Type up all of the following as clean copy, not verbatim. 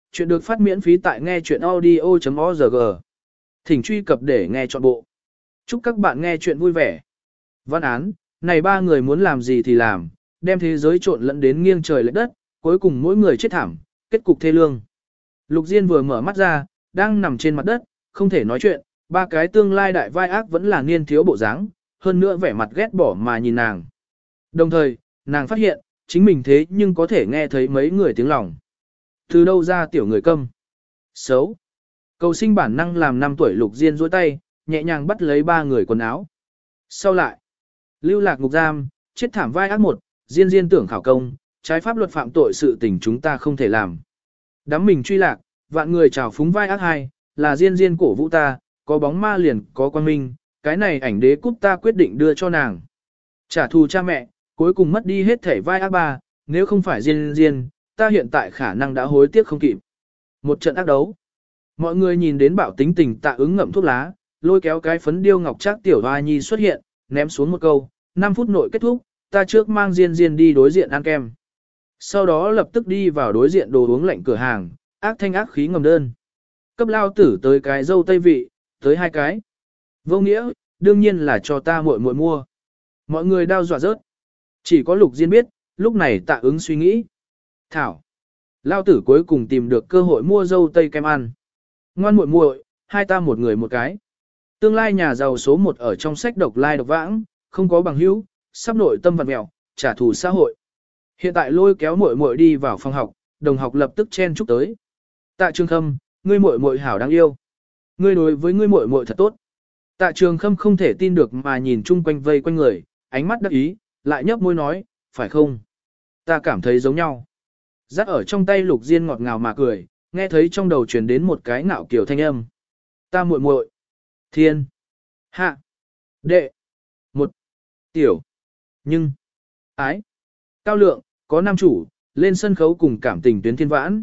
Chuyện được phát miễn phí tại nghe chuyện audio.org. Thỉnh truy cập để nghe trọn bộ. Chúc các bạn nghe chuyện vui vẻ. Văn án, này ba người muốn làm gì thì làm, đem thế giới trộn lẫn đến nghiêng trời lệch đất, cuối cùng mỗi người chết thảm, kết cục thê lương. Lục Diên vừa mở mắt ra, đang nằm trên mặt đất, không thể nói chuyện, ba cái tương lai đại vai ác vẫn là niên thiếu bộ dáng, hơn nữa vẻ mặt ghét bỏ mà nhìn nàng. Đồng thời, nàng phát hiện, chính mình thế nhưng có thể nghe thấy mấy người tiếng lòng. Từ đâu ra tiểu người câm? Xấu. Cầu sinh bản năng làm 5 tuổi Lục Diên duỗi tay, nhẹ nhàng bắt lấy ba người quần áo. Sau lại, lưu lạc ngục giam, chết thảm vai ác 1, Diên tưởng khảo công, trái pháp luật phạm tội sự tình chúng ta không thể làm. Đám mình truy lạc, vạn người trào phúng vai ác 2, là Diên cổ vũ ta, có bóng ma liền có quan minh, cái này ảnh đế cúp ta quyết định đưa cho nàng. Trả thù cha mẹ, cuối cùng mất đi hết thể vai ác 3, nếu không phải Diên, ta hiện tại khả năng đã hối tiếc không kịp. Một trận ác đấu. Mọi người nhìn đến Bảo tính tình Tạ Ứng ngậm thuốc lá, lôi kéo cái phấn điêu ngọc trác tiểu hoa nhi xuất hiện, ném xuống một câu, 5 phút nội kết thúc, ta trước mang Diên đi đối diện ăn kem. Sau đó lập tức đi vào đối diện đồ uống lạnh cửa hàng, ác thanh ác khí ngầm đơn. Cấp lao tử tới cái dâu tây vị, tới 2 cái. Vô nghĩa, đương nhiên là cho ta muội mua. Mọi người đau dọa rớt. Chỉ có Lục Diên biết, lúc này Tạ Ứng suy nghĩ. Thảo. Lao tử cuối cùng tìm được cơ hội mua dâu tây kem ăn. Ngoan muội, hai ta một người một cái. Tương lai nhà giàu số 1 ở trong sách độc lai độc vãng, không có bằng hữu, sắp nội tâm vặn mẹo, trả thù xã hội. Hiện tại lôi kéo muội đi vào phòng học, đồng học lập tức chen chúc tới. Tạ Trường Khâm, ngươi muội hảo đáng yêu. Ngươi đối với ngươi muội thật tốt. Tạ Trường Khâm không thể tin được mà nhìn chung quanh vây quanh người, ánh mắt đắc ý, lại nhấp môi nói, phải không? Ta cảm thấy giống nhau. Dắt ở trong tay Lục Diên ngọt ngào mà cười, nghe thấy trong đầu truyền đến một cái ngạo kiểu thanh âm. Ta muội, thiên, hạ, đệ, một, tiểu, nhưng, ái, cao lượng, có nam chủ, lên sân khấu cùng cảm tình tuyến thiên vãn.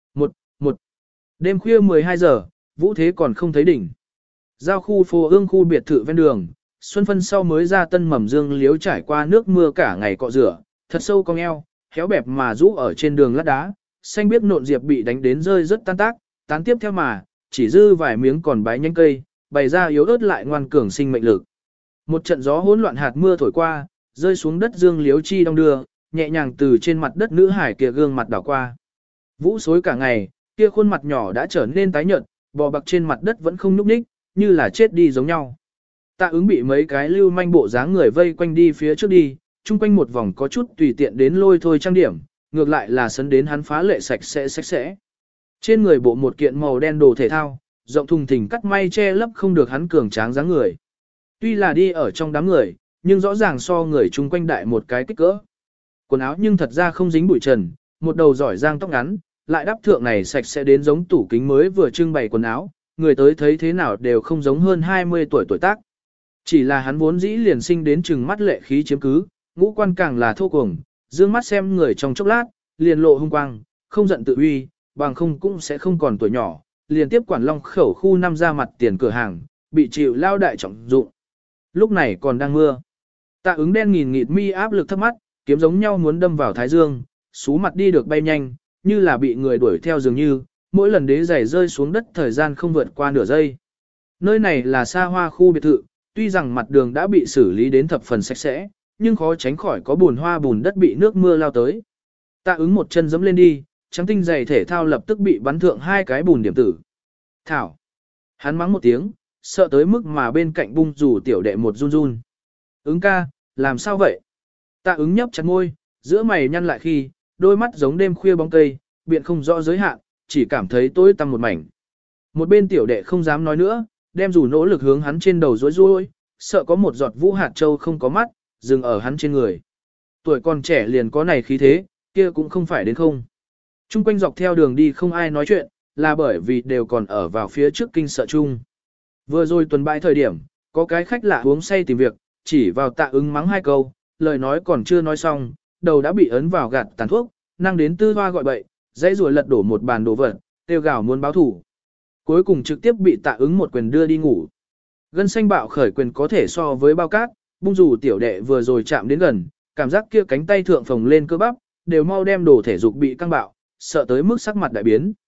Một, đêm khuya 12 giờ, vũ thế còn không thấy đỉnh. Giao khu phố ương khu biệt thự ven đường, xuân phân sau mới ra tân mầm dương liếu trải qua nước mưa cả ngày cọ rửa, thật sâu cong eo, khéo bẹp mà rũ ở trên đường lát đá, xanh biếc nộn diệp bị đánh đến rơi rất tan tác, tán tiếp theo mà, chỉ dư vài miếng còn bái nhánh cây, bày ra yếu ớt lại ngoan cường sinh mệnh lực. Một trận gió hỗn loạn hạt mưa thổi qua, rơi xuống đất dương liếu chi đong đưa, nhẹ nhàng từ trên mặt đất nữ hải kia gương mặt đảo qua. Vũ xối cả ngày, kia khuôn mặt nhỏ đã trở nên tái nhợt, bò bạc trên mặt đất vẫn không nhúc nhích, như là chết đi giống nhau. Tạ Ứng bị mấy cái lưu manh bộ dáng người vây quanh đi phía trước đi, chung quanh một vòng có chút tùy tiện đến lôi thôi trang điểm, ngược lại là sấn đến hắn phá lệ sạch sẽ. Trên người bộ một kiện màu đen đồ thể thao, rộng thùng thình cắt may che lấp không được hắn cường tráng dáng người. Tuy là đi ở trong đám người, nhưng rõ ràng so người chung quanh đại một cái kích cỡ. Quần áo nhưng thật ra không dính bụi trần, một đầu giỏi giang tóc ngắn, lại đắp thượng này sạch sẽ đến giống tủ kính mới vừa trưng bày quần áo, người tới thấy thế nào đều không giống hơn 20 tuổi tác. Chỉ là hắn vốn dĩ liền sinh đến chừng mắt lệ khí chiếm cứ, ngũ quan càng là thô cuồng, dương mắt xem người trong chốc lát, liền lộ hung quang, không giận tự uy, bằng không cũng sẽ không còn tuổi nhỏ, liền tiếp quản Long Khẩu khu 5 ra mặt tiền cửa hàng, bị chịu lao đại trọng dụng. Lúc này còn đang mưa. Tạ Ứng đen nghìn nghịt mi áp lực thấp mắt, kiếm giống nhau muốn đâm vào thái dương, sú mặt đi được bay nhanh, như là bị người đuổi theo dường như, mỗi lần đế giày rơi xuống đất thời gian không vượt qua nửa giây. Nơi này là xa hoa khu biệt thự, tuy rằng mặt đường đã bị xử lý đến thập phần sạch sẽ, nhưng khó tránh khỏi có bùn hoa bùn đất bị nước mưa lao tới. Tạ Ứng một chân giẫm lên đi, trắng tinh giày thể thao lập tức bị bắn thượng 2 cái bùn điểm tử. Thảo! Hắn mắng một tiếng, sợ tới mức mà bên cạnh bung rủ tiểu đệ một run run. Ứng ca, làm sao vậy? Tạ Ứng nhấp chặt môi, giữa mày nhăn lại khi, đôi mắt giống đêm khuya bóng cây, biện không rõ giới hạn, chỉ cảm thấy tối tăm một mảnh. Một bên tiểu đệ không dám nói nữa, đem dù nỗ lực hướng hắn trên đầu rối, sợ có một giọt vũ hạt châu không có mắt, dừng ở hắn trên người. Tuổi còn trẻ liền có này khí thế, kia cũng không phải đến không. Trung quanh dọc theo đường đi không ai nói chuyện, là bởi vì đều còn ở vào phía trước kinh sợ chung. Vừa rồi tuần bãi thời điểm, có cái khách lạ uống say tìm việc, chỉ vào Tạ Ứng mắng 2 câu, lời nói còn chưa nói xong, đầu đã bị ấn vào gạt tàn thuốc, năng đến tư hoa gọi bậy, dãy rùa lật đổ một bàn đồ vật, tiêu gào muốn báo thủ. Cuối cùng trực tiếp bị Tạ Ứng một quyền đưa đi ngủ. Gân xanh bạo khởi quyền có thể so với bao cát, bung dù tiểu đệ vừa rồi chạm đến gần, cảm giác kia cánh tay thượng phồng lên cơ bắp, đều mau đem đồ thể dục bị căng bạo, sợ tới mức sắc mặt đại biến.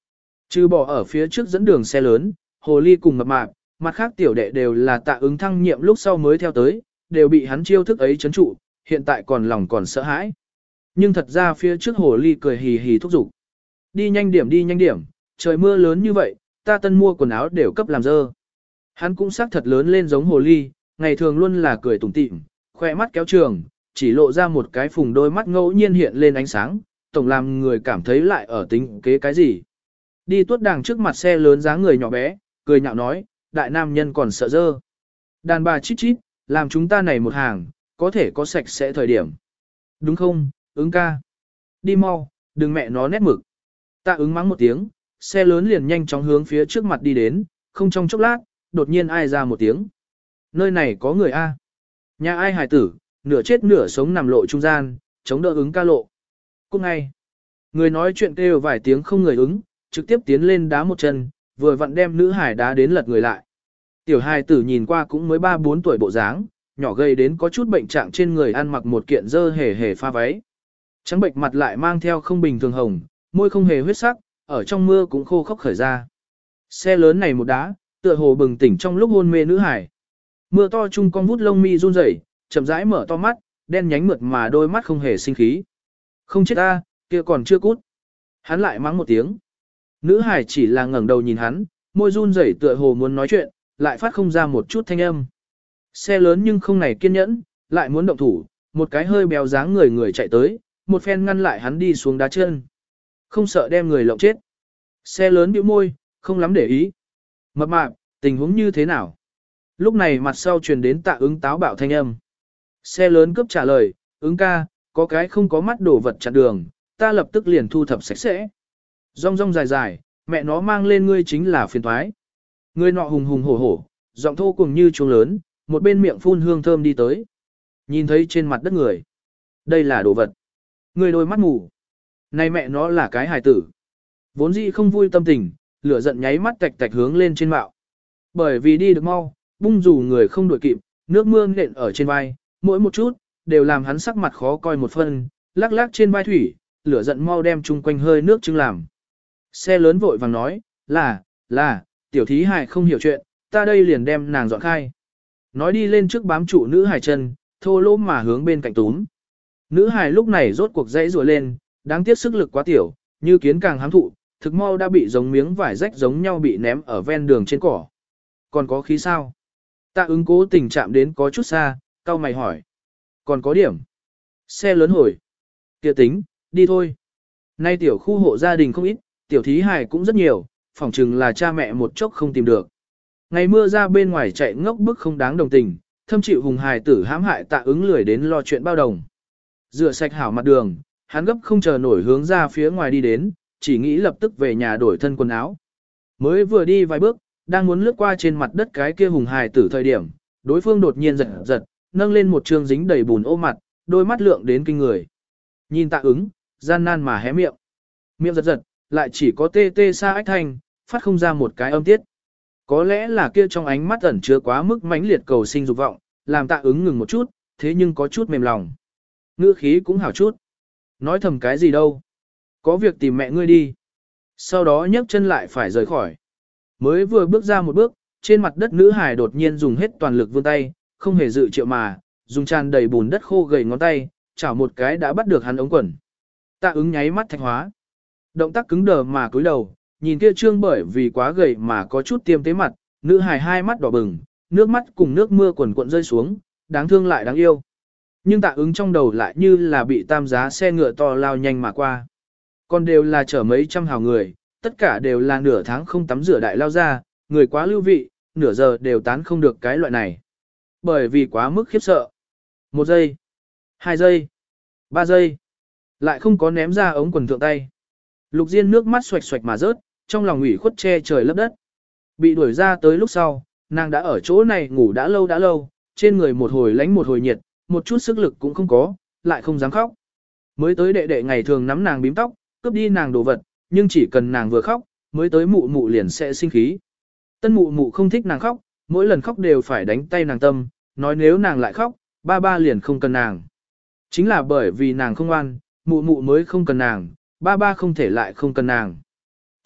Trừ bỏ ở phía trước dẫn đường xe lớn, hồ ly cùng mập mạp, mặt khác tiểu đệ đều là Tạ Ứng thăng nhiệm lúc sau mới theo tới, đều bị hắn chiêu thức ấy chấn trụ, hiện tại còn lòng còn sợ hãi. Nhưng thật ra phía trước hồ ly cười hì hì thúc giục. Đi nhanh điểm, trời mưa lớn như vậy, ta tân mua quần áo đều cấp làm dơ. Hắn cũng xác thật lớn lên giống hồ ly, ngày thường luôn là cười tủm tỉm, khoe mắt kéo trường, chỉ lộ ra một cái phùng đôi mắt ngẫu nhiên hiện lên ánh sáng, tổng làm người cảm thấy lại ở tính kế cái gì. Đi tuốt đàng trước mặt xe lớn dáng người nhỏ bé, cười nhạo nói, đại nam nhân còn sợ dơ. Đàn bà chít chít, làm chúng ta này một hàng, có thể có sạch sẽ thời điểm. Đúng không, Ứng ca? Đi mau, đừng mẹ nó nét mực. Tạ Ứng mắng một tiếng, xe lớn liền nhanh chóng hướng phía trước mặt đi đến, không trong chốc lát, đột nhiên ai ra một tiếng. Nơi này có người A. Nhà ai hài tử, nửa chết nửa sống nằm lộ trung gian, chống đỡ Ứng ca lộ. Cũng ngay. Người nói chuyện kêu vài tiếng không người ứng, trực tiếp tiến lên đá một chân, vừa vặn đem nữ hải đá đến lật người lại. Tiểu hài tử nhìn qua cũng mới 3-4 tuổi bộ dáng, nhỏ gầy đến có chút bệnh trạng trên người, ăn mặc một kiện dơ hề hề pha váy. Trắng bệnh mặt lại mang theo không bình thường hồng, môi không hề huyết sắc, ở trong mưa cũng khô khốc khởi ra. Xe lớn này một đá, tựa hồ bừng tỉnh trong lúc hôn mê nữ hải. Mưa to chung con vút lông mi run rẩy, chậm rãi mở to mắt, đen nhánh mượt mà đôi mắt không hề sinh khí. Không chết ta, kia còn chưa cút. Hắn lại mắng một tiếng. Nữ hải chỉ là ngẩng đầu nhìn hắn, môi run rẩy tựa hồ muốn nói chuyện, lại phát không ra một chút thanh âm. Xe lớn nhưng không này kiên nhẫn, lại muốn động thủ, một cái hơi béo dáng người chạy tới, một phen ngăn lại hắn đi xuống đá chân. Không sợ đem người lộng chết. Xe lớn bĩu môi, không lắm để ý. Mập mạp, tình huống như thế nào? Lúc này mặt sau truyền đến Tạ Ứng táo bạo thanh âm. Xe lớn cướp trả lời, Ứng ca, có cái không có mắt đổ vật chặn đường, ta lập tức liền thu thập sạch sẽ. Rong rong dài dài, mẹ nó mang lên ngươi chính là phiền toái. Người nọ hùng hùng hổ hổ, giọng thô cùng như chuông lớn, một bên miệng phun hương thơm đi tới. Nhìn thấy trên mặt đất người. Đây là đồ vật. Người đôi mắt mù. Này mẹ nó là cái hài tử. Vốn dĩ không vui tâm tình, lửa giận nháy mắt tạch tạch hướng lên trên mạo. Bởi vì đi được mau, bung dù người không đuổi kịp, nước mưa nện ở trên vai, mỗi một chút, đều làm hắn sắc mặt khó coi một phân, lắc lắc trên vai thủy, lửa giận mau đem chung quanh hơi nước trưng làm. Xe lớn vội vàng nói, là, tiểu thí hài không hiểu chuyện, ta đây liền đem nàng dọn khai. Nói đi lên trước bám trụ nữ hài chân, thô lỗ mà hướng bên cạnh túm. Nữ hài lúc này rốt cuộc dãy rùa lên, đáng tiếc sức lực quá tiểu, như kiến càng hám thụ, thực mau đã bị giống miếng vải rách giống nhau bị ném ở ven đường trên cỏ. Còn có khí sao? Tạ Ứng cố tình chạm đến có chút xa, cau mày hỏi. Còn có điểm. Xe lớn hồi. Kia tính, đi thôi. Nay tiểu khu hộ gia đình không ít, tiểu thí hài cũng rất nhiều, phỏng chừng là cha mẹ một chốc không tìm được. Ngày mưa ra bên ngoài chạy ngốc bức không đáng đồng tình, thâm chịu hùng hài tử hãm hại Tạ Ứng lười đến lo chuyện bao đồng. Rửa sạch hảo mặt đường, hắn gấp không chờ nổi hướng ra phía ngoài đi đến, chỉ nghĩ lập tức về nhà đổi thân quần áo. Mới vừa đi vài bước, đang muốn lướt qua trên mặt đất cái kia hùng hài tử thời điểm, đối phương đột nhiên giật, nâng lên một trương dính đầy bùn ô mặt, đôi mắt lượng đến kinh người. Nhìn Tạ Ứng, gian nan mà hé miệng. Miệng giật, lại chỉ có tê tê xa ách thanh, phát không ra một cái âm tiết. Có lẽ là kia trong ánh mắt ẩn chứa quá mức mãnh liệt cầu sinh dục vọng, làm Tạ Ứng ngừng một chút, thế nhưng có chút mềm lòng. Ngữ khí cũng hảo chút. Nói thầm cái gì đâu. Có việc tìm mẹ ngươi đi. Sau đó nhấc chân lại phải rời khỏi. Mới vừa bước ra một bước, trên mặt đất nữ hải đột nhiên dùng hết toàn lực vươn tay, không hề dự triệu mà, dùng tràn đầy bùn đất khô gầy ngón tay, chảo một cái đã bắt được hắn ống quần. Tạ Ứng nháy mắt thạch hóa. Động tác cứng đờ mà cúi đầu, nhìn kia trương bởi vì quá gầy mà có chút tiêm tế mặt, nữ hải hai mắt đỏ bừng, nước mắt cùng nước mưa quần cuộn rơi xuống, đáng thương lại đáng yêu. Nhưng Tạ Ứng trong đầu lại như là bị tam giá xe ngựa to lao nhanh mà qua. Còn đều là chở mấy trăm hào người, tất cả đều là nửa tháng không tắm rửa đại lao ra, người quá lưu vị, nửa giờ đều tán không được cái loại này. Bởi vì quá mức khiếp sợ. 1 giây, 2 giây, 3 giây, lại không có ném ra ống quần thượng tay. Lục Diên nước mắt xoạch xoạch mà rớt, trong lòng ủy khuất che trời lấp đất. Bị đuổi ra tới lúc sau, nàng đã ở chỗ này ngủ đã lâu, trên người một hồi lánh một hồi nhiệt, một chút sức lực cũng không có, lại không dám khóc. Mới tới đệ đệ ngày thường nắm nàng bím tóc, cướp đi nàng đồ vật, nhưng chỉ cần nàng vừa khóc, mới tới mụ mụ liền sẽ sinh khí. Tân mụ mụ không thích nàng khóc, mỗi lần khóc đều phải đánh tay nàng tâm, nói nếu nàng lại khóc, ba ba liền không cần nàng. Chính là bởi vì nàng không ngoan, mụ mụ mới không cần nàng, ba ba không thể lại không cần nàng.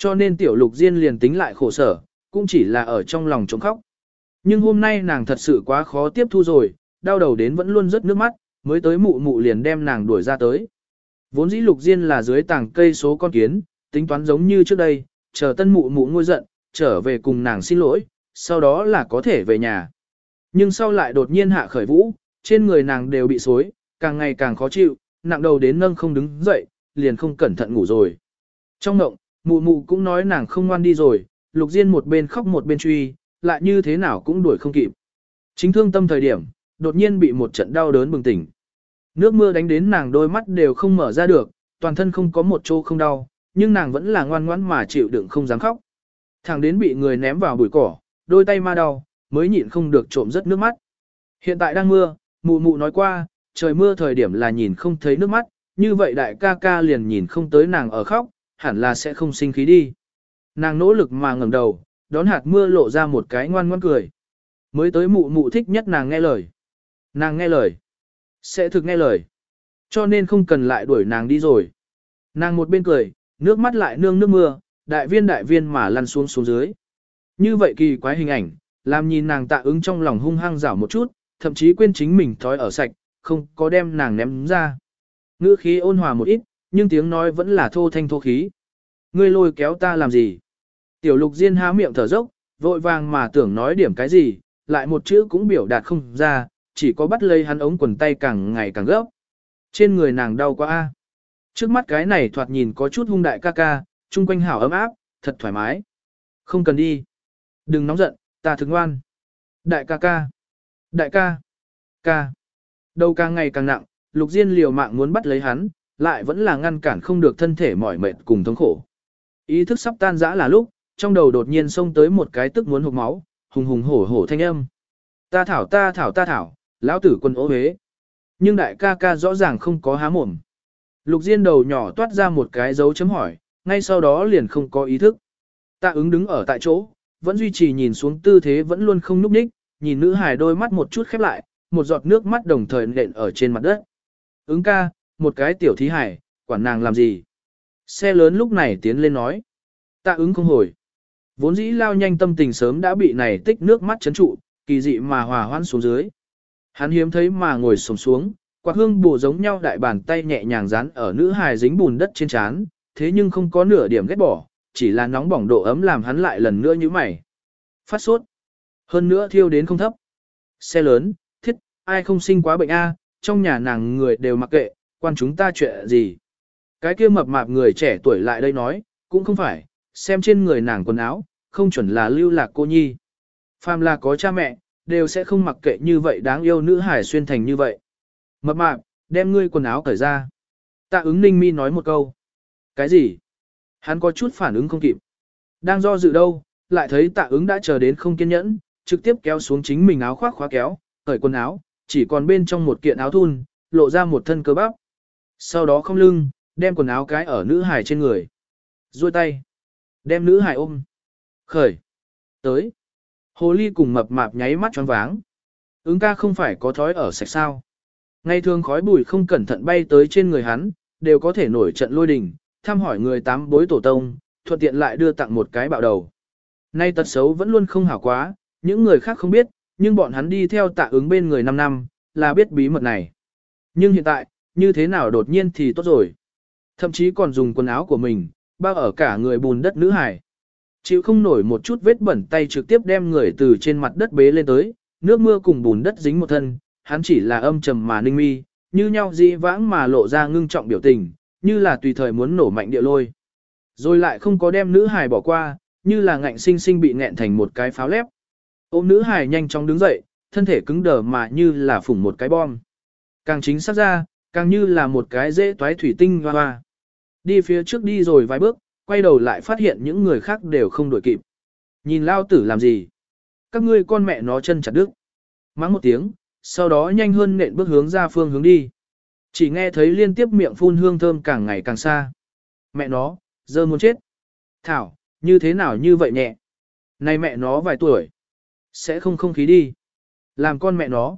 Cho nên tiểu lục diên liền tính lại khổ sở, cũng chỉ là ở trong lòng trống khóc. Nhưng hôm nay nàng thật sự quá khó tiếp thu rồi, đau đầu đến vẫn luôn rớt nước mắt, mới tới mụ mụ liền đem nàng đuổi ra tới. Vốn dĩ lục diên là dưới tảng cây số con kiến, tính toán giống như trước đây, chờ tân mụ mụ ngôi giận, trở về cùng nàng xin lỗi, sau đó là có thể về nhà. Nhưng sau lại đột nhiên hạ khởi vũ, trên người nàng đều bị xối, càng ngày càng khó chịu, nặng đầu đến nâng không đứng dậy, liền không cẩn thận ngủ rồi. Trong mộng, mụ mụ cũng nói nàng không ngoan đi rồi, lục diên một bên khóc một bên truy, lại như thế nào cũng đuổi không kịp. Chính thương tâm thời điểm, đột nhiên bị một trận đau đớn bừng tỉnh. Nước mưa đánh đến nàng đôi mắt đều không mở ra được, toàn thân không có một chỗ không đau, nhưng nàng vẫn là ngoan ngoãn mà chịu đựng không dám khóc. Thẳng đến bị người ném vào bụi cỏ, đôi tay ma đau, mới nhịn không được trộm rất nước mắt. Hiện tại đang mưa, mụ mụ nói qua, trời mưa thời điểm là nhìn không thấy nước mắt, như vậy đại ca ca liền nhìn không tới nàng ở khóc, hẳn là sẽ không sinh khí đi. Nàng nỗ lực mà ngẩng đầu, đón hạt mưa lộ ra một cái ngoan ngoãn cười. Mới tới mụ mụ thích nhất nàng nghe lời. Nàng nghe lời. Sẽ thực nghe lời. Cho nên không cần lại đuổi nàng đi rồi. Nàng một bên cười, nước mắt lại nương nước mưa, đại viên mà lăn xuống xuống dưới. Như vậy kỳ quái hình ảnh, làm nhìn nàng Tạ Ứng trong lòng hung hăng rảo một chút, thậm chí quên chính mình thói ở sạch, không có đem nàng ném ra. Ngữ khí ôn hòa một ít, nhưng tiếng nói vẫn là thô thanh thô khí. Ngươi lôi kéo ta làm gì? Tiểu lục diên há miệng thở dốc, vội vàng mà tưởng nói điểm cái gì, lại một chữ cũng biểu đạt không ra, chỉ có bắt lấy hắn ống quần tay càng ngày càng gấp. Trên người nàng đau quá a. Trước mắt cái này thoạt nhìn có chút hung đại ca ca, chung quanh hảo ấm áp, thật thoải mái. Không cần đi. Đừng nóng giận, ta thực ngoan. Đại ca ca. Đại ca. Ca. Đầu càng ngày càng nặng, lục diên liều mạng muốn bắt lấy hắn, lại vẫn là ngăn cản không được thân thể mỏi mệt cùng thống khổ. Ý thức sắp tan rã là lúc, trong đầu đột nhiên xông tới một cái tức muốn hụt máu, hùng hùng hổ hổ thanh âm. Ta thảo, lão tử quân ố hế. Nhưng đại ca ca rõ ràng không có há mồm. Lục diên đầu nhỏ toát ra một cái dấu chấm hỏi, ngay sau đó liền không có ý thức. Tạ Ứng đứng ở tại chỗ, vẫn duy trì nhìn xuống tư thế vẫn luôn không nhúc nhích, nhìn nữ hài đôi mắt một chút khép lại, một giọt nước mắt đồng thời nện ở trên mặt đất. Ứng ca, một cái tiểu thí hải, quản nàng làm gì? Xe lớn lúc này tiến lên nói. Tạ Ứng không hồi. Vốn dĩ lao nhanh tâm tình sớm đã bị này tích nước mắt chấn trụ, kỳ dị mà hòa hoãn xuống dưới. Hắn hiếm thấy mà ngồi xổm xuống, quạt hương bổ giống nhau đại bàn tay nhẹ nhàng dán ở nữ hài dính bùn đất trên trán, thế nhưng không có nửa điểm ghét bỏ, chỉ là nóng bỏng độ ấm làm hắn lại lần nữa như mày. Phát sốt. Hơn nữa thiêu đến không thấp. Xe lớn, thiết, ai không sinh quá bệnh a, trong nhà nàng người đều mặc kệ, quan chúng ta chuyện gì. Cái kia mập mạp người trẻ tuổi lại đây nói, cũng không phải, xem trên người nàng quần áo, không chuẩn là lưu lạc cô nhi. Phàm là có cha mẹ, đều sẽ không mặc kệ như vậy đáng yêu nữ hải xuyên thành như vậy. Mập mạp, đem ngươi quần áo cởi ra. Tạ Ứng ninh mi nói một câu. Cái gì? Hắn có chút phản ứng không kịp. Đang do dự đâu, lại thấy Tạ Ứng đã chờ đến không kiên nhẫn, trực tiếp kéo xuống chính mình áo khoác khóa kéo, cởi quần áo, chỉ còn bên trong một kiện áo thun, lộ ra một thân cơ bắp. Sau đó không lưng, đem quần áo cái ở nữ hải trên người. Duỗi tay, đem nữ hải ôm. Khởi. Tới. Hồ ly cùng mập mạp nháy mắt choáng váng. Ứng ca không phải có thói ở sạch sao. Ngày thường khói bụi không cẩn thận bay tới trên người hắn, đều có thể nổi trận lôi đình, thăm hỏi người tám bối tổ tông, thuận tiện lại đưa tặng một cái bạo đầu. Nay tật xấu vẫn luôn không hảo quá, những người khác không biết, nhưng bọn hắn đi theo Tạ Ứng bên người 5 năm, là biết bí mật này. Nhưng hiện tại, như thế nào đột nhiên thì tốt rồi. Thậm chí còn dùng quần áo của mình, bao ở cả người bùn đất nữ hải. Chịu không nổi một chút vết bẩn tay trực tiếp đem người từ trên mặt đất bế lên tới, nước mưa cùng bùn đất dính một thân, hắn chỉ là âm trầm mà ninh mi, như nhau dĩ vãng mà lộ ra ngưng trọng biểu tình, như là tùy thời muốn nổ mạnh địa lôi. Rồi lại không có đem nữ hài bỏ qua, như là ngạnh sinh sinh bị nghẹn thành một cái pháo lép. Ôm nữ hài nhanh chóng đứng dậy, thân thể cứng đờ mà như là phủng một cái bom. Càng chính xác ra, càng như là một cái dễ toái thủy tinh hoa hoa. Đi phía trước đi rồi vài bước, quay đầu lại phát hiện những người khác đều không đuổi kịp. Nhìn lao tử làm gì? Các ngươi con mẹ nó chân chặt đứt. Mắng một tiếng, sau đó nhanh hơn nện bước hướng ra phương hướng đi. Chỉ nghe thấy liên tiếp miệng phun hương thơm càng ngày càng xa. Mẹ nó, giờ muốn chết. Thảo, như thế nào như vậy nhẹ? Này mẹ nó vài tuổi. Sẽ không khí đi. Làm con mẹ nó.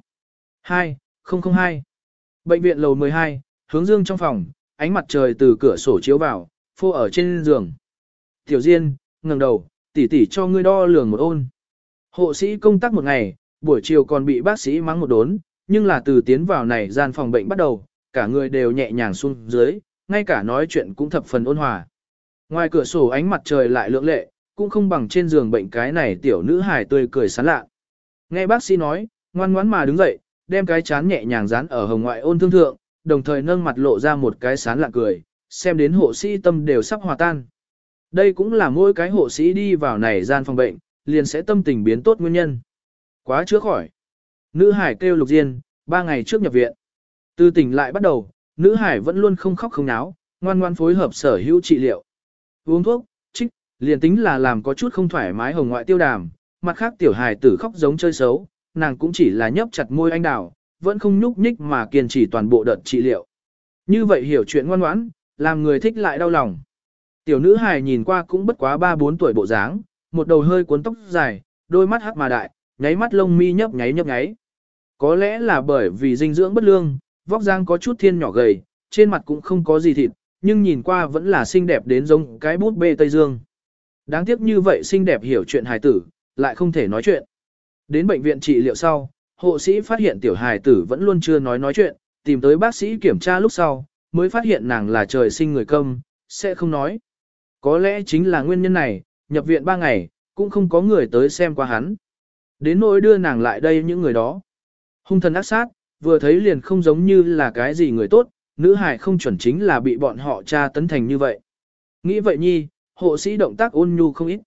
2002. Bệnh viện lầu 12, hướng dương trong phòng, ánh mặt trời từ cửa sổ chiếu vào, phô ở trên giường. Tiểu Diên, ngẩng đầu, tỷ tỷ cho ngươi đo lường một ôn. Hộ sĩ công tác một ngày, buổi chiều còn bị bác sĩ mắng một đốn, nhưng là từ tiến vào này gian phòng bệnh bắt đầu, cả người đều nhẹ nhàng xuống dưới, ngay cả nói chuyện cũng thập phần ôn hòa. Ngoài cửa sổ ánh mặt trời lại lượng lệ, cũng không bằng trên giường bệnh cái này tiểu nữ hài tươi cười sán lạ. Nghe bác sĩ nói, ngoan ngoãn mà đứng dậy, đem cái chán nhẹ nhàng dán ở hồng ngoại ôn thương thượng, đồng thời nâng mặt lộ ra một cái sán lạ cười, xem đến hộ sĩ tâm đều sắp hòa tan. Đây cũng là mỗi cái hộ sĩ đi vào này gian phòng bệnh, liền sẽ tâm tình biến tốt nguyên nhân. Quá chữa khỏi. Nữ hải kêu Lục Diên, 3 ngày trước nhập viện. Từ tỉnh lại bắt đầu, nữ hải vẫn luôn không khóc không náo, ngoan ngoan phối hợp sở hữu trị liệu. Uống thuốc, trích, liền tính là làm có chút không thoải mái hồng ngoại tiêu đàm, mặt khác tiểu hài tử khóc giống chơi xấu, nàng cũng chỉ là nhấp chặt môi anh đào, vẫn không nhúc nhích mà kiên trì toàn bộ đợt trị liệu. Như vậy hiểu chuyện ngoan ngoãn, làm người thích lại đau lòng. Tiểu nữ hài nhìn qua cũng bất quá 3-4 tuổi bộ dáng, một đầu hơi cuốn tóc dài, đôi mắt hắc mà đại, nháy mắt lông mi nhấp nháy. Có lẽ là bởi vì dinh dưỡng bất lương, vóc dáng có chút thiên nhỏ gầy, trên mặt cũng không có gì thịt, nhưng nhìn qua vẫn là xinh đẹp đến giống cái bút bê Tây Dương. Đáng tiếc như vậy xinh đẹp hiểu chuyện hài tử, lại không thể nói chuyện. Đến bệnh viện trị liệu sau, hộ sĩ phát hiện tiểu hài tử vẫn luôn chưa nói chuyện, tìm tới bác sĩ kiểm tra lúc sau, mới phát hiện nàng là trời sinh người câm, sẽ không nói. Có lẽ chính là nguyên nhân này, nhập viện 3 ngày, cũng không có người tới xem qua hắn. Đến nỗi đưa nàng lại đây những người đó. Hung thần ác sát, vừa thấy liền không giống như là cái gì người tốt, nữ hài không chuẩn chính là bị bọn họ tra tấn thành như vậy. Nghĩ vậy nhi, hộ sĩ động tác ôn nhu không ít.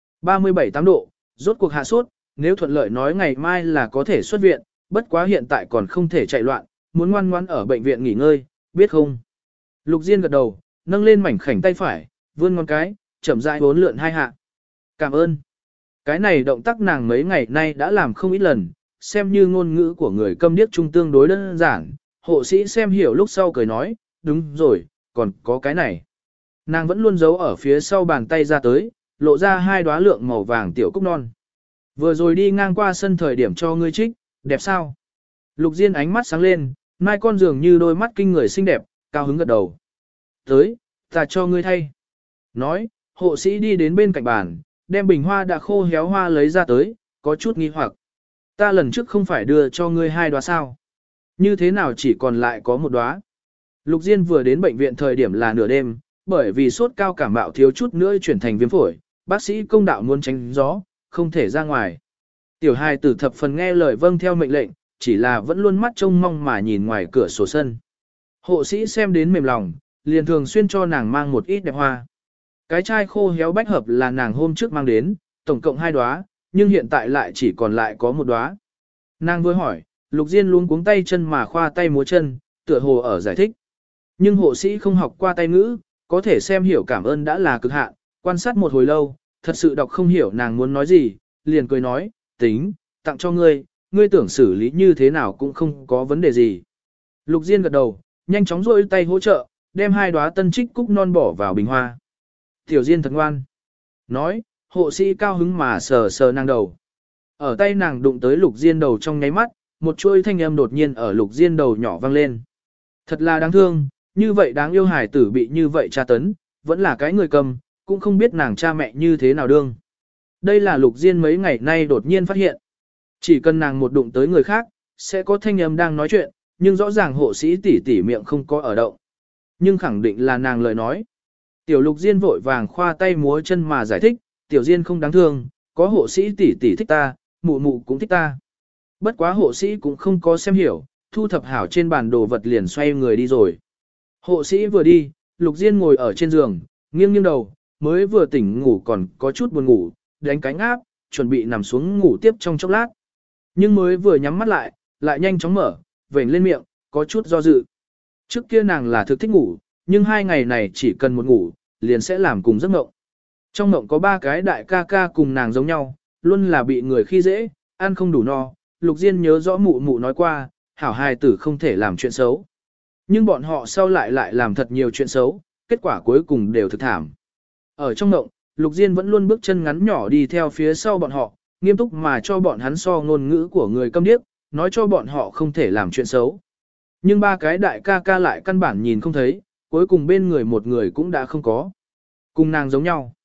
37-8 độ, rốt cuộc hạ sốt, nếu thuận lợi nói ngày mai là có thể xuất viện, bất quá hiện tại còn không thể chạy loạn, muốn ngoan ngoãn ở bệnh viện nghỉ ngơi, biết không? Lục Diên gật đầu, nâng lên mảnh khảnh tay phải, vươn ngón cái, chậm rãi bốn lượn 2 hạ. Cảm ơn. Cái này động tác nàng mấy ngày nay đã làm không ít lần, xem như ngôn ngữ của người câm điếc trung tương đối đơn giản. Hộ sĩ xem hiểu lúc sau cười nói, đúng rồi, còn có cái này. Nàng vẫn luôn giấu ở phía sau bàn tay ra tới, lộ ra 2 đóa lượng màu vàng tiểu cúc non. Vừa rồi đi ngang qua sân thời điểm cho ngươi trích, đẹp sao? Lục Diên ánh mắt sáng lên, mai con dường như đôi mắt kinh người xinh đẹp, cao hứng gật đầu. Tới, ta cho ngươi thay. Nói, hộ sĩ đi đến bên cạnh bàn, đem bình hoa đã khô héo hoa lấy ra tới, có chút nghi hoặc. Ta lần trước không phải đưa cho ngươi 2 đóa sao? Như thế nào chỉ còn lại có 1 đóa? Lục Diên vừa đến bệnh viện thời điểm là nửa đêm, bởi vì sốt cao cảm mạo thiếu chút nữa chuyển thành viêm phổi, bác sĩ công đạo muốn tránh gió, không thể ra ngoài. Tiểu hài tử thập phần nghe lời vâng theo mệnh lệnh, chỉ là vẫn luôn mắt trông mong mà nhìn ngoài cửa sổ sân. Hộ sĩ xem đến mềm lòng, liền thường xuyên cho nàng mang một ít đẹp hoa. Cái chai khô héo bách hợp là nàng hôm trước mang đến, tổng cộng 2 đóa, nhưng hiện tại lại chỉ còn lại có 1 đóa. Nàng vừa hỏi, Lục Diên luôn cuống tay chân mà khoa tay múa chân, tựa hồ ở giải thích. Nhưng hộ sĩ không học qua tay ngữ, có thể xem hiểu cảm ơn đã là cực hạn, quan sát một hồi lâu, thật sự đọc không hiểu nàng muốn nói gì, liền cười nói, tính, tặng cho ngươi, ngươi tưởng xử lý như thế nào cũng không có vấn đề gì. Lục Diên gật đầu, nhanh chóng rôi tay hỗ trợ, đem 2 đóa tân trích cúc non bỏ vào bình hoa. Tiểu Diên thật ngoan. Nói, hộ sĩ cao hứng mà sờ sờ nàng đầu. Ở tay nàng đụng tới Lục Diên đầu trong nháy mắt, một chuôi thanh âm đột nhiên ở Lục Diên đầu nhỏ vang lên. Thật là đáng thương, như vậy đáng yêu hài tử bị như vậy tra tấn, vẫn là cái người cầm, cũng không biết nàng cha mẹ như thế nào đương. Đây là Lục Diên mấy ngày nay đột nhiên phát hiện. Chỉ cần nàng một đụng tới người khác, sẽ có thanh âm đang nói chuyện, nhưng rõ ràng hộ sĩ tỉ miệng không có ở động. Nhưng khẳng định là nàng lời nói. Tiểu Lục Diên vội vàng khoa tay múa chân mà giải thích, Tiểu Diên không đáng thương, có hộ sĩ tỷ thích ta, mụ mụ cũng thích ta. Bất quá hộ sĩ cũng không có xem hiểu, thu thập hảo trên bàn đồ vật liền xoay người đi rồi. Hộ sĩ vừa đi, Lục Diên ngồi ở trên giường, nghiêng đầu, mới vừa tỉnh ngủ còn có chút buồn ngủ, đánh cánh áp, chuẩn bị nằm xuống ngủ tiếp trong chốc lát. Nhưng mới vừa nhắm mắt lại nhanh chóng mở, vểnh lên miệng, có chút do dự. Trước kia nàng là thực thích ngủ, nhưng 2 ngày này chỉ cần một ngủ, liền sẽ làm cùng giấc mộng. Trong mộng có 3 cái đại ca ca cùng nàng giống nhau, luôn là bị người khi dễ, ăn không đủ no. Lục Diên nhớ rõ mụ mụ nói qua, hảo hài tử không thể làm chuyện xấu. Nhưng bọn họ sau lại làm thật nhiều chuyện xấu, kết quả cuối cùng đều thực thảm. Ở trong mộng, Lục Diên vẫn luôn bước chân ngắn nhỏ đi theo phía sau bọn họ, nghiêm túc mà cho bọn hắn so ngôn ngữ của người câm điếc, nói cho bọn họ không thể làm chuyện xấu. Nhưng 3 cái đại ca ca lại căn bản nhìn không thấy, cuối cùng bên người một người cũng đã không có. Cùng nàng giống nhau.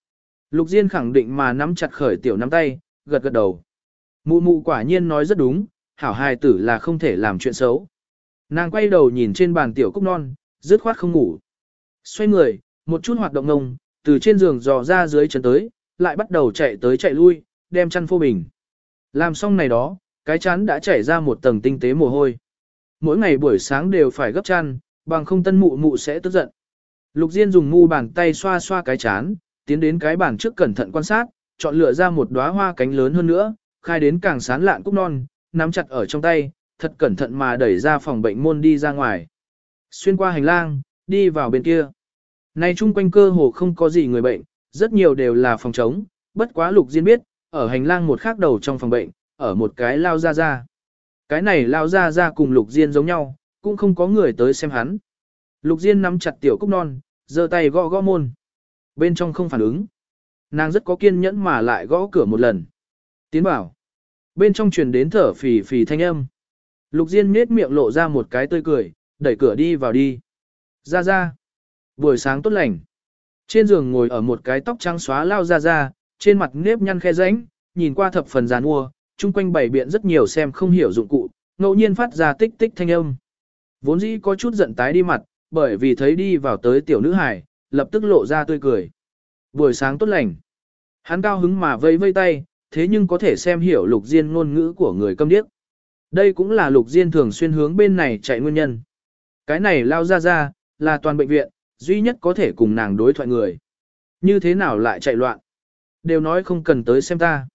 Lục Diên khẳng định mà nắm chặt khởi tiểu nắm tay, gật gật đầu. Mụ mụ quả nhiên nói rất đúng, hảo hài tử là không thể làm chuyện xấu. Nàng quay đầu nhìn trên bàn tiểu cúc non, dứt khoát không ngủ. Xoay người, một chút hoạt động ngông, từ trên giường dò ra dưới chân tới, lại bắt đầu chạy tới chạy lui, đem chăn phô bình. Làm xong này đó, cái chán đã chảy ra một tầng tinh tế mồ hôi. Mỗi ngày buổi sáng đều phải gấp chăn, bằng không tân mụ mụ sẽ tức giận. Lục Diên dùng mu bàn tay xoa xoa cái chán, tiến đến cái bàn trước cẩn thận quan sát, chọn lựa ra một đóa hoa cánh lớn hơn nữa, khai đến càng sán lạn cúc non, nắm chặt ở trong tay, thật cẩn thận mà đẩy ra phòng bệnh môn đi ra ngoài. Xuyên qua hành lang, đi vào bên kia. Này chung quanh cơ hồ không có gì người bệnh, rất nhiều đều là phòng trống, bất quá Lục Diên biết, ở hành lang một khác đầu trong phòng bệnh, ở một cái lao ra ra. Cái này lao ra ra cùng Lục Diên giống nhau, cũng không có người tới xem hắn. Lục Diên nắm chặt tiểu cúc non, giơ tay gõ gõ môn. Bên trong không phản ứng. Nàng rất có kiên nhẫn mà lại gõ cửa một lần. Tiến bảo. Bên trong truyền đến thở phì phì thanh âm. Lục Diên nhếch miệng lộ ra một cái tươi cười, đẩy cửa đi vào đi. Ra ra. Buổi sáng tốt lành. Trên giường ngồi ở một cái tóc trắng xóa lao ra ra, trên mặt nếp nhăn khe rãnh, nhìn qua thập phần giàn mua, chung quanh bày biện rất nhiều xem không hiểu dụng cụ, ngẫu nhiên phát ra tích tích thanh âm. Vốn dĩ có chút giận tái đi mặt, bởi vì thấy đi vào tới tiểu nữ hải, lập tức lộ ra tươi cười. Buổi sáng tốt lành. Hắn cao hứng mà vây vây tay, thế nhưng có thể xem hiểu Lục Diên ngôn ngữ của người câm điếc. Đây cũng là Lục Diên thường xuyên hướng bên này chạy nguyên nhân. Cái này lao ra, là toàn bệnh viện, duy nhất có thể cùng nàng đối thoại người. Như thế nào lại chạy loạn? Đều nói không cần tới xem ta.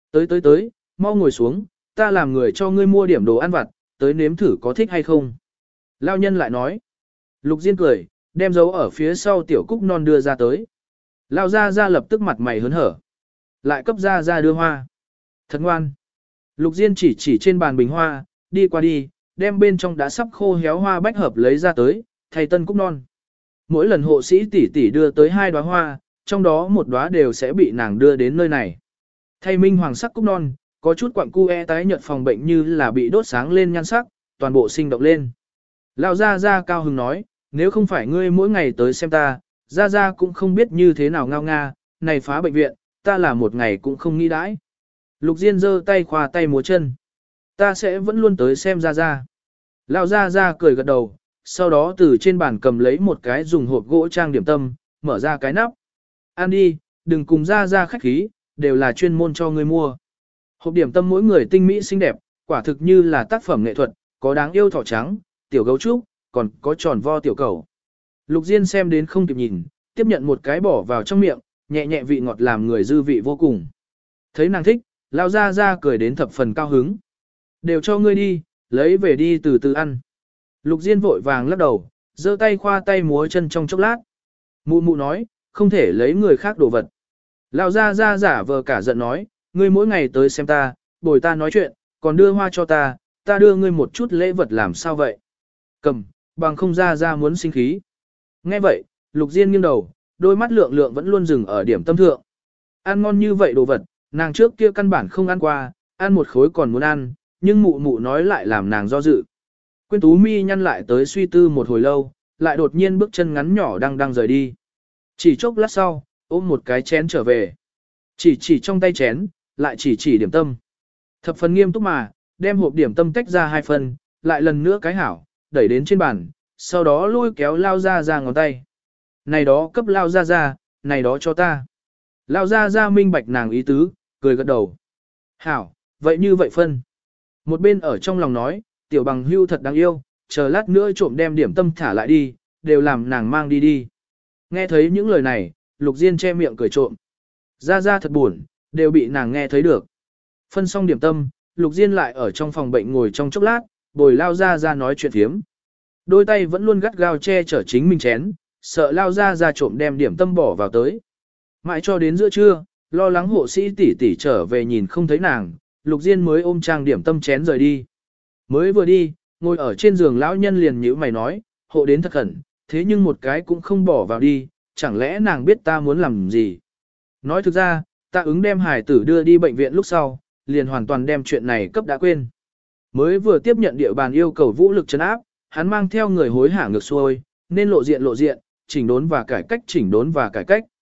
Tới, mau ngồi xuống, ta làm người cho ngươi mua điểm đồ ăn vặt, tới nếm thử có thích hay không. Lao nhân lại nói. Lục Diên cười, đem dấu ở phía sau tiểu cúc non đưa ra tới. Lao ra lập tức mặt mày hớn hở. Lại cấp ra đưa hoa. Thật ngoan. Lục Diên chỉ trên bàn bình hoa, đi qua đi, đem bên trong đã sắp khô héo hoa bách hợp lấy ra tới, thay tân cúc non. Mỗi lần hộ sĩ tỷ đưa tới 2 đóa hoa, trong đó một đóa đều sẽ bị nàng đưa đến nơi này. Thay minh hoàng sắc cúc non, có chút quặng cu tái nhợt phòng bệnh như là bị đốt sáng lên nhan sắc, toàn bộ sinh động lên. Lão ra cao hứng nói, nếu không phải ngươi mỗi ngày tới xem ta, ra cũng không biết như thế nào ngao nga, này phá bệnh viện, ta là một ngày cũng không nghĩ đãi. Lục Diên giơ tay khoa tay múa chân. Ta sẽ vẫn luôn tới xem ra. Lão ra cười gật đầu, sau đó từ trên bàn cầm lấy một cái dùng hộp gỗ trang điểm tâm, mở ra cái nắp. Ăn đi, đừng cùng ra khách khí, đều là chuyên môn cho ngươi mua. Hộp điểm tâm mỗi người tinh mỹ xinh đẹp, quả thực như là tác phẩm nghệ thuật, có đáng yêu thỏ trắng, tiểu gấu trúc, còn có tròn vo tiểu cầu. Lục Diên xem đến không kịp nhìn, tiếp nhận một cái bỏ vào trong miệng, nhẹ nhẹ vị ngọt làm người dư vị vô cùng. Thấy nàng thích, lao ra cười đến thập phần cao hứng. Đều cho ngươi đi, lấy về đi từ từ ăn. Lục Diên vội vàng lắc đầu, giơ tay khoa tay múa chân trong chốc lát. Mụ nói, không thể lấy người khác đồ vật. Lao ra giả vờ cả giận nói, ngươi mỗi ngày tới xem ta, bồi ta nói chuyện, còn đưa hoa cho ta đưa ngươi một chút lễ vật làm sao vậy? Cầm, bằng không ra muốn sinh khí. Nghe vậy, Lục Diên nghiêng đầu, đôi mắt lượng lượng vẫn luôn dừng ở điểm tâm thượng. Ăn ngon như vậy đồ vật, nàng trước kia căn bản không ăn qua, ăn một khối còn muốn ăn, nhưng mụ nói lại làm nàng do dự. Quyên Tú mi nhăn lại tới suy tư một hồi lâu, lại đột nhiên bước chân ngắn nhỏ đang rời đi. Chỉ chốc lát sau, ôm một cái chén trở về. Chỉ trong tay chén, lại chỉ điểm tâm. Thập phần nghiêm túc mà, đem hộp điểm tâm tách ra 2 phần, lại lần nữa cái hảo, đẩy đến trên bàn, sau đó lôi kéo lao ra ngón tay. Này đó cấp lao ra, này đó cho ta. Lao ra minh bạch nàng ý tứ, cười gật đầu. Hảo, vậy như vậy phân. Một bên ở trong lòng nói, tiểu bằng hưu thật đáng yêu, chờ lát nữa trộm đem điểm tâm thả lại đi, đều làm nàng mang đi. Nghe thấy những lời này, Lục Diên che miệng cười trộm. Ra thật buồn, đều bị nàng nghe thấy được. Phân xong điểm tâm, Lục Diên lại ở trong phòng bệnh ngồi trong chốc lát, bồi lao ra nói chuyện thiếm. Đôi tay vẫn luôn gắt gao che chở chính mình chén, sợ lao ra trộm đem điểm tâm bỏ vào tới. Mãi cho đến giữa trưa, lo lắng hộ sĩ tỷ trở về nhìn không thấy nàng, Lục Diên mới ôm trang điểm tâm chén rời đi. Mới vừa đi, ngồi ở trên giường lão nhân liền nhíu mày nói, hộ đến thật khẩn, thế nhưng một cái cũng không bỏ vào đi, chẳng lẽ nàng biết ta muốn làm gì. Nói thực ra, ta ứng đem hải tử đưa đi bệnh viện lúc sau, liền hoàn toàn đem chuyện này cấp đã quên. Mới vừa tiếp nhận địa bàn yêu cầu vũ lực trấn áp, hắn mang theo người hối hả ngược xuôi, nên lộ diện, chỉnh đốn và cải cách.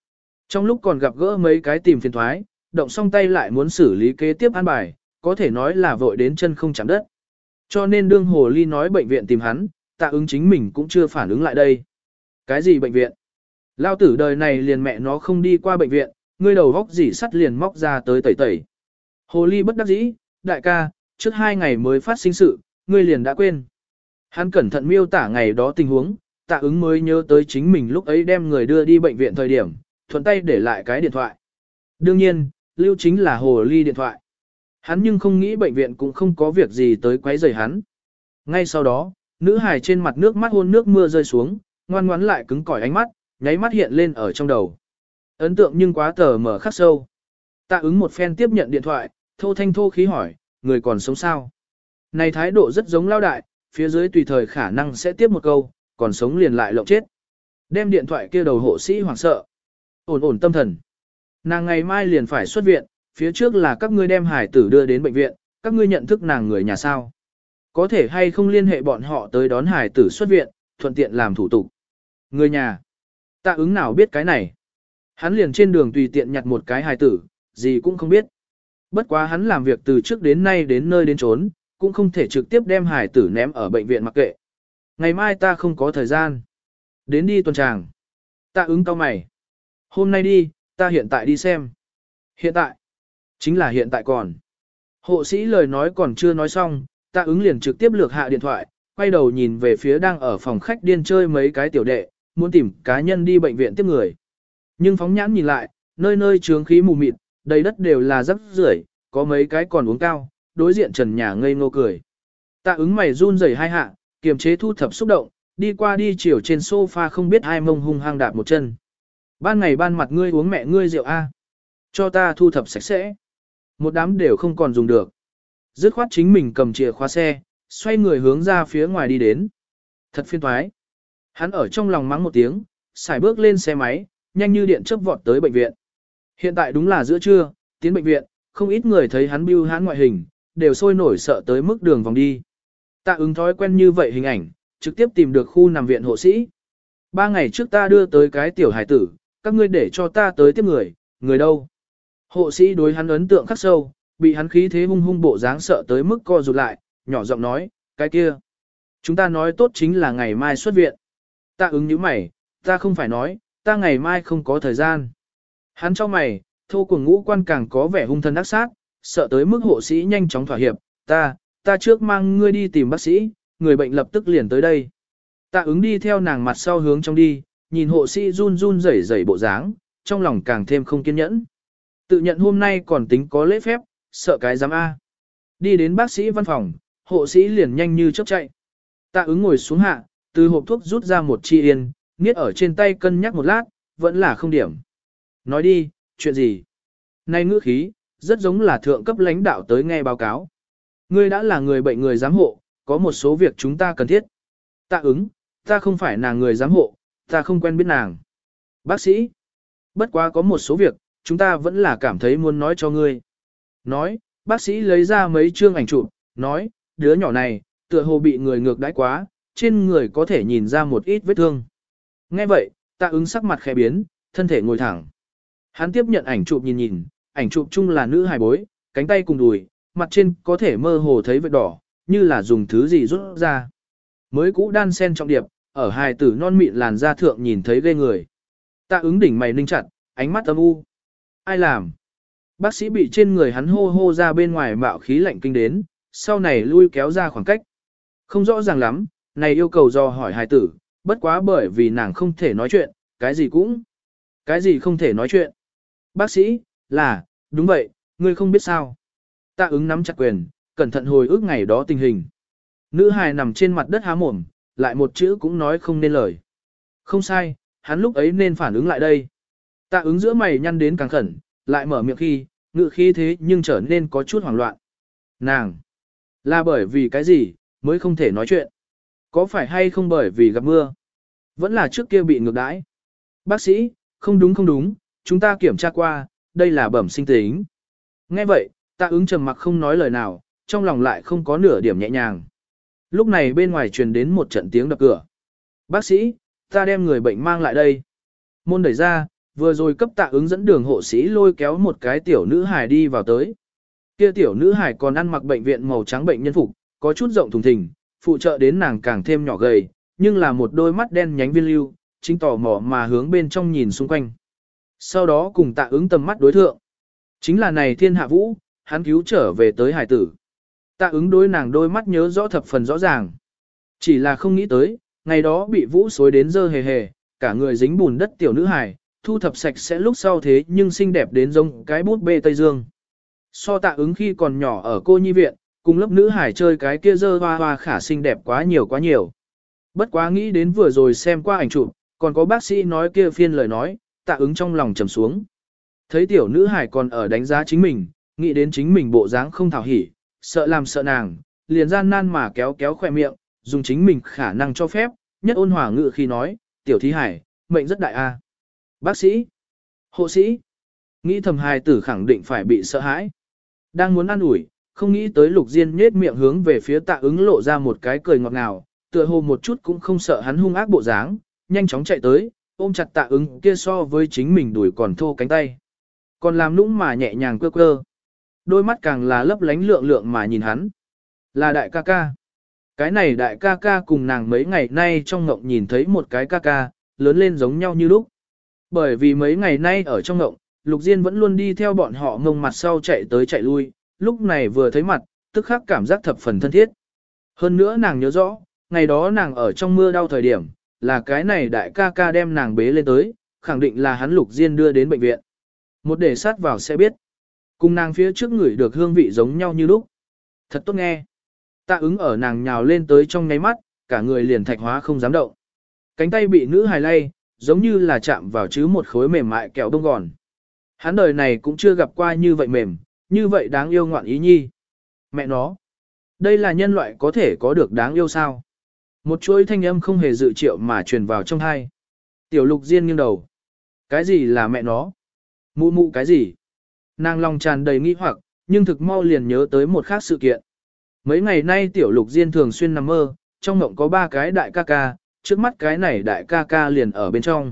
Trong lúc còn gặp gỡ mấy cái tìm phiền thoái, động xong tay lại muốn xử lý kế tiếp an bài, có thể nói là vội đến chân không chạm đất. Cho nên đương Hồ Ly nói bệnh viện tìm hắn, Tạ Ứng chính mình cũng chưa phản ứng lại đây. Cái gì bệnh viện? Lao tử đời này liền mẹ nó không đi qua bệnh viện, ngươi đầu góc gì sắt liền móc ra tới tẩy tẩy. Hồ Ly bất đắc dĩ, đại ca, trước 2 ngày mới phát sinh sự, ngươi liền đã quên. Hắn cẩn thận miêu tả ngày đó tình huống, Tạ Ứng mới nhớ tới chính mình lúc ấy đem người đưa đi bệnh viện thời điểm, thuận tay để lại cái điện thoại. Đương nhiên, lưu chính là Hồ Ly điện thoại. Hắn nhưng không nghĩ bệnh viện cũng không có việc gì tới quấy rầy hắn. Ngay sau đó, nữ hài trên mặt nước mắt hôn nước mưa rơi xuống, ngoan ngoãn lại cứng cỏi ánh mắt, nháy mắt hiện lên ở trong đầu. Ấn tượng nhưng quá tờ mở khắc sâu. Tạ Ứng một phen tiếp nhận điện thoại, thô thanh thô khí hỏi, người còn sống sao? Này thái độ rất giống lao đại, phía dưới tùy thời khả năng sẽ tiếp một câu, còn sống liền lại lộng chết. Đem điện thoại kia đầu hộ sĩ hoảng sợ. Ổn ổn tâm thần. Nàng ngày mai liền phải xuất viện, phía trước là các ngươi đem hải tử đưa đến bệnh viện, các ngươi nhận thức nàng người nhà sao? Có thể hay không liên hệ bọn họ tới đón hải tử xuất viện, thuận tiện làm thủ tục. Người nhà. Tạ Ứng nào biết cái này? Hắn liền trên đường tùy tiện nhặt một cái hải tử, gì cũng không biết. Bất quá hắn làm việc từ trước đến nay đến nơi đến chốn, cũng không thể trực tiếp đem hải tử ném ở bệnh viện mặc kệ. Ngày mai ta không có thời gian. Đến đi tuần tràng. Tạ Ứng cau mày. Hôm nay đi, ta hiện tại đi xem. Hiện tại. Chính là hiện tại còn. Hộ sĩ lời nói còn chưa nói xong, Tạ Ứng liền trực tiếp lược hạ điện thoại, quay đầu nhìn về phía đang ở phòng khách điên chơi mấy cái tiểu đệ, muốn tìm cá nhân đi bệnh viện tiếp người. Nhưng phóng nhãn nhìn lại, nơi nơi chướng khí mù mịt, đầy đất đều là rác rưởi, có mấy cái còn uống cao, đối diện trần nhà ngây ngô cười. Tạ Ứng mày run rẩy hai hạ, kiềm chế thu thập xúc động, đi qua đi chiều trên sofa không biết ai mông hung hăng đạp một chân. Ban ngày ban mặt ngươi uống mẹ ngươi rượu A. Cho ta thu thập sạch sẽ. Một đám đều không còn dùng được. Dứt khoát chính mình cầm chìa khóa xe, xoay người hướng ra phía ngoài đi đến. Thật phiền toái. Hắn ở trong lòng mắng một tiếng, xài bước lên xe máy, nhanh như điện chớp vọt tới bệnh viện. Hiện tại đúng là giữa trưa, tiến bệnh viện, không ít người thấy hắn bưu hãn ngoại hình, đều sôi nổi sợ tới mức đường vòng đi. Tạ Ứng thói quen như vậy hình ảnh, trực tiếp tìm được khu nằm viện hộ sĩ. 3 ngày trước ta đưa tới cái tiểu hải tử, các ngươi để cho ta tới tiếp người, người đâu? Hộ sĩ đối hắn ấn tượng khắc sâu, bị hắn khí thế hung hung bộ dáng sợ tới mức co rụt lại, nhỏ giọng nói, cái kia. Chúng ta nói tốt chính là ngày mai xuất viện. Tạ Ứng nhíu mày, ta không phải nói, ta ngày mai không có thời gian. Hắn cho mày, thô cùng ngũ quan càng có vẻ hung thần ác sát, sợ tới mức hộ sĩ nhanh chóng thỏa hiệp, ta trước mang ngươi đi tìm bác sĩ, người bệnh lập tức liền tới đây. Tạ Ứng đi theo nàng mặt sau hướng trong đi, nhìn hộ sĩ run run rẩy rẩy bộ dáng, trong lòng càng thêm không kiên nhẫn. Tự nhận hôm nay còn tính có lễ phép, sợ cái dám A. Đi đến bác sĩ văn phòng, hộ sĩ liền nhanh như chớp chạy. Tạ Ứng ngồi xuống hạ, từ hộp thuốc rút ra một chi yên, niết ở trên tay cân nhắc một lát, vẫn là không điểm. Nói đi, chuyện gì? Này ngữ khí, rất giống là thượng cấp lãnh đạo tới nghe báo cáo. Ngươi đã là người bệnh người giám hộ, có một số việc chúng ta cần thiết. Tạ Ứng, ta không phải nàng người giám hộ, ta không quen biết nàng. Bác sĩ, bất quá có một số việc, chúng ta vẫn là cảm thấy muốn nói cho ngươi. Nói, bác sĩ lấy ra mấy chương ảnh chụp, nói, đứa nhỏ này, tựa hồ bị người ngược đãi quá, trên người có thể nhìn ra một ít vết thương. Nghe vậy, Tạ Ứng sắc mặt khẽ biến, thân thể ngồi thẳng. Hắn tiếp nhận ảnh chụp nhìn nhìn, ảnh chụp chung là nữ hài bối, cánh tay cùng đùi, mặt trên có thể mơ hồ thấy vết đỏ, như là dùng thứ gì rút ra. Mới cũ đan sen trọng điệp, ở hài tử non mịn làn da thượng nhìn thấy ghê người. Tạ Ứng đỉnh mày ninh chặt, ánh mắt âm u. Ai làm? Bác sĩ bị trên người hắn hô hô ra bên ngoài mạo khí lạnh kinh đến, sau này lui kéo ra khoảng cách. Không rõ ràng lắm, này yêu cầu do hỏi hài tử, bất quá bởi vì nàng không thể nói chuyện, cái gì không thể nói chuyện. Bác sĩ, đúng vậy, ngươi không biết sao. Tạ Ứng nắm chặt quyền, cẩn thận hồi ức ngày đó tình hình. Nữ hài nằm trên mặt đất há mồm, lại một chữ cũng nói không nên lời. Không sai, hắn lúc ấy nên phản ứng lại đây. Tạ Ứng giữa mày nhăn đến càng khẩn, lại mở miệng khi, ngự khí thế nhưng trở nên có chút hoảng loạn. Nàng, là bởi vì cái gì, mới không thể nói chuyện. Có phải hay không bởi vì gặp mưa? Vẫn là trước kia bị ngược đãi. Bác sĩ, không đúng, chúng ta kiểm tra qua, đây là bẩm sinh tính. Nghe vậy, Tạ Ứng trầm mặc không nói lời nào, trong lòng lại không có nửa điểm nhẹ nhàng. Lúc này bên ngoài truyền đến một trận tiếng đập cửa. Bác sĩ, ta đem người bệnh mang lại đây. Môn đẩy ra, Vừa rồi cấp Tạ Ứng dẫn đường hộ sĩ lôi kéo một cái tiểu nữ hài đi vào tới. Kia tiểu nữ hài còn ăn mặc bệnh viện màu trắng bệnh nhân phục, có chút rộng thùng thình, phụ trợ đến nàng càng thêm nhỏ gầy, nhưng là một đôi mắt đen nhánh viên lưu, chính tò mò mà hướng bên trong nhìn xung quanh. Sau đó cùng Tạ Ứng tầm mắt đối thượng. Chính là này Thiên Hạ Vũ, hắn cứu trở về tới hải tử. Tạ Ứng đối nàng đôi mắt nhớ rõ thập phần rõ ràng. Chỉ là không nghĩ tới, ngày đó bị Vũ xối đến dơ hề hề, cả người dính bùn đất tiểu nữ hài, thu thập sạch sẽ lúc sau thế nhưng xinh đẹp đến giống cái bút bê Tây Dương. So Tạ Ứng khi còn nhỏ ở cô nhi viện, cùng lớp nữ hải chơi cái kia dơ hoa hoa khả xinh đẹp quá nhiều quá nhiều. Bất quá nghĩ đến vừa rồi xem qua ảnh chụp, còn có bác sĩ nói kia phiên lời nói, Tạ Ứng trong lòng trầm xuống. Thấy tiểu nữ hải còn ở đánh giá chính mình, nghĩ đến chính mình bộ dáng không thảo hỉ, sợ làm sợ nàng, liền gian nan mà kéo kéo khỏe miệng, dùng chính mình khả năng cho phép, nhất ôn hòa ngự khi nói, tiểu thí hải, mệnh rất đại a. Bác sĩ, hộ sĩ, nghĩ thầm hài tử khẳng định phải bị sợ hãi. Đang muốn ăn ủi, không nghĩ tới Lục Diên nhếch miệng hướng về phía Tạ Ứng lộ ra một cái cười ngọt ngào, tựa hồ một chút cũng không sợ hắn hung ác bộ dáng, nhanh chóng chạy tới, ôm chặt Tạ Ứng kia so với chính mình đuổi còn thô cánh tay. Còn làm nũng mà nhẹ nhàng quơ quơ. Đôi mắt càng là lấp lánh lượng lượng mà nhìn hắn. Là đại ca ca. Cái này đại ca ca cùng nàng mấy ngày nay trong ngộng nhìn thấy một cái ca ca, lớn lên giống nhau như lúc. Bởi vì mấy ngày nay ở trong ngộng, Lục Diên vẫn luôn đi theo bọn họ ngông mặt sau chạy tới chạy lui, lúc này vừa thấy mặt, tức khắc cảm giác thập phần thân thiết. Hơn nữa nàng nhớ rõ, ngày đó nàng ở trong mưa đau thời điểm, là cái này đại ca ca đem nàng bế lên tới, khẳng định là hắn Lục Diên đưa đến bệnh viện. Một để sát vào sẽ biết. Cùng nàng phía trước người được hương vị giống nhau như lúc. Thật tốt nghe. Tạ Ứng ở nàng nhào lên tới trong nháy mắt, cả người liền thạch hóa không dám động. Cánh tay bị nữ hài lay, giống như là chạm vào chứ một khối mềm mại kẹo bông gòn. Hắn đời này cũng chưa gặp qua như vậy mềm, như vậy đáng yêu ngoạn ý nhi. Mẹ nó, đây là nhân loại có thể có được đáng yêu sao? Một chuỗi thanh âm không hề dự triệu mà truyền vào trong tai. Tiểu Lục Diên nghiêng đầu. Cái gì là mẹ nó? Mụ mụ cái gì? Nàng lòng tràn đầy nghi hoặc, nhưng thực mau liền nhớ tới một khác sự kiện. Mấy ngày nay Tiểu Lục Diên thường xuyên nằm mơ, trong mộng có 3 cái đại ca ca, trước mắt cái này đại ca ca liền ở bên trong.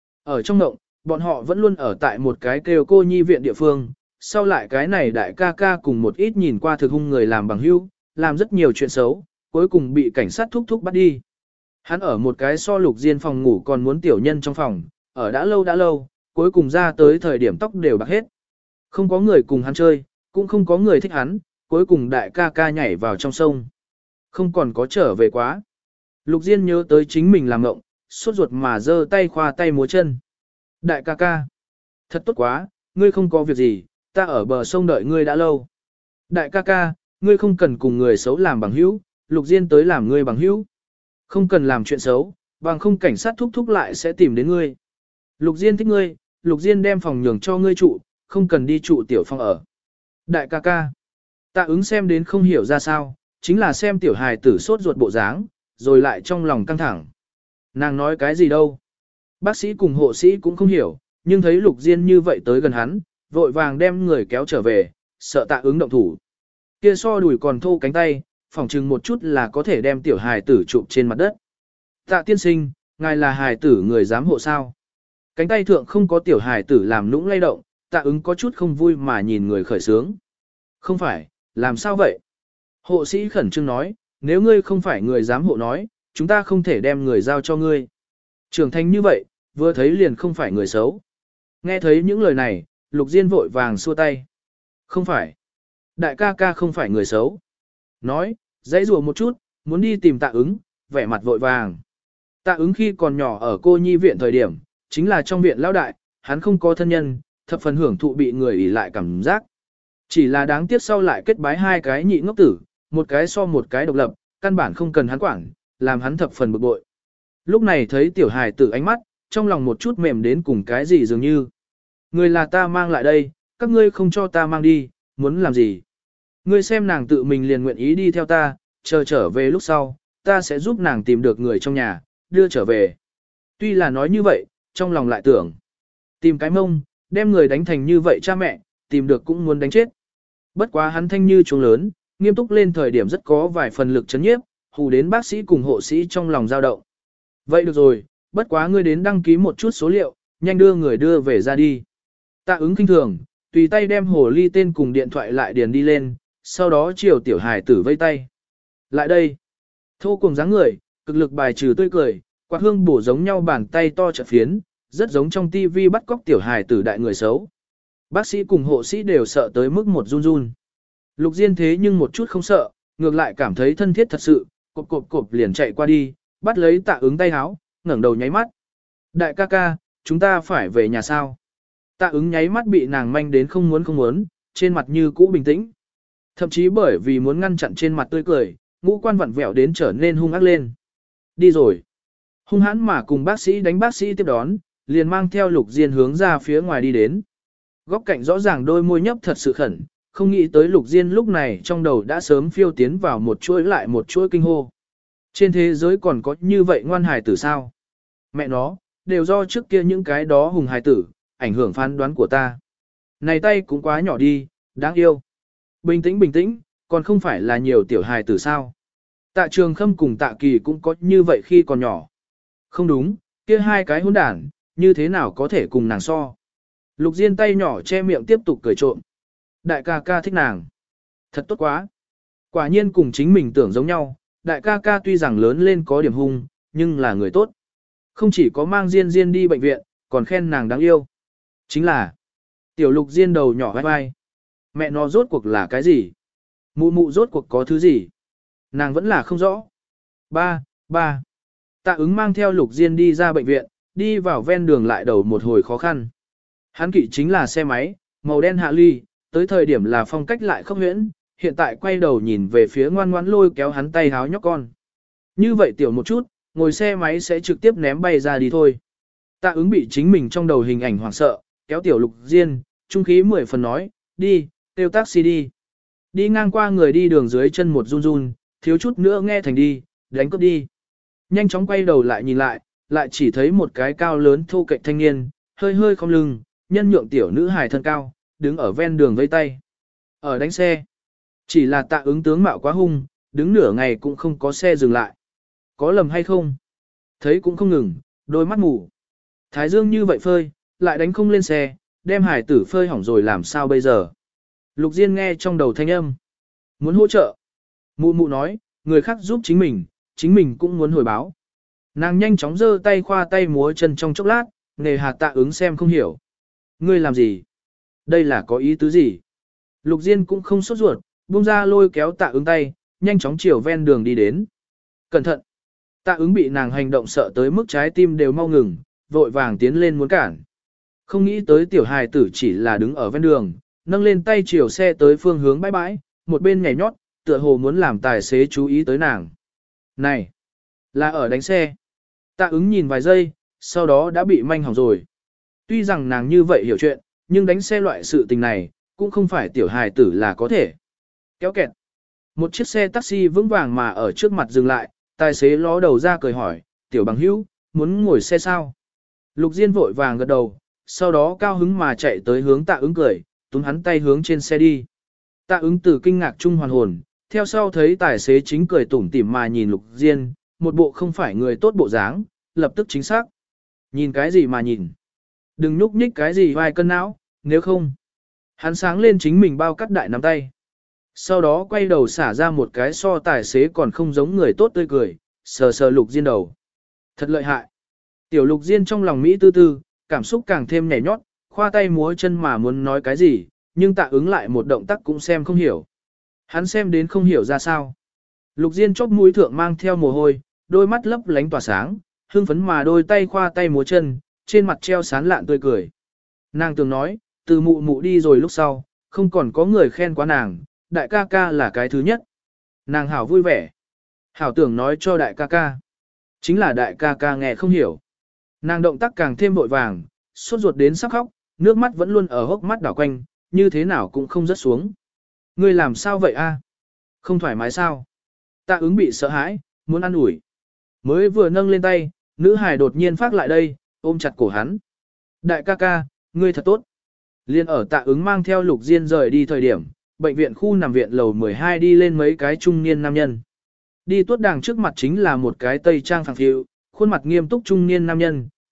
Ở trong mộng, bọn họ vẫn luôn ở tại một cái kêu cô nhi viện địa phương, sau lại cái này đại ca ca cùng một ít nhìn qua thực hung người làm bằng hữu, làm rất nhiều chuyện xấu, cuối cùng bị cảnh sát thúc thúc bắt đi. Hắn ở một cái so Lục Diên phòng ngủ còn muốn tiểu nhân trong phòng, ở đã lâu, cuối cùng ra tới thời điểm tóc đều bạc hết. Không có người cùng hắn chơi, cũng không có người thích hắn, cuối cùng đại ca ca nhảy vào trong sông. Không còn có trở về quá. Lục Diên nhớ tới chính mình làm ngộng, sốt ruột mà giơ tay khoa tay múa chân. Đại ca ca, thật tốt quá, ngươi không có việc gì, ta ở bờ sông đợi ngươi đã lâu. Đại ca ca, ngươi không cần cùng người xấu làm bằng hữu, Lục Diên tới làm ngươi bằng hữu. Không cần làm chuyện xấu, bằng không cảnh sát thúc thúc lại sẽ tìm đến ngươi. Lục Diên thích ngươi, Lục Diên đem phòng nhường cho ngươi trụ, không cần đi trụ tiểu phòng ở. Đại ca ca, Tạ Ứng xem đến không hiểu ra sao, chính là xem tiểu hài tử sốt ruột bộ dáng, rồi lại trong lòng căng thẳng. Nàng nói cái gì đâu? Bác sĩ cùng hộ sĩ cũng không hiểu, nhưng thấy Lục Diên như vậy tới gần hắn, vội vàng đem người kéo trở về, sợ Tạ Ứng động thủ. Kia so đùi còn thô cánh tay, phỏng chừng một chút là có thể đem tiểu hài tử chụp trên mặt đất. Tạ tiên sinh, ngài là hài tử người giám hộ sao? Cánh tay thượng không có tiểu hài tử làm nũng lay động, Tạ Ứng có chút không vui mà nhìn người khởi sướng. Không phải, làm sao vậy? Hộ sĩ khẩn trương nói, nếu ngươi không phải người giám hộ nói, chúng ta không thể đem người giao cho ngươi. Trưởng thành như vậy, vừa thấy liền không phải người xấu. Nghe thấy những lời này, Lục Diên vội vàng xua tay. Không phải. Đại ca ca không phải người xấu. Nói, dãy rùa một chút, muốn đi tìm Tạ Ứng, vẻ mặt vội vàng. Tạ Ứng khi còn nhỏ ở cô nhi viện thời điểm, chính là trong viện lão đại, hắn không có thân nhân, thập phần hưởng thụ bị người ỷ lại cảm giác. Chỉ là đáng tiếc sau lại kết bái 2 cái nhị ngốc tử, một cái so một cái độc lập, căn bản không cần hắn quản, làm hắn thập phần bực bội. Lúc này thấy tiểu hài tử ánh mắt, trong lòng một chút mềm đến cùng cái gì dường như. Người là ta mang lại đây, các ngươi không cho ta mang đi, muốn làm gì? Ngươi xem nàng tự mình liền nguyện ý đi theo ta, chờ trở về lúc sau, ta sẽ giúp nàng tìm được người trong nhà, đưa trở về. Tuy là nói như vậy, trong lòng lại tưởng. Tìm cái mông, đem người đánh thành như vậy cha mẹ, tìm được cũng muốn đánh chết. Bất quá hắn thanh như chuông lớn, nghiêm túc lên thời điểm rất có vài phần lực chấn nhiếp, hù đến bác sĩ cùng hộ sĩ trong lòng dao động. Vậy được rồi, bất quá ngươi đến đăng ký một chút số liệu, nhanh đưa người đưa về ra đi. Tạ ứng kinh thường, tùy tay đem hồ ly tên cùng điện thoại lại điền đi lên, sau đó chiều tiểu hài tử vây tay. Lại đây, thô cùng dáng người, cực lực bài trừ tươi cười, quạt hương bổ giống nhau bàn tay to chợt phiến, rất giống trong tivi bắt cóc tiểu hài tử đại người xấu. Bác sĩ cùng hộ sĩ đều sợ tới mức một run run. Lục Diên thế nhưng một chút không sợ, ngược lại cảm thấy thân thiết thật sự, cộp liền chạy qua đi, bắt lấy Tạ ứng tay háo, ngẩng đầu nháy mắt. Đại ca ca, chúng ta phải về nhà sao? Tạ ứng nháy mắt bị nàng manh đến không muốn, trên mặt như cũ bình tĩnh. Thậm chí bởi vì muốn ngăn chặn trên mặt tươi cười, ngũ quan vặn vẹo đến trở nên hung ác lên. Đi rồi. Hung hãn mà cùng bác sĩ đánh bác sĩ tiếp đón, liền mang theo Lục Diên hướng ra phía ngoài đi đến. Góc cạnh rõ ràng đôi môi nhấp thật sự khẩn, không nghĩ tới Lục Diên lúc này trong đầu đã sớm phiêu tiến vào một chuỗi lại một chuỗi kinh hô. Trên thế giới còn có như vậy ngoan hài tử sao? Mẹ nó, đều do trước kia những cái đó hùng hài tử, ảnh hưởng phán đoán của ta. Này tay cũng quá nhỏ đi, đáng yêu. Bình tĩnh, còn không phải là nhiều tiểu hài tử sao? Tạ Trường Khâm cùng Tạ Kỳ cũng có như vậy khi còn nhỏ. Không đúng, kia hai cái hỗn đản, như thế nào có thể cùng nàng so? Lục Diên tay nhỏ che miệng tiếp tục cười trộm. Đại ca ca thích nàng. Thật tốt quá. Quả nhiên cùng chính mình tưởng giống nhau, đại ca ca tuy rằng lớn lên có điểm hung, nhưng là người tốt. Không chỉ có mang Diên đi bệnh viện, còn khen nàng đáng yêu. Chính là, tiểu Lục Diên đầu nhỏ vai vai. Mẹ nó rốt cuộc là cái gì? Mụ rốt cuộc có thứ gì? Nàng vẫn là không rõ. Ba. Tạ ứng mang theo Lục Diên đi ra bệnh viện, đi vào ven đường lại đầu một hồi khó khăn. Hắn kỵ chính là xe máy, màu đen hạ ly, tới thời điểm là phong cách lại khốc huyễn, hiện tại quay đầu nhìn về phía ngoan ngoãn lôi kéo hắn tay háo nhóc con. Như vậy tiểu một chút, ngồi xe máy sẽ trực tiếp ném bay ra đi thôi. Tạ ứng bị chính mình trong đầu hình ảnh hoảng sợ, kéo tiểu Lục Diên, trung khí 10 phần nói, đi, kêu taxi đi. Đi ngang qua người đi đường dưới chân một run run, thiếu chút nữa nghe thành đi, đánh cướp đi. Nhanh chóng quay đầu lại nhìn lại chỉ thấy một cái cao lớn thô kệch thanh niên, hơi không lưng, nhân nhượng tiểu nữ hài thân cao, đứng ở ven đường vây tay. Ở đánh xe. Chỉ là Tạ ứng tướng mạo quá hung, đứng nửa ngày cũng không có xe dừng lại. Có lầm hay không? Thấy cũng không ngừng, đôi mắt mù. Thái dương như vậy phơi, lại đánh không lên xe, đem hải tử phơi hỏng rồi làm sao bây giờ? Lục Diên nghe trong đầu thanh âm. Muốn hỗ trợ. Mụ nói, người khác giúp chính mình cũng muốn hồi báo. Nàng nhanh chóng giơ tay khoa tay múa chân trong chốc lát, nề hà Tạ ứng xem không hiểu. Ngươi làm gì? Đây là có ý tứ gì? Lục Diên cũng không sốt ruột, buông ra lôi kéo Tạ ứng tay, nhanh chóng chiều ven đường đi đến. Cẩn thận! Tạ ứng bị nàng hành động sợ tới mức trái tim đều mau ngừng, vội vàng tiến lên muốn cản. Không nghĩ tới tiểu hài tử chỉ là đứng ở ven đường, nâng lên tay chiều xe tới phương hướng bãi bãi, một bên nhảy nhót, tựa hồ muốn làm tài xế chú ý tới nàng. Này! Là ở đánh xe. Tạ ứng nhìn vài giây, sau đó đã bị manh hỏng rồi. Tuy rằng nàng như vậy hiểu chuyện, nhưng đánh xe loại sự tình này, cũng không phải tiểu hài tử là có thể. Kéo kẹt. Một chiếc xe taxi vững vàng mà ở trước mặt dừng lại, tài xế ló đầu ra cười hỏi, tiểu bằng hữu, muốn ngồi xe sao? Lục Diên vội vàng gật đầu, sau đó cao hứng mà chạy tới hướng Tạ ứng cười, túm hắn tay hướng trên xe đi. Tạ ứng từ kinh ngạc trung hoàn hồn, theo sau thấy tài xế chính cười tủm tỉm mà nhìn Lục Diên, một bộ không phải người tốt bộ dáng, lập tức chính xác. Nhìn cái gì mà nhìn? Đừng nhúc nhích cái gì vài cân não, nếu không. Hắn sáng lên chính mình bao cắt đại nắm tay. Sau đó quay đầu xả ra một cái so tài xế còn không giống người tốt tươi cười, sờ Lục Diên đầu. Thật lợi hại. Tiểu Lục Diên trong lòng Mỹ tư tư, cảm xúc càng thêm nhảy nhót, khoa tay múa chân mà muốn nói cái gì, nhưng Tạ ứng lại một động tác cũng xem không hiểu. Hắn xem đến không hiểu ra sao. Lục Diên chóp mũi thượng mang theo mồ hôi, đôi mắt lấp lánh tỏa sáng, hưng phấn mà đôi tay khoa tay múa chân, trên mặt treo sán lạn tươi cười. Nàng từng nói, từ mụ đi rồi lúc sau, không còn có người khen quá nàng, đại ca ca là cái thứ nhất. Nàng hảo vui vẻ. Hảo tưởng nói cho đại ca ca. Chính là đại ca ca nghe không hiểu. Nàng động tác càng thêm vội vàng, sốt ruột đến sắp khóc, nước mắt vẫn luôn ở hốc mắt đảo quanh, như thế nào cũng không rớt xuống. Ngươi làm sao vậy a? Không thoải mái sao? Tạ ứng bị sợ hãi, muốn ăn ủi. Mới vừa nâng lên tay, nữ hài đột nhiên phát lại đây, ôm chặt cổ hắn. Đại ca ca, ngươi thật tốt. Liên ở Tạ ứng mang theo Lục Diên rời đi thời điểm, bệnh viện khu nằm viện lầu 12 đi lên mấy cái trung niên nam nhân. Đi tuốt đàng trước mặt chính là một cái tây trang phẳng phiu, khuôn mặt nghiêm túc trung niên nam nhân,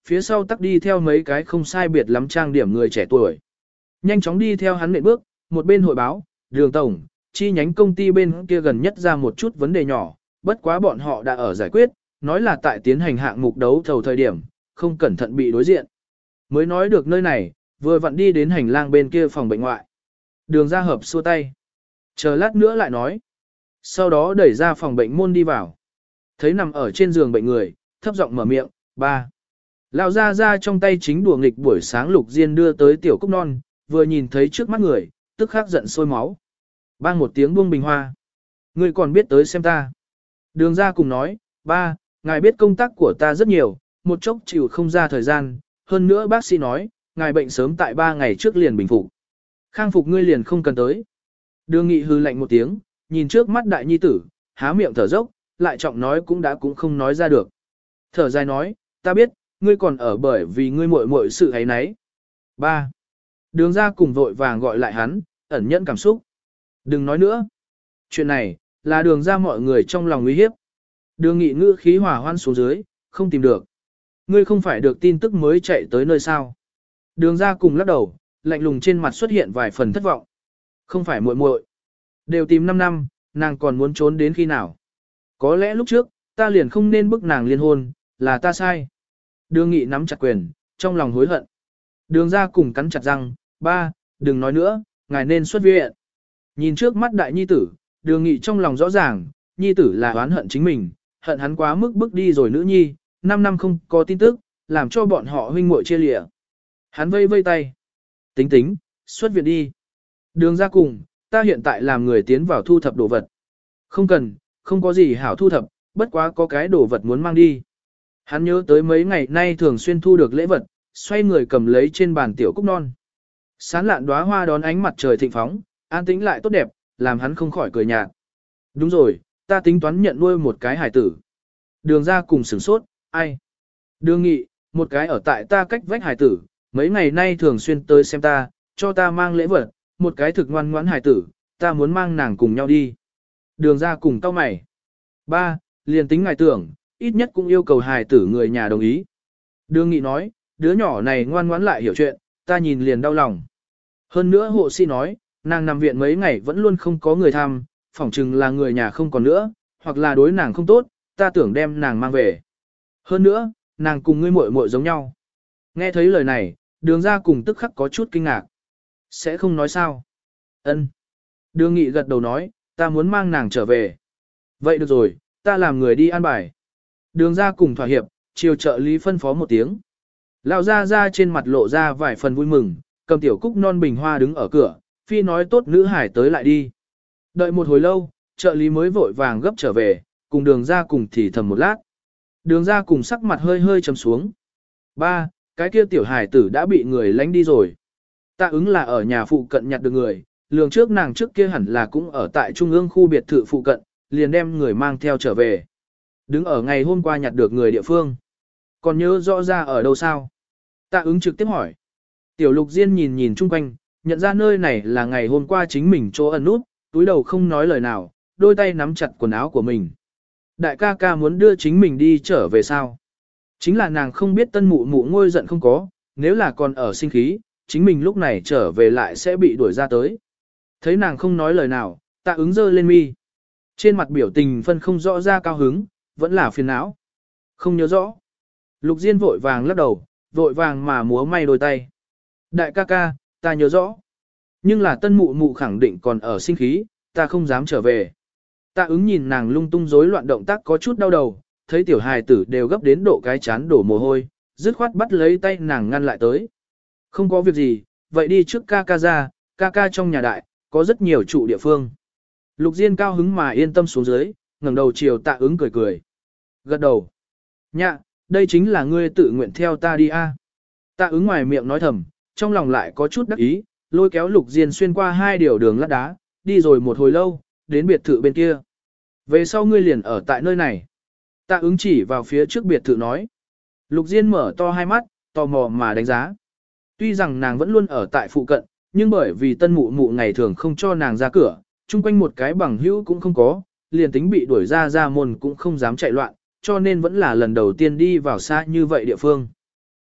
phía sau tắc đi theo mấy cái không sai biệt lắm trang điểm người trẻ tuổi. Nhanh chóng đi theo hắn nện bước, một bên hội báo, Đường tổng, chi nhánh công ty bên kia gần nhất ra một chút vấn đề nhỏ, bất quá bọn họ đã ở giải quyết, nói là tại tiến hành hạng mục đấu thầu thời điểm, không cẩn thận bị đối diện. Mới nói được nơi này, vừa vặn đi đến hành lang bên kia phòng bệnh ngoại. Đường ra hợp xua tay. Chờ lát nữa lại nói. Sau đó đẩy ra phòng bệnh môn đi vào. Thấy nằm ở trên giường bệnh người, thấp giọng mở miệng, ba. Lão ra trong tay chính đùa nghịch buổi sáng Lục Diên đưa tới tiểu cúc non, vừa nhìn thấy trước mắt người, tức khắc giận sôi máu. Bang một tiếng buông bình hoa. Ngươi còn biết tới xem ta. Đường ra cùng nói, ba, ngài biết công tác của ta rất nhiều, một chốc chịu không ra thời gian, hơn nữa bác sĩ nói, ngài bệnh sớm tại 3 ngày trước liền bình phục. Khang phục ngươi liền không cần tới. Đường Nghị hư lạnh một tiếng, nhìn trước mắt đại nhi tử, há miệng thở dốc, lại trọng nói cũng không nói ra được. Thở dài nói, ta biết, ngươi còn ở bởi vì ngươi muội muội sự ấy nấy. Ba. Đường ra cùng vội vàng gọi lại hắn, ẩn nhẫn cảm xúc. Đừng nói nữa. Chuyện này, là đường ra mọi người trong lòng nguy hiếp. Đường Nghị ngữ khí hỏa hoan xuống dưới, không tìm được. Ngươi không phải được tin tức mới chạy tới nơi sao. Đường ra cùng lắc đầu, lạnh lùng trên mặt xuất hiện vài phần thất vọng. Không phải muội muội, đều tìm 5 năm, nàng còn muốn trốn đến khi nào. Có lẽ lúc trước, ta liền không nên bức nàng liên hôn, là ta sai. Đường Nghị nắm chặt quyền, trong lòng hối hận. Đường ra cùng cắn chặt răng, ba, đừng nói nữa, ngài nên xuất viện. Nhìn trước mắt đại nhi tử, đường Nghị trong lòng rõ ràng, nhi tử là oán hận chính mình, hận hắn quá mức bức đi rồi nữ nhi, 5 năm không có tin tức, làm cho bọn họ huynh muội chia lịa. Hắn vây vây tay. Tính, xuất viện đi. Đường ra cùng, ta hiện tại làm người tiến vào thu thập đồ vật. Không cần, không có gì hảo thu thập, bất quá có cái đồ vật muốn mang đi. Hắn nhớ tới mấy ngày nay thường xuyên thu được lễ vật, xoay người cầm lấy trên bàn tiểu cúc non. Sán lạn đóa hoa đón ánh mặt trời thịnh phóng, an tĩnh lại tốt đẹp, làm hắn không khỏi cười nhạt. Đúng rồi, ta tính toán nhận nuôi một cái hải tử. Đường ra cùng sửng sốt, ai? Đường Nghị, một cái ở tại ta cách vách hải tử, mấy ngày nay thường xuyên tới xem ta, cho ta mang lễ vật, một cái thực ngoan ngoãn hải tử, ta muốn mang nàng cùng nhau đi. Đường ra cùng cau mày. Ba, liền tính ngài tưởng, ít nhất cũng yêu cầu hải tử người nhà đồng ý. Đường Nghị nói, đứa nhỏ này ngoan ngoãn lại hiểu chuyện, ta nhìn liền đau lòng. Hơn nữa hộ sĩ nói, nàng nằm viện mấy ngày vẫn luôn không có người thăm, phỏng chừng là người nhà không còn nữa, hoặc là đối nàng không tốt, ta tưởng đem nàng mang về. Hơn nữa, nàng cùng ngươi muội muội giống nhau. Nghe thấy lời này, đường ra cùng tức khắc có chút kinh ngạc. Sẽ không nói sao? Ân. Đường Nghị gật đầu nói, ta muốn mang nàng trở về. Vậy được rồi, ta làm người đi an bài. Đường ra cùng thỏa hiệp, chiều trợ lý phân phó một tiếng. Lão ra trên mặt lộ ra vài phần vui mừng, cầm tiểu cúc non bình hoa đứng ở cửa, phi nói tốt nữ hải tới lại đi. Đợi một hồi lâu, trợ lý mới vội vàng gấp trở về, cùng đường ra cùng thì thầm một lát. Đường ra cùng sắc mặt hơi hơi trầm xuống. Ba, cái kia tiểu hải tử đã bị người lánh đi rồi. Tạ ứng là ở nhà phụ cận nhặt được người, lường trước nàng trước kia hẳn là cũng ở tại trung ương khu biệt thự phụ cận, liền đem người mang theo trở về. Đứng ở ngày hôm qua nhặt được người địa phương. Còn nhớ rõ ra ở đâu sao? Tạ ứng trực tiếp hỏi. Tiểu Lục Diên nhìn nhìn chung quanh, nhận ra nơi này là ngày hôm qua chính mình chỗ ẩn nút, túi đầu không nói lời nào, đôi tay nắm chặt quần áo của mình. Đại ca ca muốn đưa chính mình đi trở về sao? Chính là nàng không biết tân mụ mụ ngôi giận không có, nếu là còn ở sinh khí, chính mình lúc này trở về lại sẽ bị đuổi ra tới. Thấy nàng không nói lời nào, Tạ ứng giơ lên mi. Trên mặt biểu tình phân không rõ ra cao hứng, vẫn là phiền não. Không nhớ rõ. Lục Diên vội vàng lắc đầu, vội vàng mà múa may đôi tay. Đại ca ca, ta nhớ rõ. Nhưng là tân mụ mụ khẳng định còn ở sinh khí, ta không dám trở về. Tạ ứng nhìn nàng lung tung rối loạn động tác có chút đau đầu, thấy tiểu hài tử đều gấp đến độ cái chán đổ mồ hôi, dứt khoát bắt lấy tay nàng ngăn lại tới. Không có việc gì, vậy đi trước ca ca ra, ca ca trong nhà đại, có rất nhiều trụ địa phương. Lục Diên cao hứng mà yên tâm xuống dưới, ngẩng đầu chiều Tạ ứng cười cười. Gật đầu. Nhạ, đây chính là ngươi tự nguyện theo ta đi a. Tạ ứng ngoài miệng nói thầm, trong lòng lại có chút đắc ý, lôi kéo Lục Diên xuyên qua hai điều đường lát đá, đi rồi một hồi lâu, đến biệt thự bên kia. Về sau ngươi liền ở tại nơi này. Tạ ứng chỉ vào phía trước biệt thự nói. Lục Diên mở to hai mắt, tò mò mà đánh giá. Tuy rằng nàng vẫn luôn ở tại phụ cận, nhưng bởi vì tân mụ mụ ngày thường không cho nàng ra cửa, chung quanh một cái bằng hữu cũng không có, liền tính bị đuổi ra môn cũng không dám chạy loạn, cho nên vẫn là lần đầu tiên đi vào xa như vậy địa phương.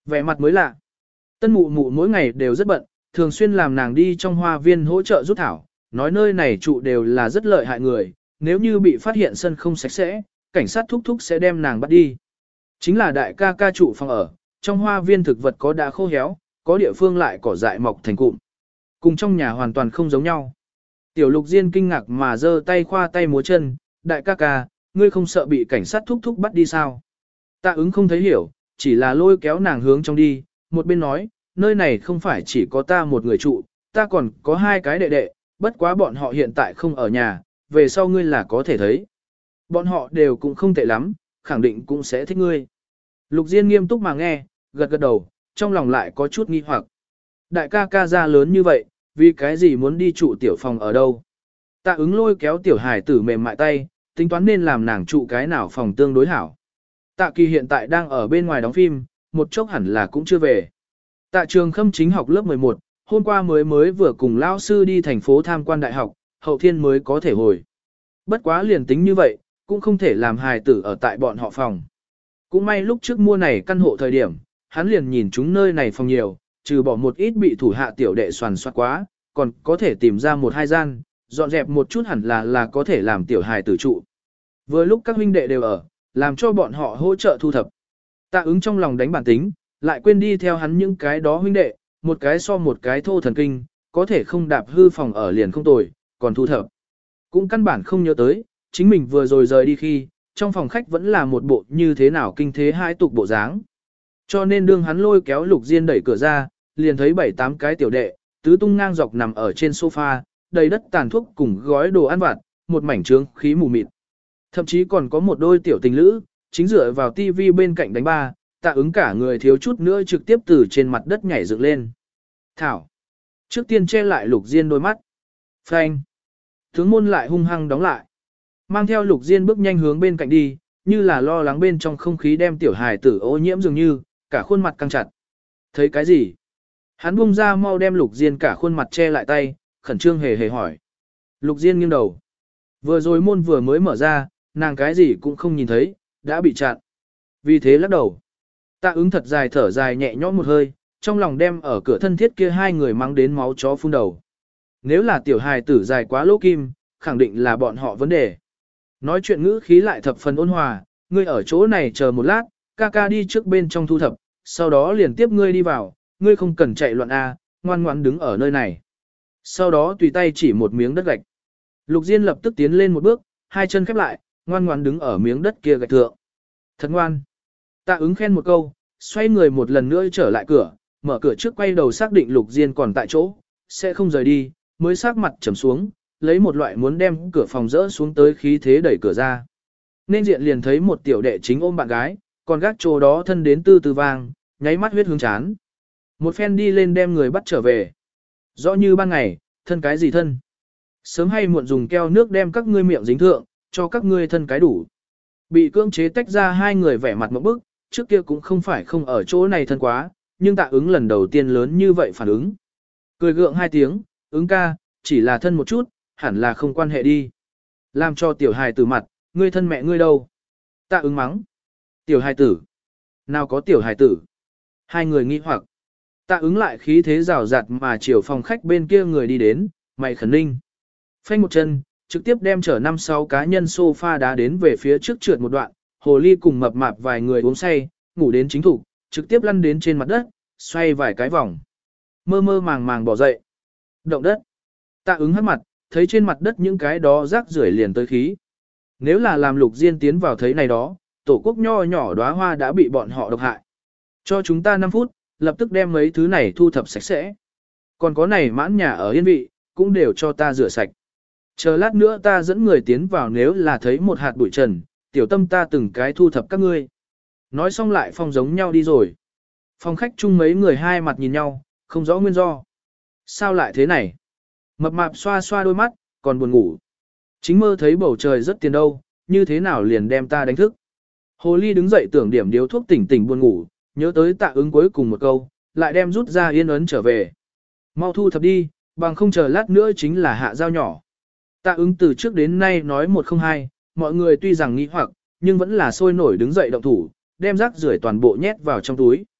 Vẻ mặt mới lạ. Tân mụ mụ mỗi ngày đều rất bận, thường xuyên làm nàng đi trong hoa viên hỗ trợ rút thảo, nói nơi này trụ đều là rất lợi hại người, nếu như bị phát hiện sân không sạch sẽ, cảnh sát thúc thúc sẽ đem nàng bắt đi. Chính là đại ca ca trụ phòng ở, trong hoa viên thực vật có đã khô héo, có địa phương lại cỏ dại mọc thành cụm. Cùng trong nhà hoàn toàn không giống nhau. Tiểu Lục Diên kinh ngạc mà giơ tay khoa tay múa chân, đại ca ca, ngươi không sợ bị cảnh sát thúc thúc bắt đi sao? Tạ ứng không thấy hiểu, chỉ là lôi kéo nàng hướng trong đi, một bên nói, nơi này không phải chỉ có ta một người trụ, ta còn có hai cái đệ đệ, bất quá bọn họ hiện tại không ở nhà, về sau ngươi là có thể thấy. Bọn họ đều cũng không tệ lắm, khẳng định cũng sẽ thích ngươi. Lục Diên nghiêm túc mà nghe, gật gật đầu, trong lòng lại có chút nghi hoặc. Đại ca ca ra lớn như vậy, vì cái gì muốn đi trụ tiểu phòng ở đâu? Tạ ứng lôi kéo tiểu hải tử mềm mại tay, tính toán nên làm nàng trụ cái nào phòng tương đối hảo. Tạ Kỳ hiện tại đang ở bên ngoài đóng phim, một chốc hẳn là cũng chưa về. Tạ Trường Khâm chính học lớp 11, hôm qua mới vừa cùng lão sư đi thành phố tham quan đại học, hậu thiên mới có thể hồi. Bất quá liền tính như vậy, cũng không thể làm hài tử ở tại bọn họ phòng. Cũng may lúc trước mua này căn hộ thời điểm, hắn liền nhìn chúng nơi này phòng nhiều, trừ bỏ một ít bị thủ hạ tiểu đệ soàn soát quá, còn có thể tìm ra một hai gian, dọn dẹp một chút hẳn là có thể làm tiểu hài tử trụ. Vừa lúc các huynh đệ đều ở, làm cho bọn họ hỗ trợ thu thập. Tạ ứng trong lòng đánh bản tính, lại quên đi theo hắn những cái đó huynh đệ, một cái so một cái thô thần kinh, có thể không đạp hư phòng ở liền không tồi, còn thu thập. Cũng căn bản không nhớ tới, chính mình vừa rồi rời đi khi, trong phòng khách vẫn là một bộ như thế nào kinh thế hai tục bộ dáng. Cho nên đương hắn lôi kéo Lục Diên đẩy cửa ra, liền thấy 7-8 cái tiểu đệ, tứ tung ngang dọc nằm ở trên sofa, đầy đất tàn thuốc cùng gói đồ ăn vặt, một mảnh trướng khí mù mịt. Thậm chí còn có một đôi tiểu tình lữ, chính dựa vào tivi bên cạnh đánh ba, Tạ ứng cả người thiếu chút nữa trực tiếp từ trên mặt đất nhảy dựng lên. Thảo. Trước tiên che lại Lục Diên đôi mắt. Phanh. Tướng môn lại hung hăng đóng lại. Mang theo Lục Diên bước nhanh hướng bên cạnh đi, như là lo lắng bên trong không khí đem tiểu hài tử ô nhiễm dường như, cả khuôn mặt căng chặt. Thấy cái gì? Hắn buông ra mau đem Lục Diên cả khuôn mặt che lại tay, khẩn trương hề hề hỏi. Lục Diên nghiêng đầu. Vừa rồi môn vừa mới mở ra, nàng cái gì cũng không nhìn thấy, đã bị chặn. Vì thế lắc đầu. Tạ ứng thật dài thở dài nhẹ nhõm một hơi, trong lòng đem ở cửa thân thiết kia hai người mang đến máu chó phun đầu. Nếu là tiểu hài tử dài quá lỗ kim, khẳng định là bọn họ vấn đề. Nói chuyện ngữ khí lại thập phần ôn hòa, ngươi ở chỗ này chờ một lát, ca ca đi trước bên trong thu thập, sau đó liền tiếp ngươi đi vào, ngươi không cần chạy loạn A, ngoan ngoãn đứng ở nơi này. Sau đó tùy tay chỉ một miếng đất gạch. Lục Diên lập tức tiến lên một bước, hai chân khép lại, ngoan ngoãn đứng ở miếng đất kia gạch thượng. Thật ngoan. Tạ ứng khen một câu, xoay người một lần nữa trở lại cửa, mở cửa trước quay đầu xác định Lục Diên còn tại chỗ, sẽ không rời đi, mới sắc mặt trầm xuống, lấy một loại muốn đem cửa phòng rỡ xuống tới khí thế đẩy cửa ra. Nên diện liền thấy một tiểu đệ chính ôm bạn gái, còn gác chỗ đó thân đến tư tư vang, nháy mắt huyết hướng chán. Một phen đi lên đem người bắt trở về. Rõ như ban ngày, thân cái gì thân. Sớm hay muộn dùng keo nước đem các ngươi miệng dính thượng, cho các ngươi thân cái đủ. Bị cưỡng chế tách ra hai người vẻ mặt một bức, trước kia cũng không phải không ở chỗ này thân quá, nhưng Tạ ứng lần đầu tiên lớn như vậy phản ứng. Cười gượng hai tiếng, ứng ca, chỉ là thân một chút, hẳn là không quan hệ đi. Làm cho tiểu hài tử mặt, ngươi thân mẹ ngươi đâu? Tạ ứng mắng. Tiểu hài tử. Nào có tiểu hài tử? Hai người nghi hoặc. Tạ ứng lại khí thế rào rạt mà chiều phòng khách bên kia người đi đến, mày khẩn ninh. Phanh một chân, trực tiếp đem chở 5-6 cá nhân sofa đá đến về phía trước trượt một đoạn, hồ ly cùng mập mạp vài người uống say, ngủ đến chính thủ, trực tiếp lăn đến trên mặt đất, xoay vài cái vòng. Mơ mơ màng màng bỏ dậy. Động đất. Tạ ứng hắt mặt, thấy trên mặt đất những cái đó rác rưởi liền tới khí. Nếu là làm Lục Diên tiến vào thấy này đó, tổ quốc nho nhỏ đóa hoa đã bị bọn họ độc hại. Cho chúng ta 5 phút, lập tức đem mấy thứ này thu thập sạch sẽ. Còn có này mãn nhà ở yên vị, cũng đều cho ta rửa sạch. Chờ lát nữa ta dẫn người tiến vào nếu là thấy một hạt bụi trần, tiểu tâm ta từng cái thu thập các ngươi. Nói xong lại phong giống nhau đi rồi. Phòng khách chung mấy người hai mặt nhìn nhau, không rõ nguyên do. Sao lại thế này? Mập mạp xoa xoa đôi mắt, còn buồn ngủ. Chính mơ thấy bầu trời rất tiền đâu, như thế nào liền đem ta đánh thức. Hồ ly đứng dậy tưởng điểm điếu thuốc tỉnh tỉnh buồn ngủ, nhớ tới Tạ ứng cuối cùng một câu, lại đem rút ra yên ấn trở về. Mau thu thập đi, bằng không chờ lát nữa chính là hạ dao nhỏ. Tạ ứng từ trước đến nay nói một không hai, mọi người tuy rằng nghĩ hoặc, nhưng vẫn là sôi nổi đứng dậy động thủ, đem rác rưởi toàn bộ nhét vào trong túi.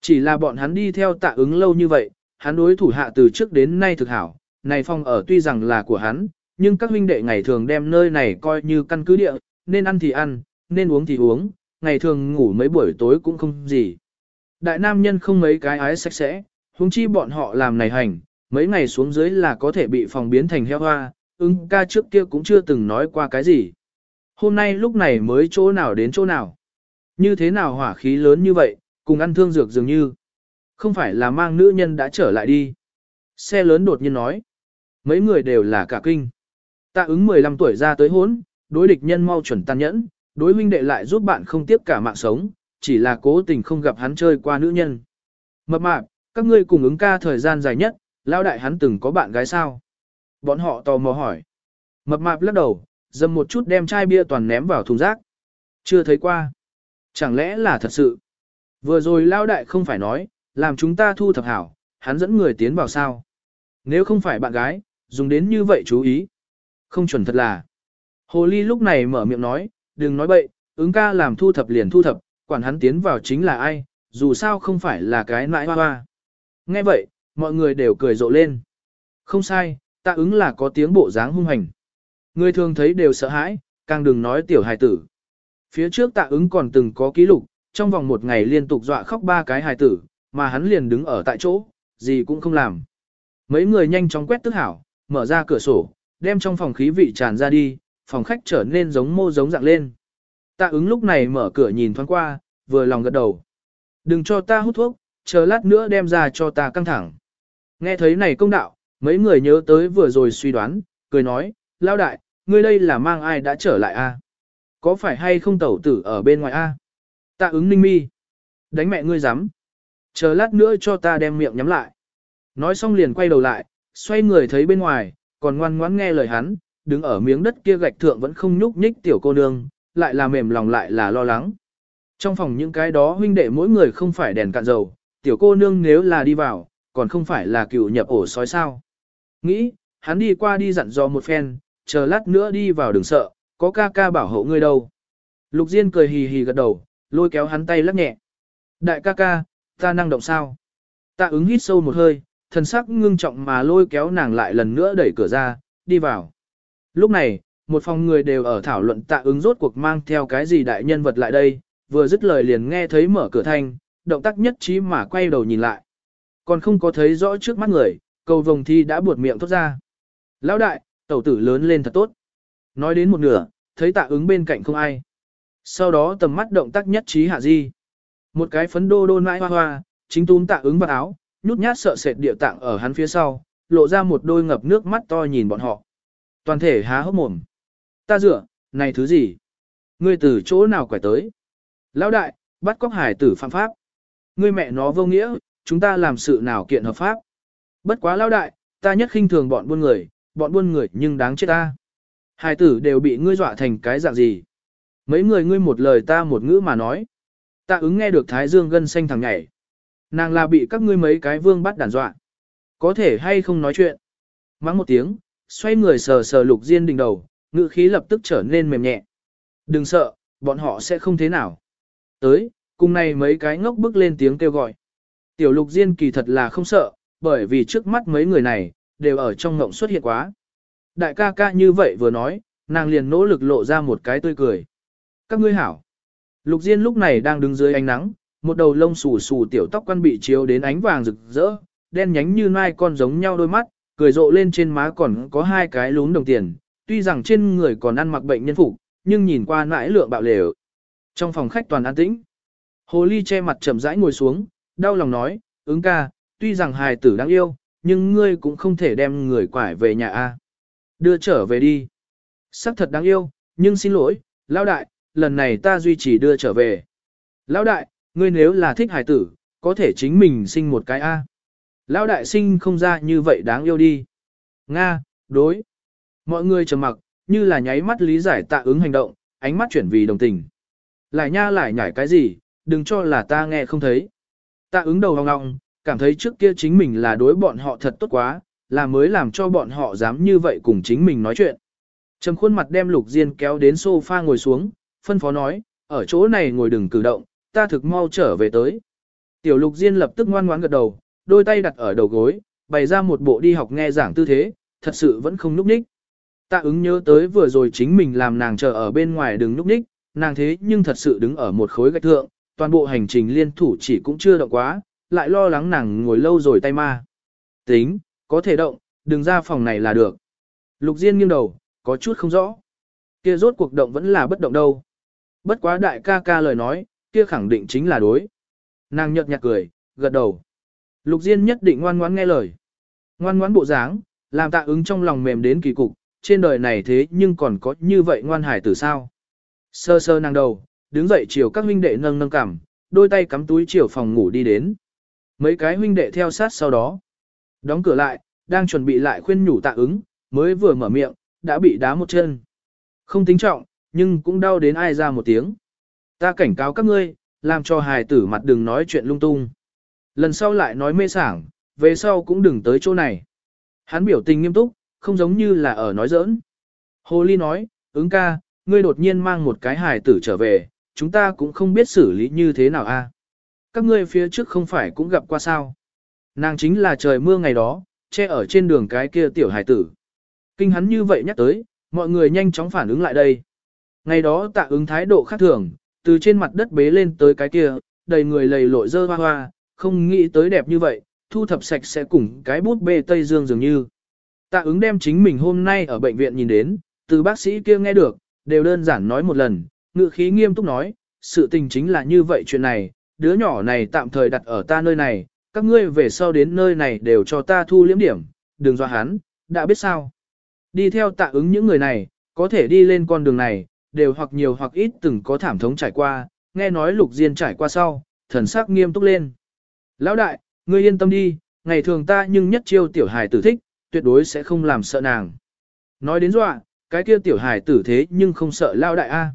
Chỉ là bọn hắn đi theo Tạ Ứng lâu như vậy, hắn đối thủ hạ từ trước đến nay thực hảo, này phòng ở tuy rằng là của hắn, nhưng các huynh đệ ngày thường đem nơi này coi như căn cứ địa, nên ăn thì ăn, nên uống thì uống, ngày thường ngủ mấy buổi tối cũng không gì. Đại nam nhân không mấy cái ái sạch sẽ, huống chi bọn họ làm này hành, mấy ngày xuống dưới là có thể bị phòng biến thành heo hoa, ca trước kia cũng chưa từng nói qua cái gì. Hôm nay lúc này mới chỗ nào đến chỗ nào. Như thế nào hỏa khí lớn như vậy, cùng ăn thương dược dường như. Không phải là mang nữ nhân đã trở lại đi. Xe lớn đột nhiên nói. Mấy người đều là cả kinh. Tạ Ứng 15 tuổi ra tới hốn, đối địch nhân mau chuẩn tàn nhẫn, đối huynh đệ lại giúp bạn không tiếp cả mạng sống, chỉ là cố tình không gặp hắn chơi qua nữ nhân. Mập mạp, các ngươi cùng Ứng ca thời gian dài nhất, lão đại hắn từng có bạn gái sao? Bọn họ tò mò hỏi. Mập mạp lắc đầu, dầm một chút đem chai bia toàn ném vào thùng rác. Chưa thấy qua. Chẳng lẽ là thật sự? Vừa rồi lão đại không phải nói, làm chúng ta thu thập hảo, hắn dẫn người tiến vào sao? Nếu không phải bạn gái, dùng đến như vậy chú ý. Không chuẩn thật là. Hồ ly lúc này mở miệng nói, đừng nói bậy, Ứng ca làm thu thập liền thu thập, quản hắn tiến vào chính là ai, dù sao không phải là cái nãi hoa hoa. Nghe vậy, mọi người đều cười rộ lên. Không sai, Tạ Ứng là có tiếng bộ dáng hung hành. Người thường thấy đều sợ hãi, càng đừng nói tiểu hài tử. Phía trước Tạ Ứng còn từng có ký lục, trong vòng một ngày liên tục dọa khóc 3 cái hài tử, mà hắn liền đứng ở tại chỗ, gì cũng không làm. Mấy người nhanh chóng quét tức hảo, mở ra cửa sổ, đem trong phòng khí vị tràn ra đi, phòng khách trở nên giống mô giống dạng lên. Tạ Ứng lúc này mở cửa nhìn thoáng qua, vừa lòng gật đầu. Đừng cho ta hút thuốc, chờ lát nữa đem ra cho ta căng thẳng. Nghe thấy này công đạo, mấy người nhớ tới vừa rồi suy đoán, cười nói, lao đại, ngươi đây là mang ai đã trở lại a? Có phải hay không tẩu tử ở bên ngoài a? Tạ Ứng ninh mi. Đánh mẹ ngươi dám. Chờ lát nữa cho ta đem miệng nhắm lại. Nói xong liền quay đầu lại, xoay người thấy bên ngoài, còn ngoan ngoãn nghe lời hắn, đứng ở miếng đất kia gạch thượng vẫn không nhúc nhích tiểu cô nương, lại là mềm lòng lại là lo lắng. Trong phòng những cái đó huynh đệ mỗi người không phải đèn cạn dầu, tiểu cô nương nếu là đi vào, còn không phải là cựu nhập ổ sói sao. Nghĩ, hắn đi qua đi dặn dò một phen, chờ lát nữa đi vào đừng sợ, có ca ca bảo hộ ngươi đâu. Lục Diên cười hì hì gật đầu, lôi kéo hắn tay lắc nhẹ. Đại ca ca, ta năng động sao? Tạ Ứng hít sâu một hơi, thần sắc ngưng trọng mà lôi kéo nàng lại lần nữa đẩy cửa ra, đi vào. Lúc này, một phòng người đều ở thảo luận Tạ Ứng rốt cuộc mang theo cái gì đại nhân vật lại đây, vừa dứt lời liền nghe thấy mở cửa thanh, động tác nhất trí mà quay đầu nhìn lại. Còn không có thấy rõ trước mắt người, cầu vồng thi đã buột miệng thốt ra. Lão đại, tẩu tử lớn lên thật tốt. Nói đến một nửa, thấy Tạ Ứng bên cạnh không ai. Sau đó tầm mắt động tác nhất trí hạ di. Một cái phấn đô đôn mãi hoa hoa, chính túm Tạ Ứng vào áo, nhút nhát sợ sệt địa tạng ở hắn phía sau, lộ ra một đôi ngập nước mắt to nhìn bọn họ. Toàn thể há hốc mồm. Ta dựa, này thứ gì? Ngươi từ chỗ nào quải tới? Lão đại, bắt cóc hải tử phạm pháp. Ngươi mẹ nó vô nghĩa, chúng ta làm sự nào kiện hợp pháp. Bất quá lão đại, ta nhất khinh thường bọn buôn người nhưng đáng chết ta. Hải tử đều bị ngươi dọa thành cái dạng gì? Mấy người ngươi một lời ta một ngữ mà nói. Tạ Ứng nghe được Thái Dương gân xanh thẳng nhảy. Nàng là bị các ngươi mấy cái vương bắt đàn dọa. Có thể hay không nói chuyện. Mắng một tiếng, xoay người sờ sờ Lục Diên đỉnh đầu, ngữ khí lập tức trở nên mềm nhẹ. Đừng sợ, bọn họ sẽ không thế nào. Tới, cùng này mấy cái ngốc bước lên tiếng kêu gọi. Tiểu Lục Diên kỳ thật là không sợ, bởi vì trước mắt mấy người này, đều ở trong ngộng xuất hiện quá. Đại ca ca như vậy vừa nói, nàng liền nỗ lực lộ ra một cái tươi cười. Các ngươi hảo. Lục Diên lúc này đang đứng dưới ánh nắng, một đầu lông xù xù tiểu tóc quăn bị chiếu đến ánh vàng rực rỡ, đen nhánh như nai con giống nhau đôi mắt, cười rộ lên trên má còn có 2 cái lún đồng tiền, tuy rằng trên người còn ăn mặc bệnh nhân phục, nhưng nhìn qua nãi lượng bạo lều. Trong phòng khách toàn an tĩnh. Hồ ly che mặt chậm rãi ngồi xuống, đau lòng nói, Ứng ca, tuy rằng hài tử đáng yêu, nhưng ngươi cũng không thể đem người quải về nhà a. Đưa trở về đi. Sắc thật đáng yêu, nhưng xin lỗi, lão đại, lần này ta duy trì đưa trở về. Lão đại, ngươi nếu là thích hài tử, có thể chính mình sinh một cái a. Lão đại sinh không ra như vậy đáng yêu đi. Nga, đối. Mọi người trầm mặc, như là nháy mắt lý giải Tạ Ứng hành động, ánh mắt chuyển vì đồng tình. Lại nha lại nhảy cái gì, đừng cho là ta nghe không thấy. Tạ Ứng đầu hong ngọng, cảm thấy trước kia chính mình là đối bọn họ thật tốt quá, là mới làm cho bọn họ dám như vậy cùng chính mình nói chuyện. Trầm khuôn mặt đem Lục Diên kéo đến sofa ngồi xuống, phân phó nói, ở chỗ này ngồi đừng cử động, ta thực mau trở về tới. Tiểu Lục Diên lập tức ngoan ngoãn gật đầu, đôi tay đặt ở đầu gối, bày ra một bộ đi học nghe giảng tư thế, thật sự vẫn không nhúc nhích. Tạ ứng nhớ tới vừa rồi chính mình làm nàng chờ ở bên ngoài đừng nhúc nhích, nàng thế nhưng thật sự đứng ở một khối gạch thượng, toàn bộ hành trình liên thủ chỉ cũng chưa động quá, lại lo lắng nàng ngồi lâu rồi tay ma. Tính, có thể động, đừng ra phòng này là được. Lục Diên nghiêng đầu, có chút không rõ. Kia rốt cuộc động vẫn là bất động đâu. Bất quá đại ca ca lời nói, kia khẳng định chính là đối. Nàng nhợt nhạt cười, gật đầu. Lục Diên nhất định ngoan ngoãn nghe lời. Ngoan ngoãn bộ dáng, làm Tạ ứng trong lòng mềm đến kỳ cục, trên đời này thế nhưng còn có như vậy ngoan hải tử sao. Sơ sơ nàng đầu, đứng dậy chiều các huynh đệ nâng nâng cằm, đôi tay cắm túi chiều phòng ngủ đi đến. Mấy cái huynh đệ theo sát sau đó. Đóng cửa lại, đang chuẩn bị lại khuyên nhủ Tạ ứng, mới vừa mở miệng, đã bị đá một chân. Không tính trọng, nhưng cũng đau đến ai ra một tiếng. Ta cảnh cáo các ngươi, làm cho hài tử mặt đừng nói chuyện lung tung. Lần sau lại nói mê sảng, về sau cũng đừng tới chỗ này. Hắn biểu tình nghiêm túc, không giống như là ở nói giỡn. Hồ Ly nói, ứng ca, ngươi đột nhiên mang một cái hài tử trở về, chúng ta cũng không biết xử lý như thế nào a. Các ngươi phía trước không phải cũng gặp qua sao. Nàng chính là trời mưa ngày đó, che ở trên đường cái kia tiểu hài tử. Kinh hắn như vậy nhắc tới, mọi người nhanh chóng phản ứng lại đây. Ngày đó Tạ ứng thái độ khác thường, từ trên mặt đất bế lên tới cái kia, đầy người lầy lội dơ hoa hoa, không nghĩ tới đẹp như vậy, thu thập sạch sẽ cùng cái bút bê Tây Dương dường như. Tạ ứng đem chính mình hôm nay ở bệnh viện nhìn đến, từ bác sĩ kia nghe được, đều đơn giản nói một lần, ngữ khí nghiêm túc nói, sự tình chính là như vậy chuyện này, đứa nhỏ này tạm thời đặt ở ta nơi này, các ngươi về sau đến nơi này đều cho ta thu liếm điểm, đừng dọa hắn, đã biết sao. Đi theo Tạ ứng những người này, có thể đi lên con đường này, đều hoặc nhiều hoặc ít từng có thảm thống trải qua, nghe nói Lục Diên trải qua sau, thần sắc nghiêm túc lên. Lão đại, ngươi yên tâm đi, ngày thường ta nhưng nhất chiêu tiểu hài tử thích, tuyệt đối sẽ không làm sợ nàng. Nói đến dọa, cái kia tiểu hài tử thế nhưng không sợ lão đại a.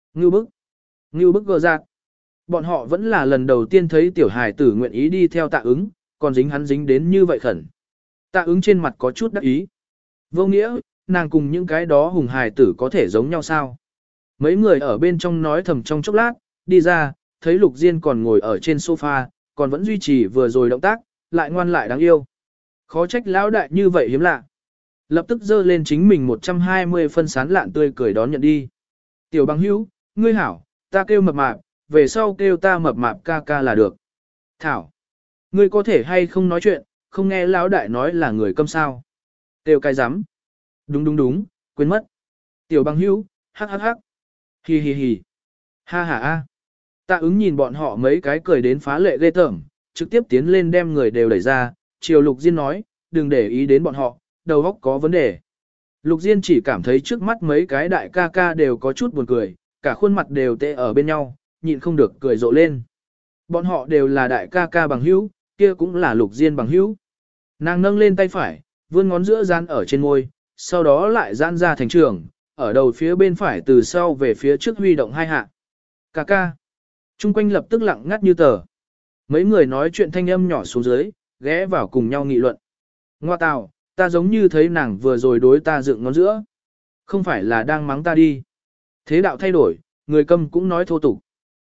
Ngưu bức gờ giạt. Bọn họ vẫn là lần đầu tiên thấy tiểu hài tử nguyện ý đi theo Tạ ứng, còn dính hắn dính đến như vậy khẩn. Tạ ứng trên mặt có chút đắc ý. Vô nghĩa, nàng cùng những cái đó hùng hài tử có thể giống nhau sao? Mấy người ở bên trong nói thầm trong chốc lát, đi ra, thấy Lục Diên còn ngồi ở trên sofa, còn vẫn duy trì vừa rồi động tác, lại ngoan lại đáng yêu. Khó trách lão đại như vậy hiếm lạ. Lập tức dơ lên chính mình 120 phân sán lạn tươi cười đón nhận đi. Tiểu bằng hữu, ngươi hảo, ta kêu mập mạp, về sau kêu ta mập mạp ca ca là được. Thảo, ngươi có thể hay không nói chuyện, không nghe lão đại nói là người câm sao. Kêu cái rắm. Đúng, quên mất. Tiểu bằng hữu, hắc hắc hắc. Hi hi hi. Ha ha a. Tạ ứng nhìn bọn họ mấy cái cười đến phá lệ ghê tởm, trực tiếp tiến lên đem người đều đẩy ra, chiều Lục Diên nói, đừng để ý đến bọn họ, đầu óc có vấn đề. Lục Diên chỉ cảm thấy trước mắt mấy cái đại ca ca đều có chút buồn cười, cả khuôn mặt đều tệ ở bên nhau, nhịn không được cười rộ lên. Bọn họ đều là đại ca ca bằng hữu, kia cũng là Lục Diên bằng hữu. Nàng nâng lên tay phải, vươn ngón giữa dán ở trên môi, sau đó lại giãn ra thành trường, ở đầu phía bên phải từ sau về phía trước huy động hai hạ. Ca ca. Trung quanh lập tức lặng ngắt như tờ. Mấy người nói chuyện thanh âm nhỏ xuống dưới, ghé vào cùng nhau nghị luận. Ngoa tào, ta giống như thấy nàng vừa rồi đối ta dựng ngón giữa. Không phải là đang mắng ta đi. Thế đạo thay đổi, người câm cũng nói thô tục.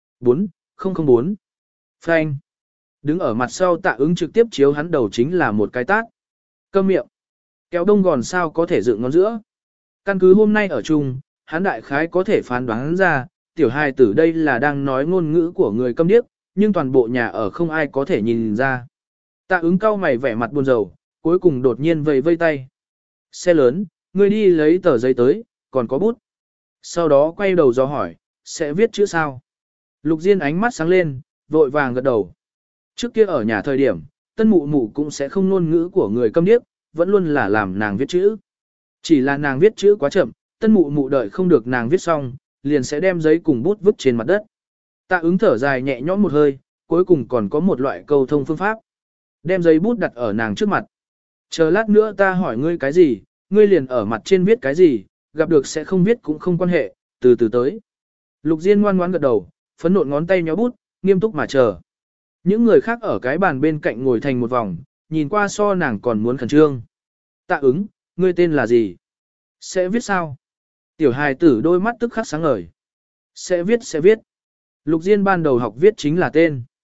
4004. Phanh. Đứng ở mặt sau Tạ ứng trực tiếp chiếu hắn đầu chính là một cái tát. Câm miệng. Kéo đông gòn sao có thể dựng ngón giữa. Căn cứ hôm nay ở chung, hắn đại khái có thể phán đoán ra, tiểu hài tử đây là đang nói ngôn ngữ của người câm điếc, nhưng toàn bộ nhà ở không ai có thể nhìn ra. Tạ ứng cau mày vẻ mặt buồn rầu, cuối cùng đột nhiên vây vây tay. Xe lớn, ngươi đi lấy tờ giấy tới, còn có bút. Sau đó quay đầu do hỏi, sẽ viết chữ sao? Lục Diên ánh mắt sáng lên, vội vàng gật đầu. Trước kia ở nhà thời điểm, tân mụ mụ cũng sẽ không ngôn ngữ của người câm điếc, vẫn luôn là làm nàng viết chữ. Chỉ là nàng viết chữ quá chậm, tân mụ mụ đợi không được nàng viết xong, liền sẽ đem giấy cùng bút vứt trên mặt đất. Tạ ứng thở dài nhẹ nhõm một hơi, cuối cùng còn có một loại câu thông phương pháp. Đem giấy bút đặt ở nàng trước mặt. Chờ lát nữa ta hỏi ngươi cái gì, ngươi liền ở mặt trên viết cái gì, gặp được sẽ không viết cũng không quan hệ, từ từ tới. Lục Diên ngoan ngoãn gật đầu, phấn nộn ngón tay nhéo bút, nghiêm túc mà chờ. Những người khác ở cái bàn bên cạnh ngồi thành một vòng, nhìn qua so nàng còn muốn khẩn trương. Tạ ứng, ngươi tên là gì? Sẽ viết sao? Tiểu hài tử đôi mắt tức khắc sáng ngời. Sẽ viết. Lục Diên ban đầu học viết chính là tên.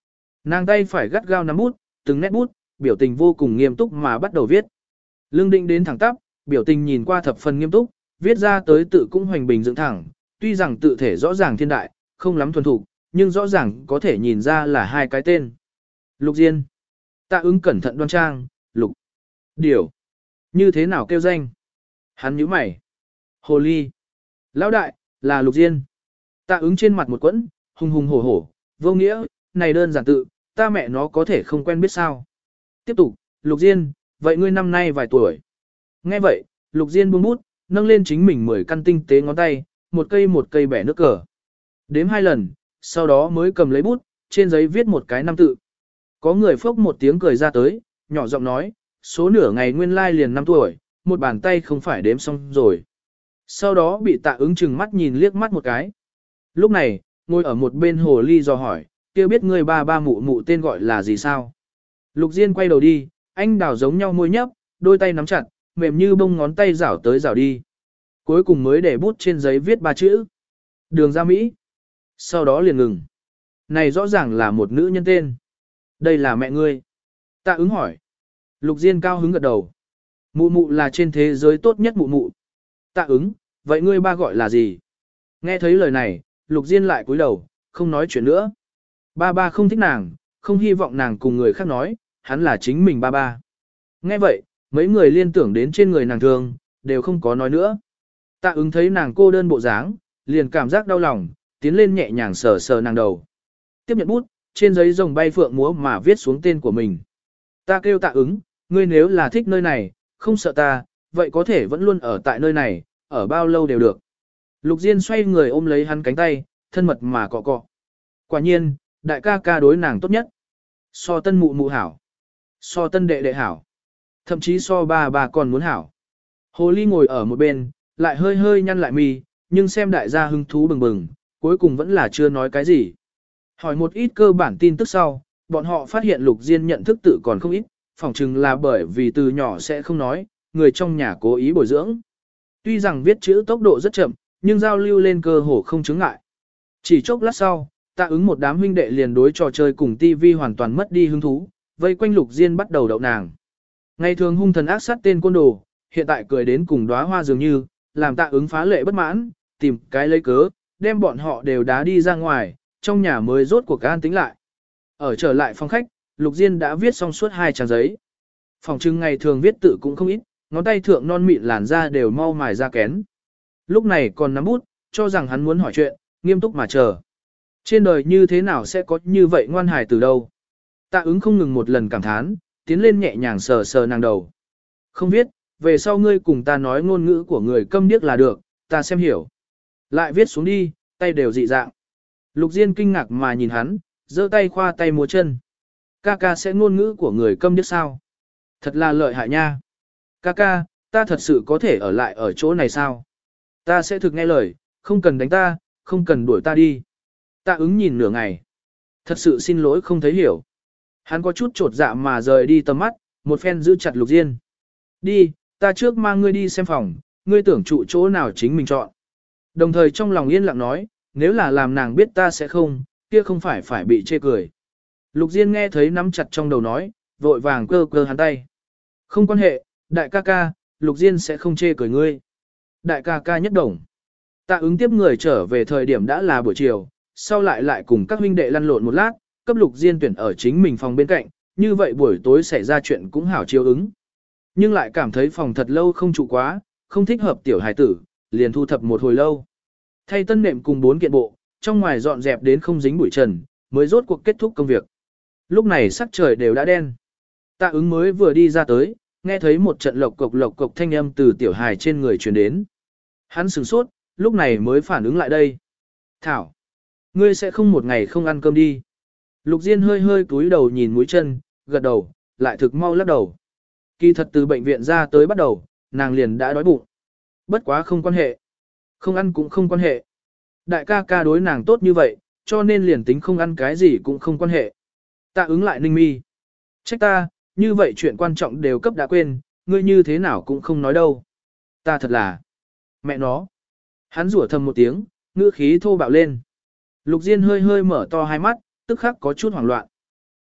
Nàng tay phải gắt gao nắm bút, từng nét bút, biểu tình vô cùng nghiêm túc mà bắt đầu viết. Lương Định đến thẳng tắp, biểu tình nhìn qua thập phần nghiêm túc, viết ra tới tự cũng hoành bình dựng thẳng, tuy rằng tự thể rõ ràng thiên đại, không lắm thuần thục, nhưng rõ ràng có thể nhìn ra là hai cái tên. Lục Diên. Tạ Ứng cẩn thận đoan trang, Lục. Điểu. Như thế nào kêu danh? Hắn nhíu mày. Hồ ly. Lão đại, là Lục Diên. Tạ Ứng trên mặt một quẫn, hùng hùng hổ hổ, vô nghĩa, này đơn giản tự, ta mẹ nó có thể không quen biết sao. Tiếp tục, Lục Diên, vậy ngươi năm nay vài tuổi? Nghe vậy, Lục Diên buông bút, nâng lên chính mình 10 căn tinh tế ngón tay, một cây bẻ nước cờ. Đếm 2 lần, sau đó mới cầm lấy bút, trên giấy viết một cái năm tự. Có người phốc một tiếng cười ra tới, nhỏ giọng nói, số nửa ngày nguyên lai liền 5 tuổi, một bàn tay không phải đếm xong rồi. Sau đó bị Tạ Ứng chừng mắt nhìn liếc mắt một cái. Lúc này, ngồi ở một bên hồ ly dò hỏi, kia biết ngươi ba ba mụ mụ tên gọi là gì sao? Lục Diên quay đầu đi, anh đào giống nhau môi nhấp, đôi tay nắm chặt, mềm như bông ngón tay rảo tới rảo đi. Cuối cùng mới để bút trên giấy viết 3 chữ. Đường ra Mỹ. Sau đó liền ngừng. Này rõ ràng là một nữ nhân tên. Đây là mẹ ngươi. Tạ Ứng hỏi. Lục Diên cao hứng gật đầu. Mụ mụ là trên thế giới tốt nhất mụ mụ. Tạ Ứng, vậy ngươi ba gọi là gì? Nghe thấy lời này, Lục Diên lại cúi đầu, không nói chuyện nữa. Ba ba không thích nàng, không hy vọng nàng cùng người khác nói, hắn là chính mình ba ba. Nghe vậy, mấy người liên tưởng đến trên người nàng thương, đều không có nói nữa. Tạ Ứng thấy nàng cô đơn bộ dáng, liền cảm giác đau lòng, tiến lên nhẹ nhàng sờ sờ nàng đầu. Tiếp nhận bút, trên giấy rồng bay phượng múa mà viết xuống tên của mình. Ta kêu Tạ Ứng, ngươi nếu là thích nơi này, không sợ ta, vậy có thể vẫn luôn ở tại nơi này, ở bao lâu đều được. Lục Diên xoay người ôm lấy hắn cánh tay, thân mật mà cọ cọ. Quả nhiên, đại ca ca đối nàng tốt nhất. So tân mụ mụ hảo. So tân đệ đệ hảo. Thậm chí so ba bà còn muốn hảo. Hồ ly ngồi ở một bên, lại hơi hơi nhăn lại mi, nhưng xem đại gia hứng thú bừng bừng, cuối cùng vẫn là chưa nói cái gì. Hỏi một ít cơ bản tin tức sau, bọn họ phát hiện Lục Diên nhận thức tự còn không ít, phỏng chừng là bởi vì từ nhỏ sẽ không nói, người trong nhà cố ý bồi dưỡng. Tuy rằng viết chữ tốc độ rất chậm, nhưng giao lưu lên cơ hồ không chướng ngại. Chỉ chốc lát sau, Tạ Ứng một đám huynh đệ liền đối trò chơi cùng TV hoàn toàn mất đi hứng thú, vây quanh Lục Diên bắt đầu đậu nàng. Ngày thường hung thần ác sát tên côn đồ, hiện tại cười đến cùng đóa hoa dường như, làm Tạ Ứng phá lệ bất mãn, tìm cái lấy cớ, đem bọn họ đều đá đi ra ngoài, trong nhà mới rốt cuộc an tĩnh lại. Ở trở lại phòng khách, Lục Diên đã viết xong suốt 2 trang giấy. Phòng trưng ngày thường viết tự cũng không ít, ngón tay thượng non mịn làn da đều mau mài ra kén. Lúc này còn nắm bút, cho rằng hắn muốn hỏi chuyện, nghiêm túc mà chờ. Trên đời như thế nào sẽ có như vậy ngoan hài từ đâu? Tạ Ứng không ngừng một lần cảm thán, tiến lên nhẹ nhàng sờ sờ nàng đầu. Không biết, về sau ngươi cùng ta nói ngôn ngữ của người câm điếc là được, ta xem hiểu. Lại viết xuống đi, tay đều dị dạng. Lục Diên kinh ngạc mà nhìn hắn, giơ tay khoa tay múa chân. Ca ca sẽ ngôn ngữ của người câm điếc sao? Thật là lợi hại nha. Ca ca, ta thật sự có thể ở lại ở chỗ này sao? Ta sẽ thực nghe lời, không cần đánh ta, không cần đuổi ta đi. Tạ Ứng nhìn nửa ngày. Thật sự xin lỗi không thấy hiểu. Hắn có chút trột dạ mà rời đi tầm mắt, một phen giữ chặt Lục Diên. Đi, ta trước mang ngươi đi xem phòng, ngươi tưởng trụ chỗ nào chính mình chọn. Đồng thời trong lòng yên lặng nói, nếu là làm nàng biết ta sẽ không, kia không phải bị chê cười. Lục Diên nghe thấy nắm chặt trong đầu nói, vội vàng cơ cơ hắn tay. Không quan hệ, đại ca ca, Lục Diên sẽ không chê cười ngươi. Đại ca ca nhất đồng. Tạ Ứng tiếp người trở về thời điểm đã là buổi chiều, sau lại cùng các huynh đệ lăn lộn một lát, cấp Lục Diên tuyển ở chính mình phòng bên cạnh, như vậy buổi tối xảy ra chuyện cũng hảo chiếu ứng. Nhưng lại cảm thấy phòng thật lâu không trụ quá, không thích hợp tiểu hài tử, liền thu thập một hồi lâu. Thay tân nệm cùng 4 kiện bộ, trong ngoài dọn dẹp đến không dính bụi trần, mới rốt cuộc kết thúc công việc. Lúc này sắc trời đều đã đen. Tạ Ứng mới vừa đi ra tới, nghe thấy một trận lộc cộc thanh âm từ tiểu hài trên người truyền đến. Hắn sửng sốt, lúc này mới phản ứng lại đây. Thảo, ngươi sẽ không một ngày không ăn cơm đi. Lục Diên hơi hơi cúi đầu nhìn mũi chân, gật đầu, lại thực mau lắc đầu. Kỳ thật từ bệnh viện ra tới bắt đầu, nàng liền đã đói bụng. Bất quá không quan hệ. Không ăn cũng không quan hệ. Đại ca ca đối nàng tốt như vậy, cho nên liền tính không ăn cái gì cũng không quan hệ. Tạ Ứng lại ninh mi. Trách ta, như vậy chuyện quan trọng đều cấp đã quên, ngươi như thế nào cũng không nói đâu. Ta thật là... Mẹ nó. Hắn rủa thầm một tiếng, ngữ khí thô bạo lên. Lục Diên hơi hơi mở to hai mắt, tức khắc có chút hoảng loạn.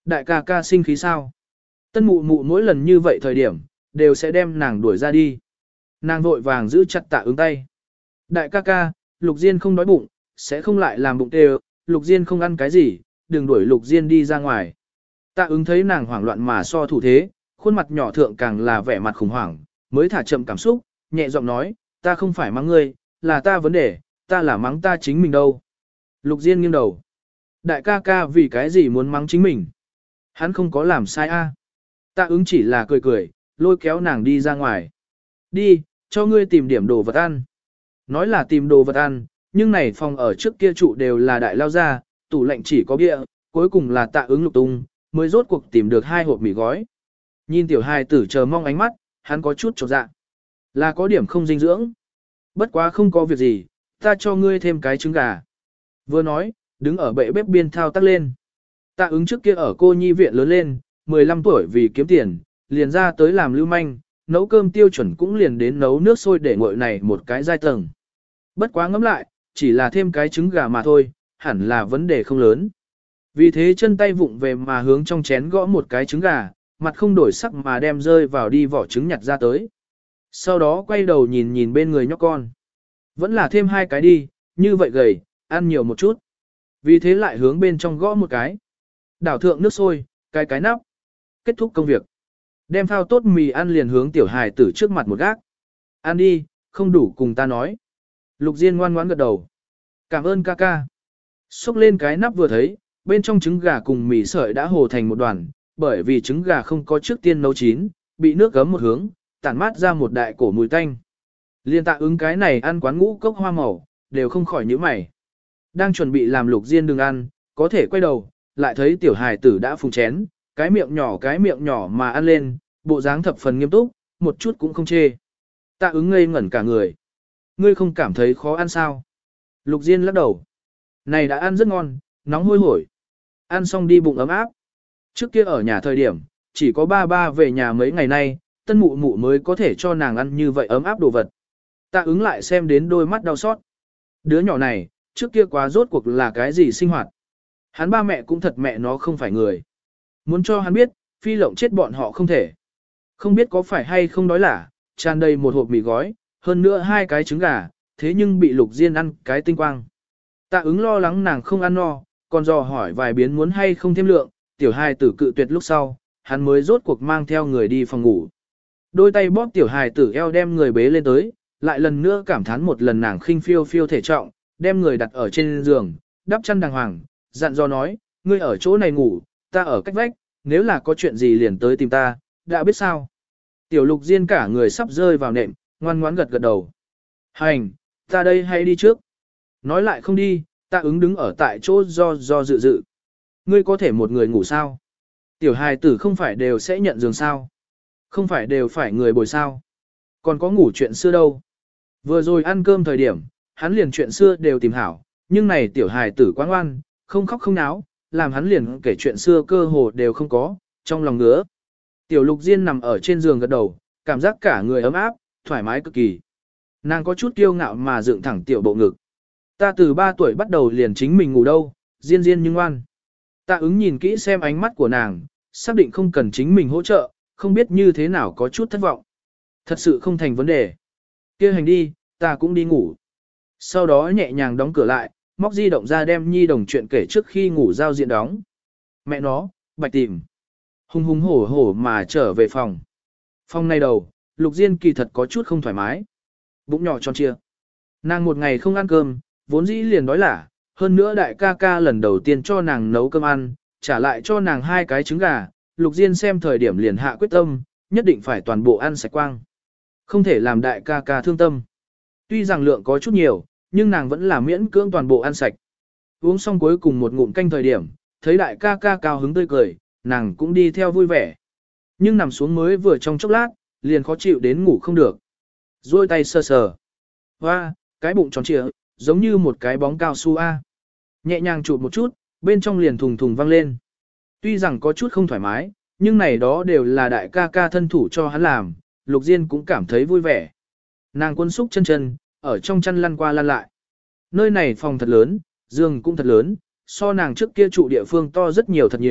Đại ca ca sinh khí sao? Tân mụ mụ mỗi lần như vậy thời điểm, đều sẽ đem nàng đuổi ra đi. Nàng vội vàng giữ chặt Tạ Ứng tay. Đại ca ca, Lục Diên không đói bụng, sẽ không lại làm bụng tê. Lục Diên không ăn cái gì, đừng đuổi Lục Diên đi ra ngoài. Tạ Ứng thấy nàng hoảng loạn mà so thủ thế, khuôn mặt nhỏ thượng càng là vẻ mặt khủng hoảng, mới thả chậm cảm xúc, nhẹ giọng nói, ta không phải mắng ngươi, là ta vấn đề, ta là mắng ta chính mình đâu. Lục Diên nghiêng đầu. Đại ca ca vì cái gì muốn mắng chính mình? Hắn không có làm sai a. Tạ Ứng chỉ là cười cười, lôi kéo nàng đi ra ngoài. Đi, cho ngươi tìm điểm đồ vật ăn. Nói là tìm đồ vật ăn, nhưng này phòng ở trước kia trụ đều là đại lao gia, tủ lạnh chỉ có bia, cuối cùng là Tạ Ứng lục tung, mới rốt cuộc tìm được 2 hộp mì gói. Nhìn tiểu hài tử chờ mong ánh mắt, hắn có chút chột dạ. Là có điểm không dinh dưỡng. Bất quá không có việc gì, ta cho ngươi thêm cái trứng gà. Vừa nói, đứng ở bệ bếp biên thao tác lên. Tạ Ứng trước kia ở cô nhi viện lớn lên, 15 tuổi vì kiếm tiền, liền ra tới làm lưu manh, nấu cơm tiêu chuẩn cũng liền đến nấu nước sôi để nguội này một cái giai tầng. Bất quá ngẫm lại, chỉ là thêm cái trứng gà mà thôi, hẳn là vấn đề không lớn. Vì thế chân tay vụng về mà hướng trong chén gõ một cái trứng gà, mặt không đổi sắc mà đem rơi vào đi vỏ trứng nhặt ra tới. Sau đó quay đầu nhìn nhìn bên người nhóc con. Vẫn là thêm 2 cái đi, như vậy gầy, ăn nhiều một chút. Vì thế lại hướng bên trong gõ một cái. Đảo thượng nước sôi, cái nắp. Kết thúc công việc. Đem thao tốt mì ăn liền hướng tiểu hài tử trước mặt một gác. Ăn đi, không đủ cùng ta nói. Lục Diên ngoan ngoãn gật đầu. Cảm ơn ca ca. Xúc lên cái nắp vừa thấy, bên trong trứng gà cùng mì sợi đã hồ thành một đoàn, bởi vì trứng gà không có trước tiên nấu chín, bị nước gấm một hướng, tản mát ra một đại cổ mùi tanh. Liên Tạ Ứng cái này ăn quán ngũ cốc hoa màu, đều không khỏi nhíu mày. Đang chuẩn bị làm Lục Diên đừng ăn, có thể quay đầu, lại thấy tiểu hài tử đã phùng chén, cái miệng nhỏ mà ăn lên, bộ dáng thập phần nghiêm túc, một chút cũng không chê. Tạ Ứng ngây ngẩn cả người. Ngươi không cảm thấy khó ăn sao? Lục Diên lắc đầu. Này đã ăn rất ngon, nóng hôi hổi. Ăn xong đi bụng ấm áp. Trước kia ở nhà thời điểm, chỉ có ba về nhà mấy ngày nay, tân mụ mụ mới có thể cho nàng ăn như vậy ấm áp đồ vật. Tạ Ứng lại xem đến đôi mắt đau xót. Đứa nhỏ này, trước kia quá rốt cuộc là cái gì sinh hoạt. Hắn ba mẹ cũng thật mẹ nó không phải người. Muốn cho hắn biết, phi lộng chết bọn họ không thể. Không biết có phải hay không đói lả, tràn đầy một hộp mì gói, hơn nữa 2 cái trứng gà, thế nhưng bị Lục Diên ăn cái tinh quang. Tạ Ứng lo lắng nàng không ăn no, còn dò hỏi vài biến muốn hay không thêm lượng, tiểu hài tử cự tuyệt lúc sau, hắn mới rốt cuộc mang theo người đi phòng ngủ. Đôi tay bóp tiểu hài tử eo đem người bế lên tới, lại lần nữa cảm thán một lần nàng khinh phiêu phiêu thể trọng, đem người đặt ở trên giường, đắp chăn đàng hoàng, dặn dò nói, ngươi ở chỗ này ngủ, ta ở cách vách, nếu là có chuyện gì liền tới tìm ta, đã biết sao. Tiểu Lục Diên cả người sắp rơi vào nệm, ngoan ngoãn gật gật đầu. Hành, ta đây hay đi trước. Nói lại không đi, Tạ Ứng đứng ở tại chỗ do dự. Ngươi có thể một người ngủ sao? Tiểu hài tử không phải đều sẽ nhận giường sao? Không phải đều phải người bồi sao? Còn có ngủ chuyện xưa đâu? Vừa rồi ăn cơm thời điểm, hắn liền chuyện xưa đều tìm hảo, nhưng này tiểu hài tử quá ngoan, không khóc không náo, làm hắn liền kể chuyện xưa cơ hồ đều không có, trong lòng ngứa. Tiểu Lục Diên nằm ở trên giường gật đầu, cảm giác cả người ấm áp, thoải mái cực kỳ. Nàng có chút kiêu ngạo mà dựng thẳng tiểu bộ ngực. Ta từ 3 tuổi bắt đầu liền chính mình ngủ đâu, Diên nhưng ngoan. Tạ Ứng nhìn kỹ xem ánh mắt của nàng, xác định không cần chính mình hỗ trợ, không biết như thế nào có chút thất vọng. Thật sự không thành vấn đề. Kia hành đi, ta cũng đi ngủ. Sau đó nhẹ nhàng đóng cửa lại, móc di động ra đem nhi đồng chuyện kể trước khi ngủ giao diện đóng. Mẹ nó, bạch tìm. Hùng hùng hổ hổ mà trở về phòng. Phòng này đầu, Lục Diên kỳ thật có chút không thoải mái. Bụng nhỏ tròn chia. Nàng một ngày không ăn cơm, vốn dĩ liền đói lả. Hơn nữa đại ca ca lần đầu tiên cho nàng nấu cơm ăn, trả lại cho nàng 2 cái trứng gà. Lục Diên xem thời điểm liền hạ quyết tâm, nhất định phải toàn bộ ăn sạch quang. Không thể làm đại ca ca thương tâm. Tuy rằng lượng có chút nhiều, nhưng nàng vẫn là miễn cưỡng toàn bộ ăn sạch. Uống xong cuối cùng một ngụm canh thời điểm, thấy đại ca ca cao hứng tươi cười, nàng cũng đi theo vui vẻ. Nhưng nằm xuống mới vừa trong chốc lát, liền khó chịu đến ngủ không được. Rồi tay sờ sờ. Hoa, cái bụng tròn trịa, giống như một cái bóng cao su A. Nhẹ nhàng chụp một chút, bên trong liền thùng thùng vang lên. Tuy rằng có chút không thoải mái, nhưng này đó đều là đại ca ca thân thủ cho hắn làm, Lục Diên cũng cảm thấy vui vẻ. Nàng quân xúc chân chân, ở trong chăn lăn qua lăn lại. Nơi này phòng thật lớn, giường cũng thật lớn, so nàng trước kia trụ địa phương to rất nhiều thật nhiều,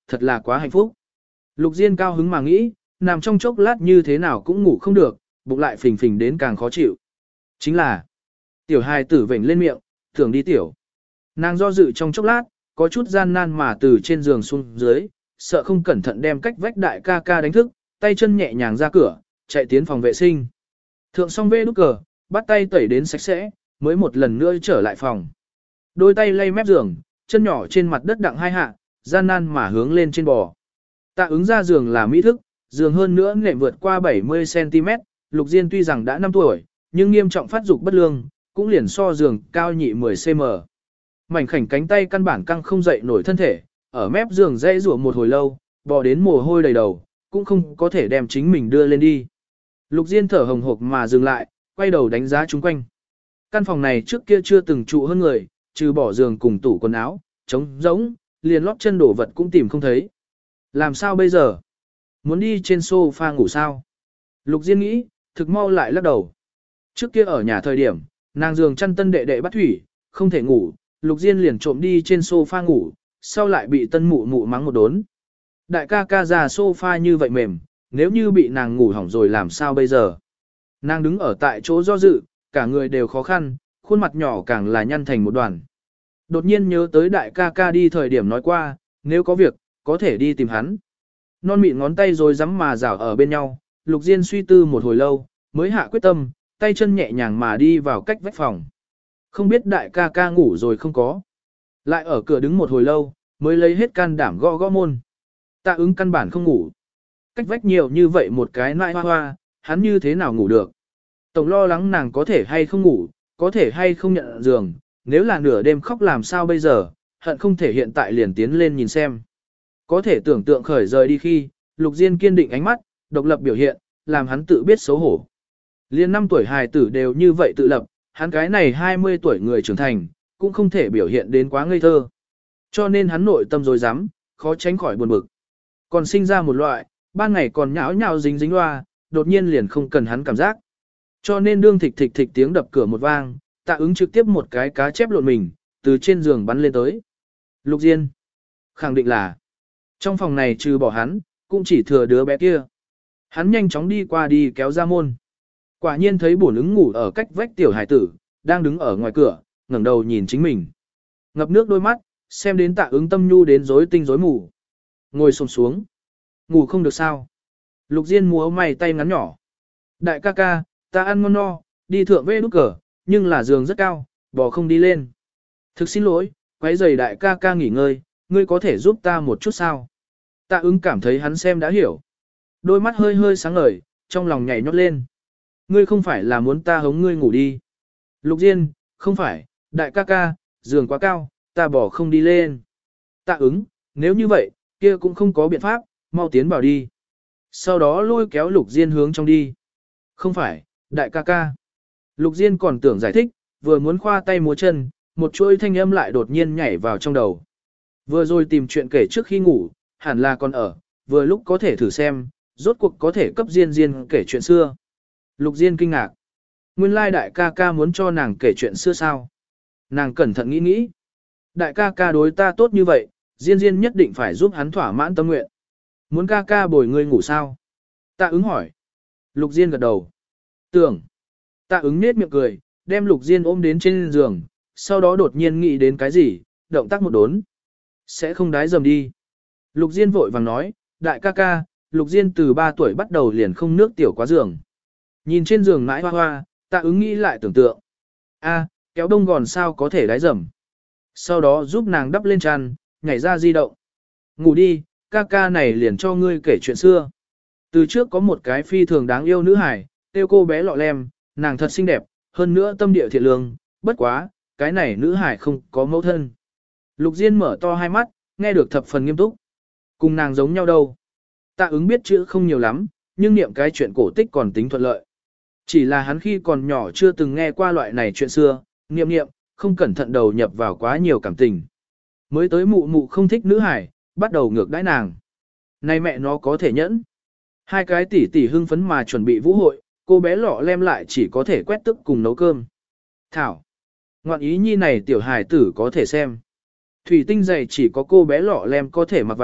thật là quá hạnh phúc. Lục Diên cao hứng mà nghĩ, nằm trong chốc lát như thế nào cũng ngủ không được, bụng lại phình phình đến càng khó chịu. Chính là, tiểu hài tử vểnh lên miệng, tưởng đi tiểu. Nàng do dự trong chốc lát, có chút gian nan mà từ trên giường xuống dưới, sợ không cẩn thận đem cách vách đại ca ca đánh thức, tay chân nhẹ nhàng ra cửa, chạy tiến phòng vệ sinh. Thượng xong vê nút cờ, bắt tay tẩy đến sạch sẽ, mới một lần nữa trở lại phòng. Đôi tay lay mép giường, chân nhỏ trên mặt đất đặng hai hạ, gian nan mà hướng lên trên bò. Tạ ứng ra giường là mỹ thức, giường hơn nữa nệm vượt qua 70cm, Lục Diên tuy rằng đã 5 tuổi, nhưng nghiêm trọng phát dục bất lương, cũng liền so giường cao nhị 10cm. Mảnh khảnh cánh tay căn bản căng không dậy nổi thân thể, ở mép giường dây rủa một hồi lâu, bò đến mồ hôi đầy đầu, cũng không có thể đem chính mình đưa lên đi. Lục Diên thở hồng hộc mà dừng lại, quay đầu đánh giá chung quanh. Căn phòng này trước kia chưa từng trụ hơn người, trừ bỏ giường cùng tủ quần áo, trống rỗng, liền lót chân đổ vật cũng tìm không thấy. Làm sao bây giờ? Muốn đi trên sofa ngủ sao? Lục Diên nghĩ, thực mau lại lắc đầu. Trước kia ở nhà thời điểm, nàng giường chăn tân đệ đệ bắt thủy, không thể ngủ, Lục Diên liền trộm đi trên sofa ngủ, sau lại bị tân mụ mụ mắng một đốn. Đại ca ca già sofa như vậy mềm, nếu như bị nàng ngủ hỏng rồi làm sao bây giờ? Nàng đứng ở tại chỗ do dự, cả người đều khó khăn, khuôn mặt nhỏ càng là nhăn thành một đoàn. Đột nhiên nhớ tới đại ca ca đi thời điểm nói qua, nếu có việc, có thể đi tìm hắn. Non mịn ngón tay rồi rắm mà rảo ở bên nhau, Lục Diên suy tư một hồi lâu, mới hạ quyết tâm, tay chân nhẹ nhàng mà đi vào cách vách phòng. Không biết đại ca ca ngủ rồi không có. Lại ở cửa đứng một hồi lâu, mới lấy hết can đảm gõ gõ môn. Tạ ứng căn bản không ngủ. Cách vách nhiều như vậy một cái nại hoa hoa, hắn như thế nào ngủ được. Tổng lo lắng nàng có thể hay không ngủ, có thể hay không nhận giường, nếu là nửa đêm khóc làm sao bây giờ, hận không thể hiện tại liền tiến lên nhìn xem. Có thể tưởng tượng khởi rời đi khi, Lục Diên kiên định ánh mắt, độc lập biểu hiện, làm hắn tự biết xấu hổ. Liên 5 tuổi hài tử đều như vậy tự lập, hắn cái này 20 tuổi người trưởng thành, cũng không thể biểu hiện đến quá ngây thơ. Cho nên hắn nội tâm rồi dám, khó tránh khỏi buồn bực. Còn sinh ra một loại, ban ngày còn nhão nhão dính dính loa, đột nhiên liền không cần hắn cảm giác. Cho nên đương thịch thịch thịch tiếng đập cửa một vang, Tạ ứng trực tiếp một cái cá chép lộn mình, từ trên giường bắn lên tới. Lục Diên. Khẳng định là, trong phòng này trừ bỏ hắn, cũng chỉ thừa đứa bé kia. Hắn nhanh chóng đi qua đi kéo ra môn. Quả nhiên thấy bổn ứng ngủ ở cách vách tiểu hải tử, đang đứng ở ngoài cửa, ngẩng đầu nhìn chính mình. Ngập nước đôi mắt, xem đến Tạ ứng tâm nhu đến rối tinh rối mù. Ngồi xổm xuống. Ngủ không được sao. Lục Diên múa may tay ngắn nhỏ. Đại ca ca, ta ăn ngon no, đi thượng vê nút cờ, nhưng là giường rất cao, bò không đi lên. Thực xin lỗi, quấy rầy đại ca ca nghỉ ngơi, ngươi có thể giúp ta một chút sao? Tạ ứng cảm thấy hắn xem đã hiểu. Đôi mắt hơi hơi sáng ngời, trong lòng nhảy nhót lên. Ngươi không phải là muốn ta hống ngươi ngủ đi. Lục Diên, không phải, đại ca ca, giường quá cao, ta bò không đi lên. Tạ ứng, nếu như vậy, kia cũng không có biện pháp, mau tiến vào đi. Sau đó lôi kéo Lục Diên hướng trong đi. Không phải, đại ca ca. Lục Diên còn tưởng giải thích, vừa muốn khoa tay múa chân, một chuỗi thanh âm lại đột nhiên nhảy vào trong đầu. Vừa rồi tìm chuyện kể trước khi ngủ, hẳn là còn ở, vừa lúc có thể thử xem, rốt cuộc có thể cấp Diên Diên kể chuyện xưa. Lục Diên kinh ngạc. Nguyên lai đại ca ca muốn cho nàng kể chuyện xưa sao? Nàng cẩn thận nghĩ nghĩ. Đại ca ca đối ta tốt như vậy, Diên Diên nhất định phải giúp hắn thỏa mãn tâm nguyện. Muốn ca ca bồi ngươi ngủ sao? Tạ ứng hỏi. Lục Diên gật đầu. Tưởng. Tạ ứng nết miệng cười, đem Lục Diên ôm đến trên giường, sau đó đột nhiên nghĩ đến cái gì, động tác một đốn. Sẽ không đái dầm đi. Lục Diên vội vàng nói, đại ca ca, Lục Diên từ 3 tuổi bắt đầu liền không nước tiểu quá giường. Nhìn trên giường mãi hoa hoa, Tạ ứng nghĩ lại tưởng tượng. A, kéo đông gòn sao có thể đái dầm. Sau đó giúp nàng đắp lên chăn, nhảy ra di động. Ngủ đi, ca ca này liền cho ngươi kể chuyện xưa. Từ trước có một cái phi thường đáng yêu nữ hải, tiêu cô bé lọ lem, nàng thật xinh đẹp, hơn nữa tâm địa thiện lương, bất quá, cái này nữ hải không có mẫu thân. Lục Diên mở to hai mắt, nghe được thập phần nghiêm túc. Cùng nàng giống nhau đâu. Tạ ứng biết chữ không nhiều lắm, nhưng niệm cái chuyện cổ tích còn tính thuận lợi. Chỉ là hắn khi còn nhỏ chưa từng nghe qua loại này chuyện xưa, niệm, không cẩn thận đầu nhập vào quá nhiều cảm tình. Mới tới mụ mụ không thích nữ hải, bắt đầu ngược đãi nàng. Này mẹ nó có thể nhẫn. Hai cái tỷ tỷ hưng phấn mà chuẩn bị vũ hội, cô bé lọ lem lại chỉ có thể quét tức cùng nấu cơm. Thảo. Ngoạn ý nhi này tiểu hài tử có thể xem. Thủy tinh dày chỉ có cô bé lọ lem có thể mặc vào,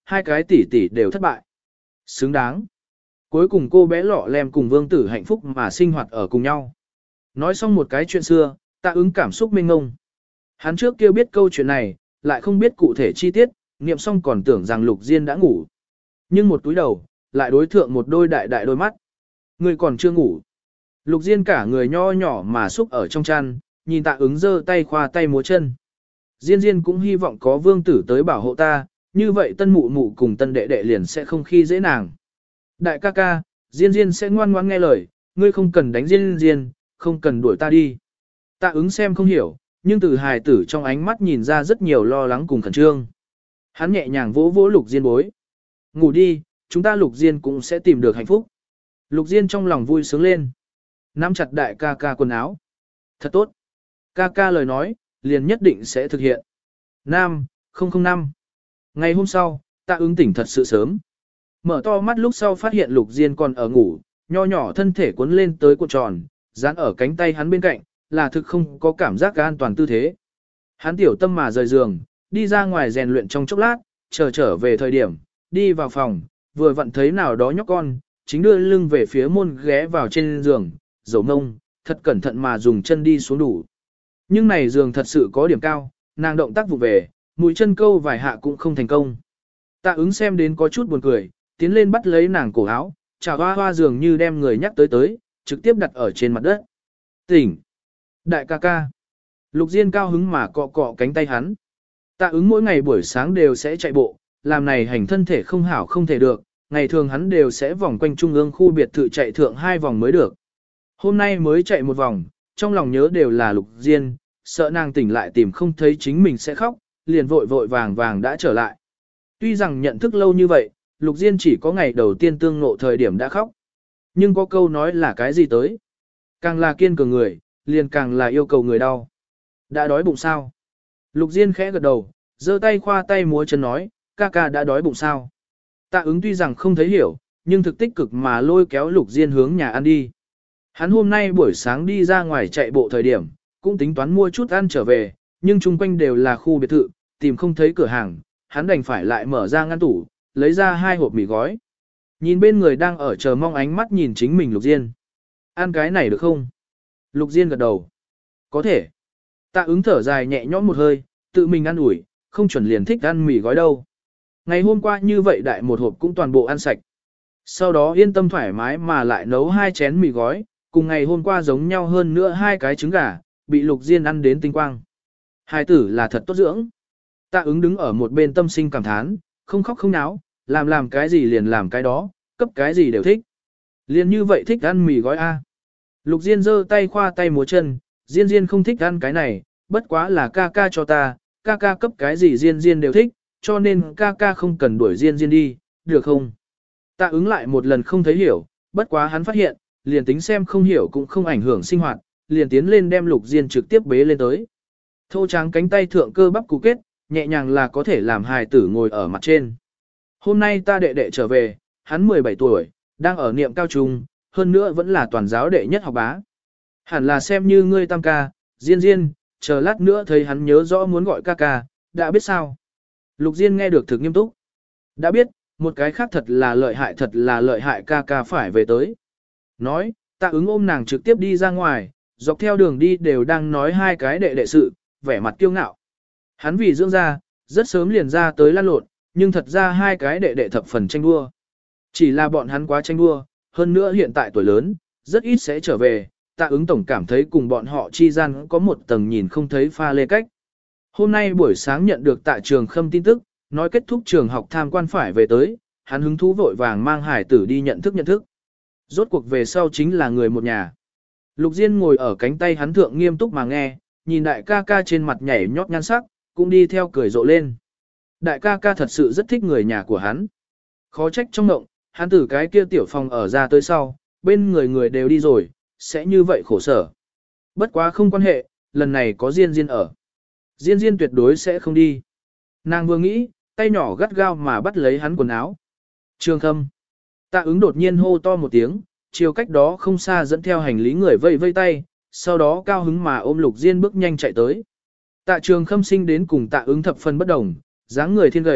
hai cái tỷ tỷ đều thất bại. Xứng đáng. Cuối cùng cô bé lọ lem cùng Vương Tử hạnh phúc mà sinh hoạt ở cùng nhau. Nói xong một cái chuyện xưa, Tạ Ứng cảm xúc mênh ngông. Hắn trước kia biết câu chuyện này, lại không biết cụ thể chi tiết, niệm xong còn tưởng rằng Lục Diên đã ngủ. Nhưng một túi đầu, lại đối thượng một đôi đại đại đôi mắt. Người còn chưa ngủ. Lục Diên cả người nho nhỏ mà xúc ở trong chăn, nhìn Tạ Ứng giơ tay khoa tay múa chân. Diên Diên cũng hy vọng có Vương Tử tới bảo hộ ta, như vậy tân mụ mụ cùng tân đệ đệ liền sẽ không khi dễ nàng. Đại ca ca, Diên Diên sẽ ngoan ngoãn nghe lời, ngươi không cần đánh Diên Diên, không cần đuổi ta đi. Tạ Ứng xem không hiểu, nhưng từ hài tử trong ánh mắt nhìn ra rất nhiều lo lắng cùng khẩn trương. Hắn nhẹ nhàng vỗ vỗ Lục Diên bối. Ngủ đi, chúng ta Lục Diên cũng sẽ tìm được hạnh phúc. Lục Diên trong lòng vui sướng lên. Nắm chặt đại ca ca quần áo. Thật tốt. Ca ca lời nói, liền nhất định sẽ thực hiện. Nam, 005. Ngày hôm sau, Tạ Ứng tỉnh thật sự sớm. Mở to mắt lúc sau phát hiện Lục Diên còn ở ngủ, nho nhỏ thân thể cuốn lên tới cuộn tròn, dán ở cánh tay hắn bên cạnh, là thực không có cảm giác an toàn tư thế. Hắn tiểu tâm mà rời giường, đi ra ngoài rèn luyện trong chốc lát, chờ trở về thời điểm, đi vào phòng, vừa vặn thấy nào đó nhóc con, chính đưa lưng về phía môn ghé vào trên giường, dầu ngông, thật cẩn thận mà dùng chân đi xuống đủ. Nhưng này giường thật sự có điểm cao, nàng động tác vụ về, mũi chân câu vài hạ cũng không thành công. Tạ Ứng xem đến có chút buồn cười, tiến lên bắt lấy nàng cổ áo, chào hoa hoa dường như đem người nhắc tới, trực tiếp đặt ở trên mặt đất. Tỉnh! Đại ca ca! Lục Diên cao hứng mà cọ cọ cánh tay hắn. Tạ Ứng mỗi ngày buổi sáng đều sẽ chạy bộ, làm này hành thân thể không hảo không thể được, ngày thường hắn đều sẽ vòng quanh trung ương khu biệt thự chạy thượng 2 vòng mới được. Hôm nay mới chạy 1 vòng, trong lòng nhớ đều là Lục Diên, sợ nàng tỉnh lại tìm không thấy chính mình sẽ khóc, liền vội vội vàng vàng đã trở lại. Tuy rằng nhận thức lâu như vậy, Lục Diên chỉ có ngày đầu tiên tương ngộ thời điểm đã khóc. Nhưng có câu nói là cái gì tới? Càng là kiên cường người, liền càng là yêu cầu người đau. Đã đói bụng sao? Lục Diên khẽ gật đầu, giơ tay khoa tay múa chân nói, ca ca đã đói bụng sao? Tạ Ứng tuy rằng không thấy hiểu, nhưng thực tích cực mà lôi kéo Lục Diên hướng nhà ăn đi. Hắn hôm nay buổi sáng đi ra ngoài chạy bộ thời điểm, cũng tính toán mua chút ăn trở về, nhưng chung quanh đều là khu biệt thự, tìm không thấy cửa hàng, hắn đành phải lại mở ra ngăn tủ, lấy ra 2 hộp mì gói. Nhìn bên người đang ở chờ mong ánh mắt nhìn chính mình Lục Diên. Ăn cái này được không? Lục Diên gật đầu. Có thể. Tạ Ứng thở dài nhẹ nhõm một hơi, tự mình ăn ủi, không chuẩn liền thích ăn mì gói đâu. Ngày hôm qua như vậy đại một hộp cũng toàn bộ ăn sạch. Sau đó yên tâm thoải mái mà lại nấu 2 chén mì gói, cùng ngày hôm qua giống nhau hơn nữa 2 cái trứng gà, bị Lục Diên ăn đến tinh quang. Hai tử là thật tốt dưỡng. Tạ Ứng đứng ở một bên tâm sinh cảm thán, không khóc không náo, làm cái gì liền làm cái đó, cấp cái gì đều thích. Liền như vậy thích ăn mì gói A. Lục Diên giơ tay khoa tay múa chân, Diên Diên không thích ăn cái này, bất quá là ca ca cho ta, ca ca cấp cái gì Diên Diên đều thích, cho nên ca ca không cần đuổi Diên Diên đi, được không? Tạ Ứng lại một lần không thấy hiểu, bất quá hắn phát hiện, liền tính xem không hiểu cũng không ảnh hưởng sinh hoạt, liền tiến lên đem Lục Diên trực tiếp bế lên tới. Thô tráng cánh tay thượng cơ bắp cú kết, nhẹ nhàng là có thể làm hài tử ngồi ở mặt trên. Hôm nay ta đệ đệ trở về, hắn 17 tuổi, đang ở niệm cao trung, hơn nữa vẫn là toàn giáo đệ nhất học bá. Hẳn là xem như ngươi tam ca, Diên Diên, chờ lát nữa thấy hắn nhớ rõ muốn gọi ca ca, đã biết sao? Lục Diên nghe được thực nghiêm túc. Đã biết, một cái khác thật là lợi hại ca ca phải về tới. Nói, Tạ Ứng ôm nàng trực tiếp đi ra ngoài, dọc theo đường đi đều đang nói 2 cái đệ đệ sự, vẻ mặt kiêu ngạo. Hắn vì dưỡng ra, rất sớm liền ra tới lăn lộn, nhưng thật ra 2 cái đệ đệ thập phần tranh đua. Chỉ là bọn hắn quá tranh đua, hơn nữa hiện tại tuổi lớn, rất ít sẽ trở về, Tạ Ứng tổng cảm thấy cùng bọn họ chi gian có một tầng nhìn không thấy pha lê cách. Hôm nay buổi sáng nhận được Tạ Trường Khâm tin tức, nói kết thúc trường học tham quan phải về tới, hắn hứng thú vội vàng mang hải tử đi nhận thức. Rốt cuộc về sau chính là người một nhà. Lục Diên ngồi ở cánh tay hắn thượng nghiêm túc mà nghe, nhìn đại ca ca trên mặt nhảy nhót nhan sắc, cũng đi theo cười rộ lên. Đại ca ca thật sự rất thích người nhà của hắn. Khó trách trong động, hắn từ cái kia tiểu phòng ở ra tới sau, bên người đều đi rồi, sẽ như vậy khổ sở. Bất quá không quan hệ, lần này có Diên Diên ở. Diên Diên tuyệt đối sẽ không đi. Nàng vừa nghĩ, tay nhỏ gắt gao mà bắt lấy hắn quần áo. Trường Khâm. Tạ Ứng đột nhiên hô to một tiếng, chiều cách đó không xa dẫn theo hành lý người vây vây tay, sau đó cao hứng mà ôm Lục Diên bước nhanh chạy tới. Tạ Trường Khâm sinh đến cùng Tạ Ứng thập phần bất đồng, dáng người thiên gầy,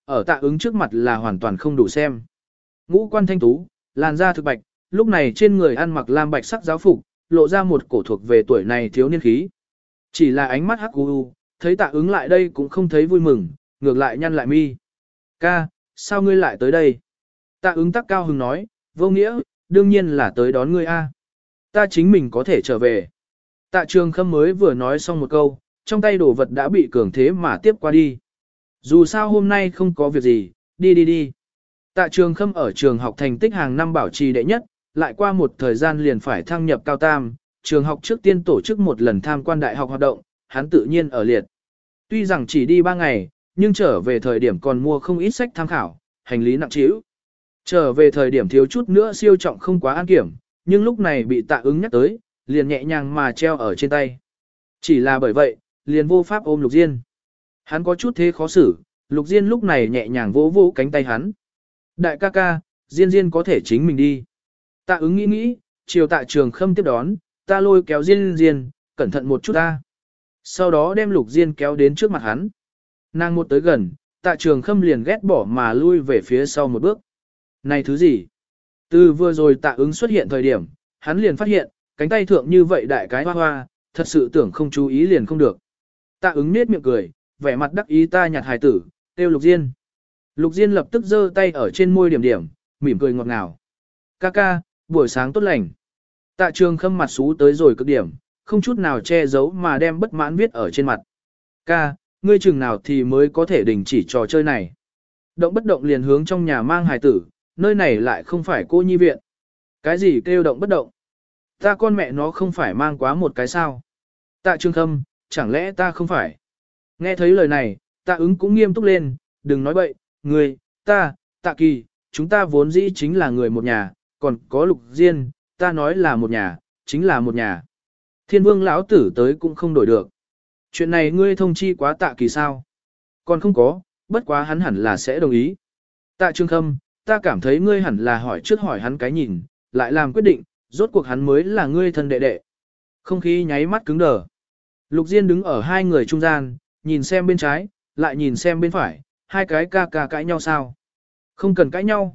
ở Tạ Ứng trước mặt là hoàn toàn không đủ xem. Ngũ quan thanh tú, làn da thực bạch, lúc này trên người ăn mặc lam bạch sắc giáo phục, lộ ra một cổ thuộc về tuổi này thiếu niên khí. Chỉ là ánh mắt hắc u, thấy Tạ Ứng lại đây cũng không thấy vui mừng, ngược lại nhăn lại mi. Ca, sao ngươi lại tới đây? Tạ Ứng tắc cao hứng nói, vô nghĩa, đương nhiên là tới đón ngươi a. Ta chính mình có thể trở về. Tạ Trường Khâm mới vừa nói xong một câu, trong tay đồ vật đã bị cường thế mà tiếp qua đi. Dù sao hôm nay không có việc gì, đi. Tạ Trường Khâm ở trường học thành tích hàng năm bảo trì đệ nhất, lại qua một thời gian liền phải thăng nhập cao tam, trường học trước tiên tổ chức một lần tham quan đại học hoạt động, hắn tự nhiên ở liệt. Tuy rằng chỉ đi 3 ngày, nhưng trở về thời điểm còn mua không ít sách tham khảo, hành lý nặng trĩu. Trở về thời điểm thiếu chút nữa siêu trọng không quá an kiểm, nhưng lúc này bị Tạ Ứng nhắc tới, liền nhẹ nhàng mà treo ở trên tay. Chỉ là bởi vậy, liền vô pháp ôm Lục Diên. Hắn có chút thế khó xử, Lục Diên lúc này nhẹ nhàng vỗ vỗ cánh tay hắn. Đại ca ca, Diên có thể chính mình đi. Tạ Ứng nghĩ, chiều Tạ Trường Khâm tiếp đón, ta lôi kéo Diên, cẩn thận một chút ta. Sau đó đem Lục Diên kéo đến trước mặt hắn. Nàng một tới gần, Tạ Trường Khâm liền ghét bỏ mà lui về phía sau một bước. Này thứ gì? Từ vừa rồi Tạ Ứng xuất hiện thời điểm, hắn liền phát hiện, cánh tay thượng như vậy đại cái hoa, thật sự tưởng không chú ý liền không được. Tạ Ứng nết miệng cười, vẻ mặt đắc ý ta nhặt hài tử, kêu Lục Diên. Lục Diên lập tức giơ tay ở trên môi điểm, mỉm cười ngọt ngào. Ca, buổi sáng tốt lành. Tạ Trường Khâm mặt xú tới rồi cực điểm, không chút nào che giấu mà đem bất mãn viết ở trên mặt. Ca, ngươi chừng nào thì mới có thể đình chỉ trò chơi này. Động bất động liền hướng trong nhà mang hài tử, nơi này lại không phải cô nhi viện. Cái gì kêu động bất động? Ta con mẹ nó không phải mang quá một cái sao? Tạ Trường Khâm, chẳng lẽ ta không phải? Nghe thấy lời này, Tạ Ứng cũng nghiêm túc lên, đừng nói bậy, ngươi, ta, Tạ Kỳ, chúng ta vốn dĩ chính là người một nhà, còn có Lục Diên, ta nói là một nhà, chính là một nhà. Thiên Vương lão tử tới cũng không đổi được. Chuyện này ngươi thông chi quá Tạ Kỳ sao? Còn không có, bất quá hắn hẳn là sẽ đồng ý. Tạ Trường Khâm, ta cảm thấy ngươi hẳn là hỏi trước hỏi hắn cái nhìn, lại làm quyết định, rốt cuộc hắn mới là ngươi thân đệ đệ. Không khí nháy mắt cứng đờ. Lục Diên đứng ở hai người trung gian, nhìn xem bên trái, lại nhìn xem bên phải, hai cái ca cãi nhau sao? Không cần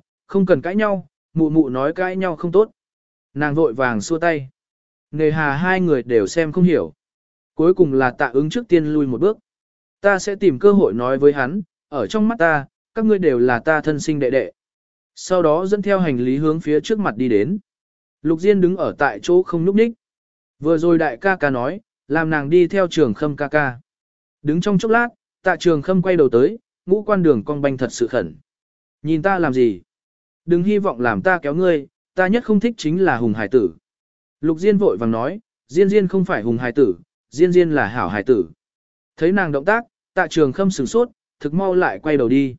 cãi nhau, mụ mụ nói cãi nhau không tốt. Nàng vội vàng xua tay. Nề hà hai người đều xem không hiểu. Cuối cùng là Tạ Ứng trước tiên lui một bước. Ta sẽ tìm cơ hội nói với hắn, ở trong mắt ta, các ngươi đều là ta thân sinh đệ đệ. Sau đó dẫn theo hành lý hướng phía trước mặt đi đến. Lục Diên đứng ở tại chỗ không nhúc nhích. Vừa rồi đại ca nói, làm nàng đi theo Trường Khâm ca. Đứng trong chốc lát, Tạ Trường Khâm quay đầu tới, ngũ quan đường cong banh thật sự khẩn. Nhìn ta làm gì? Đừng hy vọng làm ta kéo ngươi, ta nhất không thích chính là hùng hải tử. Lục Diên vội vàng nói, Diên không phải hùng hải tử, Diên là hảo hải tử. Thấy nàng động tác, Tạ Trường Khâm sửng sốt, thực mau lại quay đầu đi.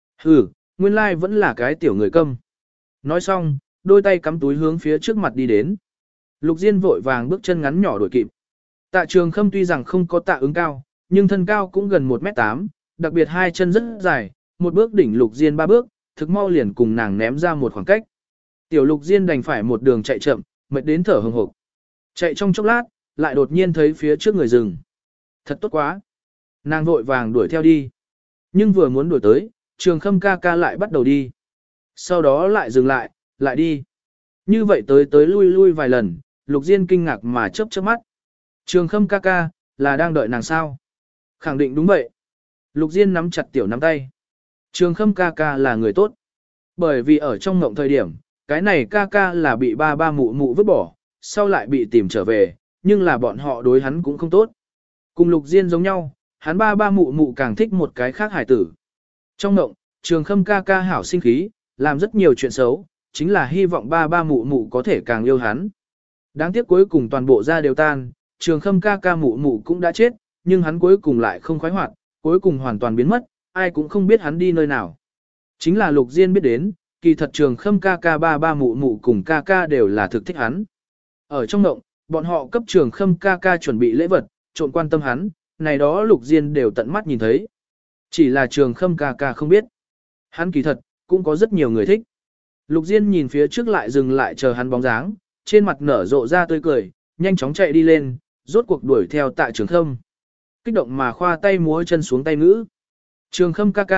Nguyên lai vẫn là cái tiểu người câm. Nói xong, đôi tay cắm túi hướng phía trước mặt đi đến. Lục Diên vội vàng bước chân ngắn nhỏ đuổi kịp. Tạ Trường Khâm tuy rằng không có Tạ Ứng cao, nhưng thân cao cũng gần 1m8, đặc biệt hai chân rất dài, một bước đỉnh Lục Diên 3 bước, thực mau liền cùng nàng ném ra một khoảng cách. Tiểu Lục Diên đành phải một đường chạy chậm, mệt đến thở hừng hực. Chạy trong chốc lát, lại đột nhiên thấy phía trước người dừng. Thật tốt quá. Nàng vội vàng đuổi theo đi. Nhưng vừa muốn đuổi tới, Trường Khâm ca lại bắt đầu đi. Sau đó lại dừng lại đi. Như vậy tới lui vài lần, Lục Diên kinh ngạc mà chớp mắt. Trường Khâm ca là đang đợi nàng sao? Khẳng định đúng vậy. Lục Diên nắm chặt tiểu nắm tay. Trường Khâm ca là người tốt. Bởi vì ở trong ngộng thời điểm, cái này ca là bị ba mụ vứt bỏ, sau lại bị tìm trở về, nhưng là bọn họ đối hắn cũng không tốt. Cùng Lục Diên giống nhau, hắn ba mụ càng thích một cái khác hải tử. Trong ngộng, Trường Khâm ca hảo sinh khí, làm rất nhiều chuyện xấu, chính là hy vọng ba mụ có thể càng yêu hắn. Đáng tiếc cuối cùng toàn bộ ra đều tan, Trường Khâm ca mụ cũng đã chết, nhưng hắn cuối cùng lại không khoái hoạt, cuối cùng hoàn toàn biến mất, ai cũng không biết hắn đi nơi nào. Chính là Lục Diên biết đến, kỳ thật Trường Khâm ca ba mụ cùng ca đều là thực thích hắn. Ở trong động, bọn họ cấp Trường Khâm ca chuẩn bị lễ vật, trộn quan tâm hắn, này đó Lục Diên đều tận mắt nhìn thấy. Chỉ là Trường Khâm ca không biết. Hắn kỳ thật, cũng có rất nhiều người thích. Lục Diên nhìn phía trước lại dừng lại chờ hắn bóng dáng, trên mặt nở rộ ra tươi cười, nhanh chóng chạy đi lên, rốt cuộc đuổi theo Tạ Trường Khâm. Kích động mà khoa tay múa chân xuống tay ngữ. Trường Khâm ca,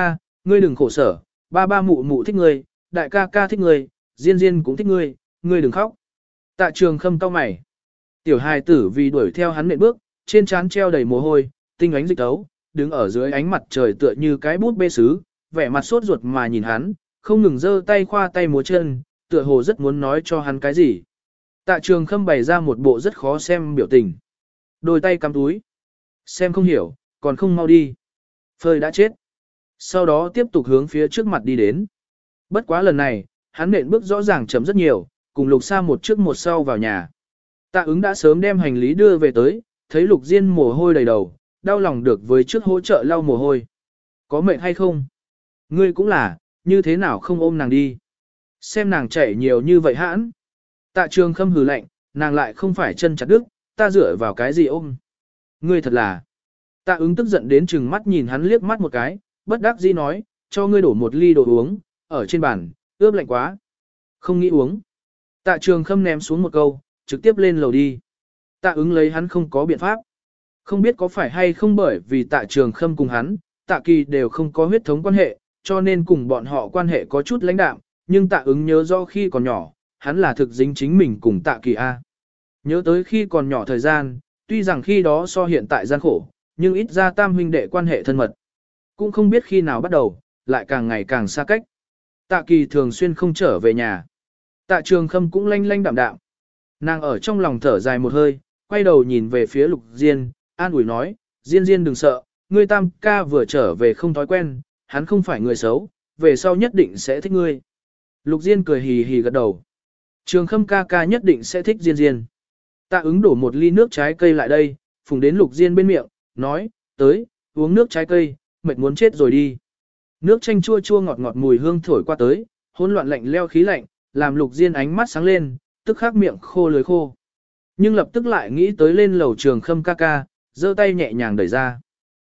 ngươi đừng khổ sở, ba ba mụ mụ thích ngươi, đại ca ca thích ngươi, Diên Diên cũng thích ngươi, ngươi đừng khóc. Tạ Trường Khâm cau mày. Tiểu hài tử vì đuổi theo hắn nện bước, trên trán treo đầy mồ hôi, tinh ánh dịch tấu, đứng ở dưới ánh mặt trời tựa như cái bút bê sứ, vẻ mặt sốt ruột mà nhìn hắn, không ngừng giơ tay khoa tay múa chân, tựa hồ rất muốn nói cho hắn cái gì. Tạ Trường Khâm bày ra một bộ rất khó xem biểu tình. Đôi tay cắm túi. Xem không hiểu, còn không mau đi. Phơi đã chết. Sau đó tiếp tục hướng phía trước mặt đi đến. Bất quá lần này, hắn nện bước rõ ràng chấm rất nhiều, cùng Lục Sa một trước một sau vào nhà. Tạ ứng đã sớm đem hành lý đưa về tới, thấy Lục Diên mồ hôi đầy đầu, đau lòng được với trước hỗ trợ lau mồ hôi. Có mệt hay không? Ngươi cũng là, như thế nào không ôm nàng đi? Xem nàng chảy nhiều như vậy hãn. Tạ Trường Khâm hừ lạnh, nàng lại không phải chân chặt đứt, ta dựa vào cái gì ôm? Ngươi thật là. Tạ ứng tức giận đến chừng mắt nhìn hắn liếc mắt một cái, bất đắc dĩ nói, cho ngươi đổ một ly đồ uống, ở trên bàn, ướp lạnh quá. Không nghĩ uống. Tạ Trường Khâm ném xuống một câu, trực tiếp lên lầu đi. Tạ ứng lấy hắn không có biện pháp. Không biết có phải hay không bởi vì Tạ Trường Khâm cùng hắn, Tạ Kỳ đều không có huyết thống quan hệ, cho nên cùng bọn họ quan hệ có chút lãnh đạm, nhưng Tạ ứng nhớ do khi còn nhỏ, hắn là thực dính chính mình cùng Tạ Kỳ A. Nhớ tới khi còn nhỏ thời gian, tuy rằng khi đó so hiện tại gian khổ, nhưng ít ra tam huynh đệ quan hệ thân mật. Cũng không biết khi nào bắt đầu, lại càng ngày càng xa cách. Tạ Kỳ thường xuyên không trở về nhà. Tạ Trường Khâm cũng lanh lanh đạm đạm. Nàng ở trong lòng thở dài một hơi, quay đầu nhìn về phía Lục Diên, an ủi nói, Diên Diên đừng sợ, ngươi tam ca vừa trở về không thói quen, hắn không phải người xấu, về sau nhất định sẽ thích ngươi. Lục Diên cười hì hì gật đầu. Trường Khâm ca ca nhất định sẽ thích Diên Diên. Tạ ứng đổ một ly nước trái cây lại đây, phùng đến Lục Diên bên miệng, nói, tới, uống nước trái cây, mệt muốn chết rồi đi. Nước chanh chua chua ngọt ngọt mùi hương thổi qua tới, hỗn loạn lạnh leo khí lạnh, làm Lục Diên ánh mắt sáng lên, tức khắc miệng khô lưỡi khô. Nhưng lập tức lại nghĩ tới lên lầu Trường Khâm ca ca, giơ tay nhẹ nhàng đẩy ra.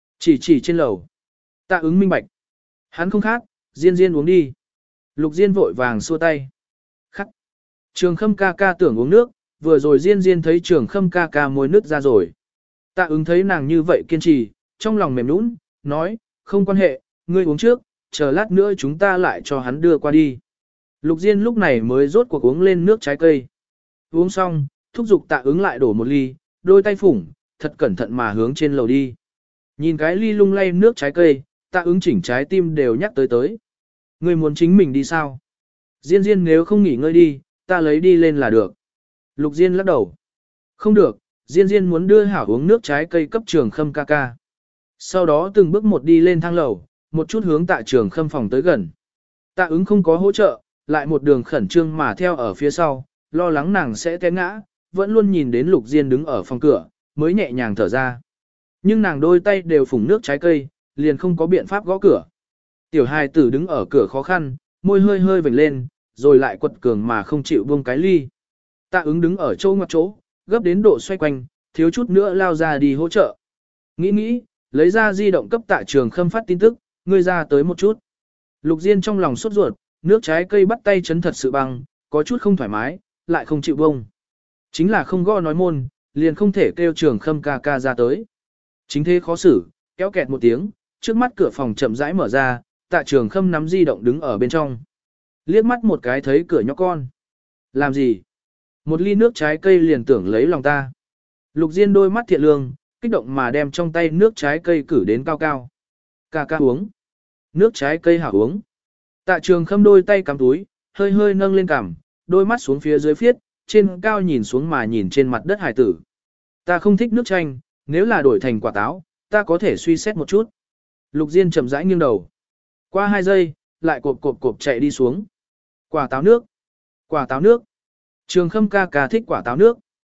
Chỉ trên lầu. Tạ ứng minh bạch. Hắn không khác, Diên Diên uống đi. Lục Diên vội vàng xua tay. Khắc. Trường Khâm ca ca tưởng uống nước, vừa rồi Diên Diên thấy Trường Khâm ca ca môi nước ra rồi. Tạ ứng thấy nàng như vậy kiên trì, trong lòng mềm nũng, nói, không quan hệ, ngươi uống trước, chờ lát nữa chúng ta lại cho hắn đưa qua đi. Lục Diên lúc này mới rốt cuộc uống lên nước trái cây. Uống xong, thúc giục Tạ ứng lại đổ một ly, đôi tay phủng, thật cẩn thận mà hướng trên lầu đi. Nhìn cái ly lung lay nước trái cây, Tạ ứng chỉnh trái tim đều nhắc tới. Ngươi muốn chính mình đi sao? Diên Diên nếu không nghỉ ngơi đi, ta lấy đi lên là được. Lục Diên lắc đầu. Không được, Diên Diên muốn đưa hảo uống nước trái cây cấp Trường Khâm ca ca. Sau đó từng bước một đi lên thang lầu, một chút hướng Tạ Trường Khâm phòng tới gần. Tạ ứng không có hỗ trợ, lại một đường khẩn trương mà theo ở phía sau, lo lắng nàng sẽ té ngã, vẫn luôn nhìn đến Lục Diên đứng ở phòng cửa, mới nhẹ nhàng thở ra. Nhưng nàng đôi tay đều phủng nước trái cây, liền không có biện pháp gõ cửa. Tiểu hài tử đứng ở cửa khó khăn, môi hơi hơi vểnh lên, rồi lại quật cường mà không chịu buông cái ly. Tạ ứng đứng ở chỗ ngoặt chỗ, gấp đến độ xoay quanh, thiếu chút nữa lao ra đi hỗ trợ. Nghĩ, lấy ra di động cấp Tạ Trường Khâm phát tin tức, ngươi ra tới một chút. Lục Diên trong lòng sốt ruột, nước trái cây bắt tay chấn thật sự băng, có chút không thoải mái, lại không chịu bông. Chính là không gõ nói môn, liền không thể kêu Trường Khâm ca ca ra tới. Chính thế khó xử, kéo kẹt một tiếng, trước mắt cửa phòng chậm rãi mở ra, Tạ Trường Khâm nắm di động đứng ở bên trong. Liếc mắt một cái thấy cửa nhóc con. Làm gì? Một ly nước trái cây liền tưởng lấy lòng ta. Lục Diên đôi mắt thiện lương, kích động mà đem trong tay nước trái cây cử đến cao cao. Ca ca uống. Nước trái cây hảo uống. Tạ Trường Khâm đôi tay cắm túi, hơi hơi nâng lên cằm, đôi mắt xuống phía dưới phiết, trên cao nhìn xuống mà nhìn trên mặt đất hải tử. Ta không thích nước chanh, nếu là đổi thành quả táo, ta có thể suy xét một chút. Lục Diên chậm rãi nghiêng đầu. Qua 2 giây, lại cộp chạy đi xuống. Quả táo nước. Quả táo nước. Trường Khâm ca ca thích quả táo nước.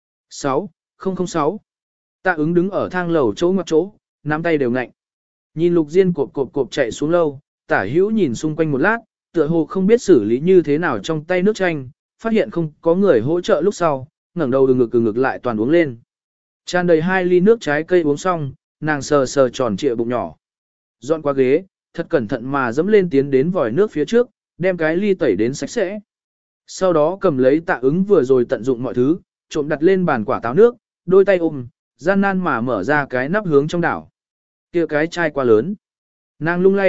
6006. Tạ ứng đứng ở thang lầu chỗ ngoặt chỗ, nắm tay đều ngạnh. Nhìn Lục Diên cộp chạy xuống lâu, Tả Hữu nhìn xung quanh một lát, tựa hồ không biết xử lý như thế nào trong tay nước chanh, phát hiện không có người hỗ trợ lúc sau, ngẩng đầu ngực lại toàn uống lên. Tràn đầy 2 ly nước trái cây uống xong, nàng sờ sờ tròn trịa bụng nhỏ. Dọn qua ghế, thật cẩn thận mà dẫm lên tiến đến vòi nước phía trước, đem cái ly tẩy đến sạch sẽ. Sau đó cầm lấy Tạ ứng vừa rồi tận dụng mọi thứ, trộm đặt lên bàn quả táo nước, đôi tay ôm, gian nan mà mở ra cái nắp hướng trong đảo. Kia cái chai quá lớn. Nàng lung lay,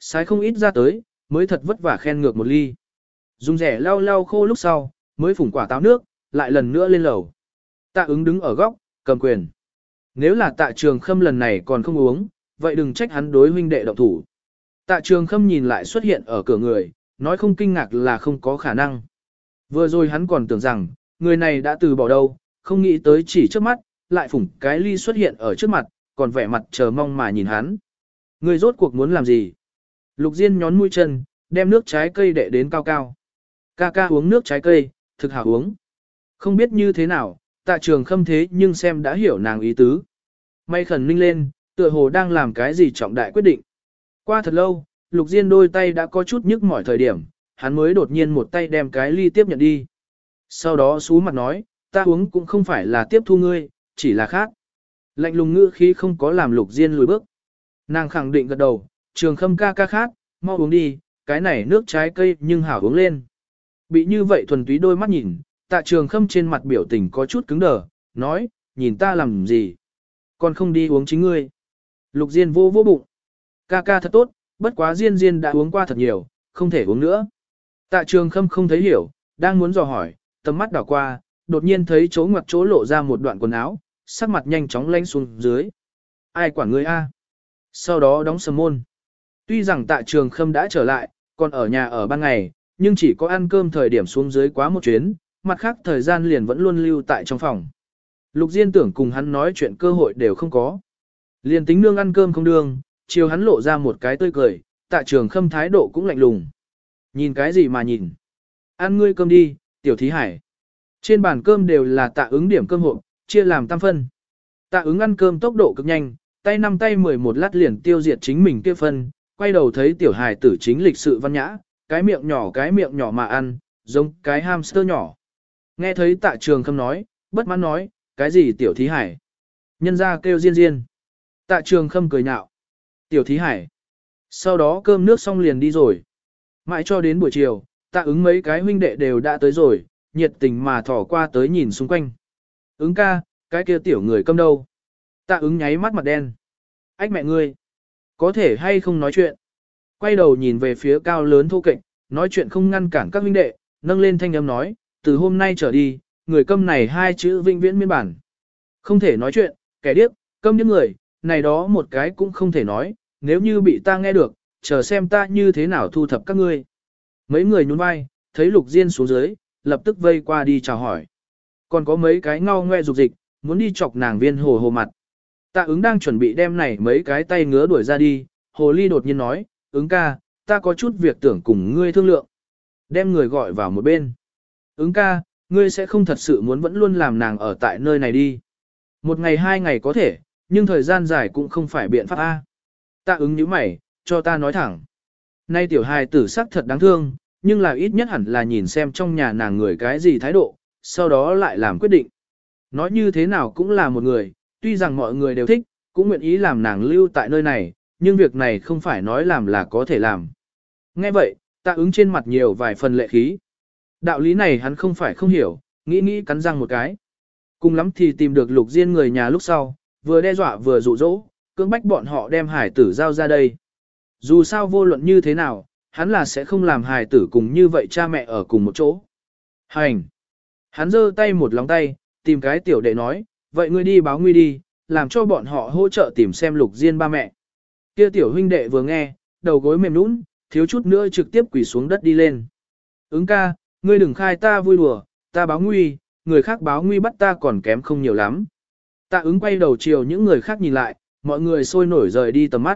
sái không ít ra tới, mới thật vất vả khen ngược một ly. Dùng rẻ lau lau khô lúc sau, mới phủng quả táo nước, lại lần nữa lên lầu. Tạ ứng đứng ở góc, cầm quyền. Nếu là Tạ Trường Khâm lần này còn không uống, vậy đừng trách hắn đối huynh đệ động thủ. Tạ Trường Khâm nhìn lại xuất hiện ở cửa người, nói không kinh ngạc là không có khả năng. Vừa rồi hắn còn tưởng rằng, người này đã từ bỏ đâu, không nghĩ tới chỉ trước mắt, lại phủng cái ly xuất hiện ở trước mặt, còn vẻ mặt chờ mong mà nhìn hắn. Người rốt cuộc muốn làm gì? Lục Diên nhón mũi chân, đem nước trái cây đệ đến cao cao. Ca ca uống nước trái cây, thực hảo uống. Không biết như thế nào, Tạ Trường Khâm thế nhưng xem đã hiểu nàng ý tứ. May khẩn ninh lên, tựa hồ đang làm cái gì trọng đại quyết định. Qua thật lâu, Lục Diên đôi tay đã có chút nhức mỏi thời điểm, hắn mới đột nhiên một tay đem cái ly tiếp nhận đi. Sau đó sú mặt nói, ta uống cũng không phải là tiếp thu ngươi, chỉ là khác. Lạnh lùng ngữ khí không có làm Lục Diên lùi bước. Nàng khẳng định gật đầu, Trường Khâm ca ca khác, mau uống đi, cái này nước trái cây nhưng hảo uống lên. Bị như vậy thuần túy đôi mắt nhìn, Tạ Trường Khâm trên mặt biểu tình có chút cứng đờ, nói, nhìn ta làm gì? Còn không đi uống chính ngươi. Lục Diên vô vô bụng. Ca ca thật tốt, bất quá Diên Diên đã uống qua thật nhiều, không thể uống nữa. Tạ Trường Khâm không thấy hiểu, đang muốn dò hỏi, tầm mắt đảo qua, đột nhiên thấy chỗ ngoặc chỗ lộ ra một đoạn quần áo, sắc mặt nhanh chóng lanh xuống dưới. Ai quản ngươi a? Sau đó đóng sầm môn. Tuy rằng Tạ Trường Khâm đã trở lại, còn ở nhà ở ban ngày, nhưng chỉ có ăn cơm thời điểm xuống dưới quá một chuyến, mặt khác thời gian liền vẫn luôn lưu tại trong phòng. Lục Diên tưởng cùng hắn nói chuyện cơ hội đều không có. Liền tính nương ăn cơm không đương, chiều hắn lộ ra một cái tươi cười, Tạ Trường Khâm thái độ cũng lạnh lùng. Nhìn cái gì mà nhìn? Ăn ngươi cơm đi, tiểu thí hải. Trên bàn cơm đều là Tạ Ứng điểm cơm hộp, chia làm tam phân. Tạ Ứng ăn cơm tốc độ cực nhanh, tay 5 tay 11 lát liền tiêu diệt chính mình kia phân, quay đầu thấy tiểu hài tử chính lịch sự văn nhã, cái miệng nhỏ mà ăn, giống cái hamster nhỏ. Nghe thấy Tạ Trường Khâm nói, bất mãn nói, cái gì tiểu thí hải? Nhân ra kêu Diên Diên. Tạ Trường Khâm cười nhạo. Tiểu thí hải. Sau đó cơm nước xong liền đi rồi. Mãi cho đến buổi chiều, Tạ Ứng mấy cái huynh đệ đều đã tới rồi, nhiệt tình mà thỏ qua tới nhìn xung quanh. Ứng ca, cái kia tiểu người câm đâu? Tạ Ứng nháy mắt mặt đen. Ách mẹ ngươi. Có thể hay không nói chuyện? Quay đầu nhìn về phía cao lớn thô kệch, nói chuyện không ngăn cản các huynh đệ, nâng lên thanh âm nói, từ hôm nay trở đi, người câm này hai chữ vĩnh viễn miên bản. Không thể nói chuyện, kẻ điếc, câm những người, này đó một cái cũng không thể nói, nếu như bị ta nghe được, chờ xem ta như thế nào thu thập các ngươi. Mấy người nhún vai, thấy Lục Diên xuống dưới, lập tức vây qua đi chào hỏi. Còn có mấy cái ngao ngoe dục dịch, muốn đi chọc nàng Viên hồ hồ mặt. Tạ Ứng đang chuẩn bị đem này mấy cái tay ngứa đuổi ra đi, hồ ly đột nhiên nói, Ứng ca, ta có chút việc tưởng cùng ngươi thương lượng. Đem người gọi vào một bên. Ứng ca, ngươi sẽ không thật sự muốn vẫn luôn làm nàng ở tại nơi này đi. Một ngày hai ngày có thể, nhưng thời gian dài cũng không phải biện pháp A. Tạ Ứng nhíu mày, cho ta nói thẳng. Nay tiểu hài tử sắc thật đáng thương, nhưng là ít nhất hẳn là nhìn xem trong nhà nàng người cái gì thái độ, sau đó lại làm quyết định. Nói như thế nào cũng là một người, tuy rằng mọi người đều thích, cũng nguyện ý làm nàng lưu tại nơi này, nhưng việc này không phải nói làm là có thể làm. Nghe vậy, Tạ Ứng trên mặt nhiều vài phần lệ khí. Đạo lý này hắn không phải không hiểu, nghĩ cắn răng một cái. Cùng lắm thì tìm được Lục Diên người nhà lúc sau, vừa đe dọa vừa dụ dỗ, cưỡng bách bọn họ đem hải tử giao ra đây. Dù sao vô luận như thế nào, hắn là sẽ không làm hải tử cùng như vậy cha mẹ ở cùng một chỗ. Hành! Hắn giơ tay một lòng tay, tìm cái tiểu đệ nói, vậy ngươi đi báo nguy đi, làm cho bọn họ hỗ trợ tìm xem Lục Diên ba mẹ. Kia tiểu huynh đệ vừa nghe, đầu gối mềm nũng, thiếu chút nữa trực tiếp quỳ xuống đất đi lên. Ứng ca, ngươi đừng khai ta vui đùa, ta báo nguy, người khác báo nguy bắt ta còn kém không nhiều lắm. Tạ Ứng quay đầu chiều những người khác nhìn lại, mọi người sôi nổi rời đi tầm mắt.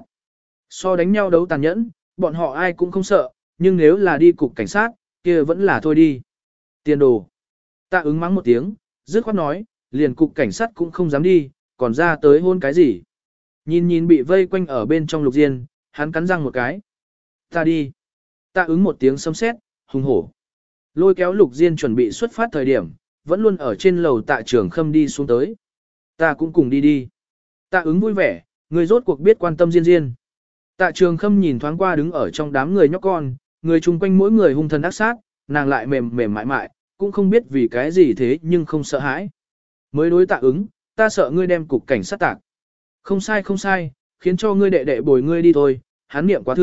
So đánh nhau đấu tàn nhẫn, bọn họ ai cũng không sợ, nhưng nếu là đi cục cảnh sát, kia vẫn là thôi đi. Tiền đồ. Tạ Ứng mắng một tiếng, dứt khoát nói, liền cục cảnh sát cũng không dám đi, còn ra tới hôn cái gì. Nhìn bị vây quanh ở bên trong Lục Diên, hắn cắn răng một cái. Ta đi. Tạ Ứng một tiếng sấm sét, hùng hổ. Lôi kéo Lục Diên chuẩn bị xuất phát thời điểm, vẫn luôn ở trên lầu Tạ Trường Khâm đi xuống tới. Ta cũng cùng đi đi. Tạ Ứng vui vẻ, người rốt cuộc biết quan tâm Diên Diên. Tạ Trường Khâm nhìn thoáng qua đứng ở trong đám người nhóc con, người chung quanh mỗi người hung thần ác sát, nàng lại mềm mềm mại mại, cũng không biết vì cái gì thế nhưng không sợ hãi. Mới đối Tạ Ứng, ta sợ ngươi đem cục cảnh sát tạc. Không sai, khiến cho ngươi đệ đệ bồi ngươi đi thôi, hắn niệm quá thư,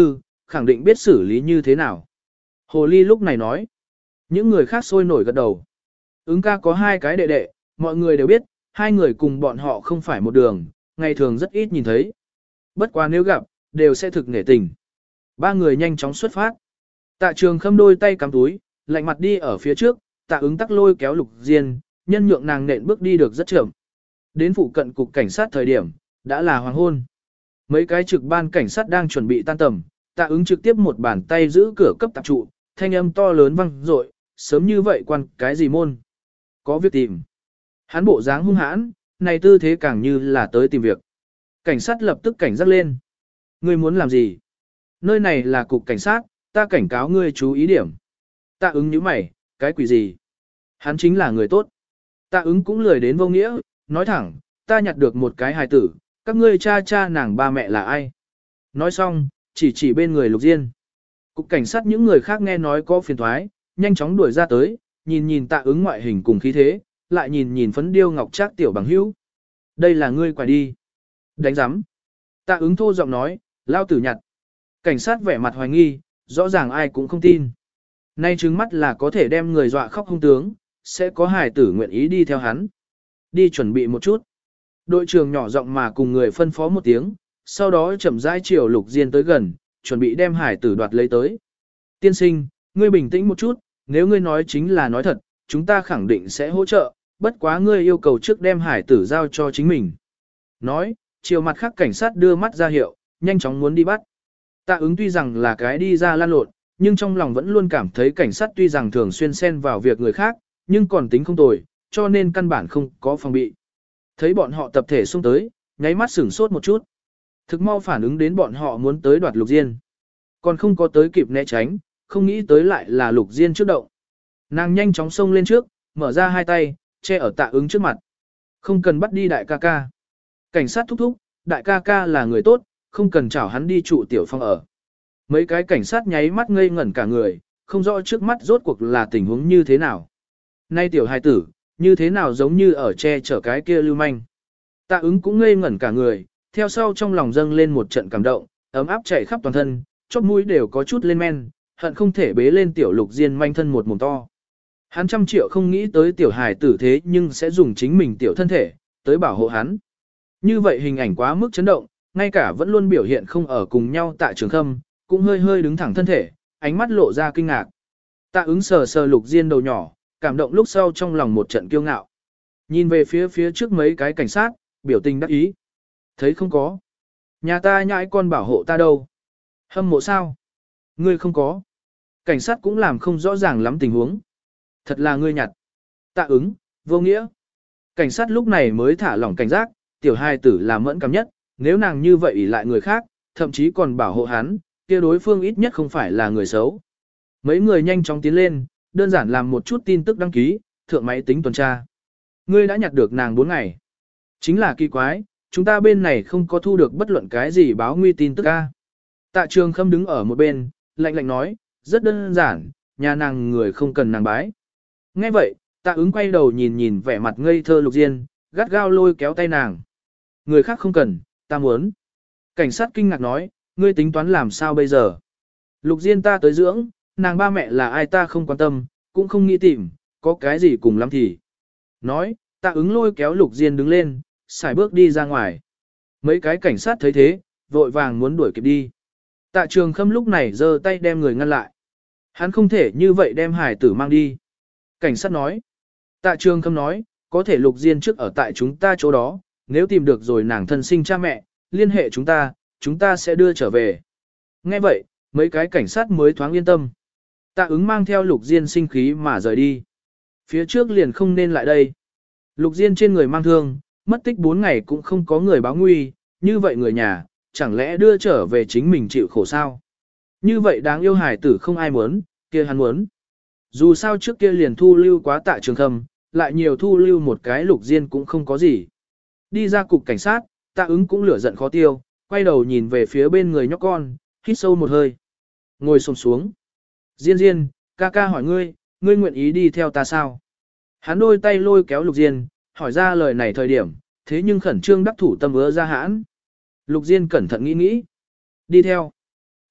khẳng định biết xử lý như thế nào. Hồ ly lúc này nói. Những người khác sôi nổi gật đầu. Ứng ca có 2 cái đệ đệ, mọi người đều biết, 2 người cùng bọn họ không phải một đường, ngày thường rất ít nhìn thấy. Bất quá nếu gặp, đều sẽ thực nể tình. 3 người nhanh chóng xuất phát. Tạ Trường Khâm đôi tay cắm túi, lạnh mặt đi ở phía trước, Tạ Ứng tắc lôi kéo Lục Diên, nhân nhượng nàng nện bước đi được rất chậm. Đến phụ cận cục cảnh sát thời điểm, đã là hoàng hôn. Mấy cái trực ban cảnh sát đang chuẩn bị tan tầm, Tạ Ứng trực tiếp một bàn tay giữ cửa cấp tạp trụ, thanh âm to lớn vang dội, sớm như vậy quan cái gì môn? Có việc tìm. Hắn bộ dáng hung hãn, này tư thế càng như là tới tìm việc. Cảnh sát lập tức cảnh giác lên. Ngươi muốn làm gì? Nơi này là cục cảnh sát, ta cảnh cáo ngươi chú ý điểm. Tạ Ứng nhíu mày, cái quỷ gì? Hắn chính là người tốt. Tạ Ứng cũng lười đến vô nghĩa, nói thẳng, ta nhặt được một cái hài tử, các ngươi cha nàng ba mẹ là ai? Nói xong, chỉ bên người Lục Diên. Cục cảnh sát những người khác nghe nói có phiền thoái, nhanh chóng đuổi ra tới, nhìn Tạ Ứng ngoại hình cùng khí thế, lại nhìn phấn điêu ngọc trác tiểu bằng hữu. Đây là ngươi quải đi. Đánh giám. Tạ Ứng thô giọng nói, lao tử nhặt. Cảnh sát vẻ mặt hoài nghi, rõ ràng ai cũng không tin. Nay trứng mắt là có thể đem người dọa khóc hung tướng, sẽ có hài tử nguyện ý đi theo hắn. Đi chuẩn bị một chút. Đội trưởng nhỏ giọng mà cùng người phân phó một tiếng, sau đó chậm rãi chiều Lục Diên tới gần, chuẩn bị đem hải tử đoạt lấy tới. Tiên sinh, ngươi bình tĩnh một chút, nếu ngươi nói chính là nói thật, chúng ta khẳng định sẽ hỗ trợ, bất quá ngươi yêu cầu trước đem hải tử giao cho chính mình. Nói, chiều mặt khác cảnh sát đưa mắt ra hiệu, nhanh chóng muốn đi bắt. Tạ Ứng tuy rằng là cái đi ra lan lộn, nhưng trong lòng vẫn luôn cảm thấy cảnh sát tuy rằng thường xuyên xen vào việc người khác, nhưng còn tính không tồi, cho nên căn bản không có phòng bị. Thấy bọn họ tập thể xông tới, nháy mắt sửng sốt một chút. Thực mau phản ứng đến bọn họ muốn tới đoạt Lục Diên. Còn không có tới kịp né tránh, không nghĩ tới lại là Lục Diên trước động. Nàng nhanh chóng xông lên trước, mở ra 2 tay, che ở Tạ Ứng trước mặt. Không cần bắt đi đại ca ca. Cảnh sát thúc thúc, đại ca ca là người tốt, không cần chảo hắn đi trụ tiểu phong ở. Mấy cái cảnh sát nháy mắt ngây ngẩn cả người, không rõ trước mắt rốt cuộc là tình huống như thế nào. Nay tiểu hài tử, như thế nào giống như ở che chở cái kia lưu manh. Tạ Ứng cũng ngây ngẩn cả người, theo sau trong lòng dâng lên một trận cảm động, ấm áp chảy khắp toàn thân, chóp mũi đều có chút lên men, hận không thể bế lên tiểu Lục Diên manh thân một mồm to. Hắn 100 triệu không nghĩ tới tiểu hài tử thế nhưng sẽ dùng chính mình tiểu thân thể, tới bảo hộ hắn. Như vậy hình ảnh quá mức chấn động, ngay cả vẫn luôn biểu hiện không ở cùng nhau Tạ Trường Khâm, cũng hơi hơi đứng thẳng thân thể, ánh mắt lộ ra kinh ngạc. Tạ Ứng sờ sờ Lục Diên đầu nhỏ, cảm động lúc sau trong lòng một trận kiêu ngạo. Nhìn về phía trước mấy cái cảnh sát, biểu tình đắc ý. Thấy không có. Nhà ta nhãi con bảo hộ ta đâu. Hâm mộ sao? Ngươi không có. Cảnh sát cũng làm không rõ ràng lắm tình huống. Thật là ngươi nhặt. Tạ Ứng, vô nghĩa. Cảnh sát lúc này mới thả lỏng cảnh giác, tiểu hài tử là mẫn cảm nhất, nếu nàng như vậy ỷ lại người khác, thậm chí còn bảo hộ hắn, kia đối phương ít nhất không phải là người xấu. Mấy người nhanh chóng tiến lên, đơn giản làm một chút tin tức đăng ký, thượng máy tính tuần tra. Ngươi đã nhặt được nàng 4 ngày. Chính là kỳ quái, chúng ta bên này không có thu được bất luận cái gì báo nguy tin tức a. Tạ Trường Khâm đứng ở một bên, lạnh lạnh nói, rất đơn giản, nhà nàng người không cần nàng bái. Nghe vậy, Tạ Ứng quay đầu nhìn vẻ mặt ngây thơ Lục Diên, gắt gao lôi kéo tay nàng. Người khác không cần, ta muốn. Cảnh sát kinh ngạc nói, ngươi tính toán làm sao bây giờ? Lục Diên ta tới dưỡng, nàng ba mẹ là ai ta không quan tâm, cũng không nghĩ tìm, có cái gì cùng lắm thì. Nói, Tạ Ứng lôi kéo Lục Diên đứng lên, xài bước đi ra ngoài. Mấy cái cảnh sát thấy thế, vội vàng muốn đuổi kịp đi. Tạ Trường Khâm lúc này giơ tay đem người ngăn lại. Hắn không thể như vậy đem hải tử mang đi. Cảnh sát nói. Tạ Trường Khâm nói, có thể Lục Diên trước ở tại chúng ta chỗ đó, nếu tìm được rồi nàng thân sinh cha mẹ, liên hệ chúng ta sẽ đưa trở về. Nghe vậy, mấy cái cảnh sát mới thoáng yên tâm. Tạ Ứng mang theo Lục Diên sinh khí mà rời đi. Phía trước liền không nên lại đây. Lục Diên trên người mang thương, mất tích 4 ngày cũng không có người báo nguy, như vậy người nhà, chẳng lẽ đưa trở về chính mình chịu khổ sao? Như vậy đáng yêu hài tử không ai muốn, kia hắn muốn. Dù sao trước kia liền thu lưu quá Tạ Trường Khâm, lại nhiều thu lưu một cái Lục Diên cũng không có gì. Đi ra cục cảnh sát, Tạ Ứng cũng lửa giận khó tiêu, quay đầu nhìn về phía bên người nhóc con, hít sâu một hơi. Ngồi xổm xuống. Diên, ca ca hỏi ngươi nguyện ý đi theo ta sao? Hắn đôi tay lôi kéo Lục Diên, hỏi ra lời này thời điểm, thế nhưng khẩn trương đắc thủ tâm ứa ra hãn. Lục Diên cẩn thận nghĩ. Đi theo.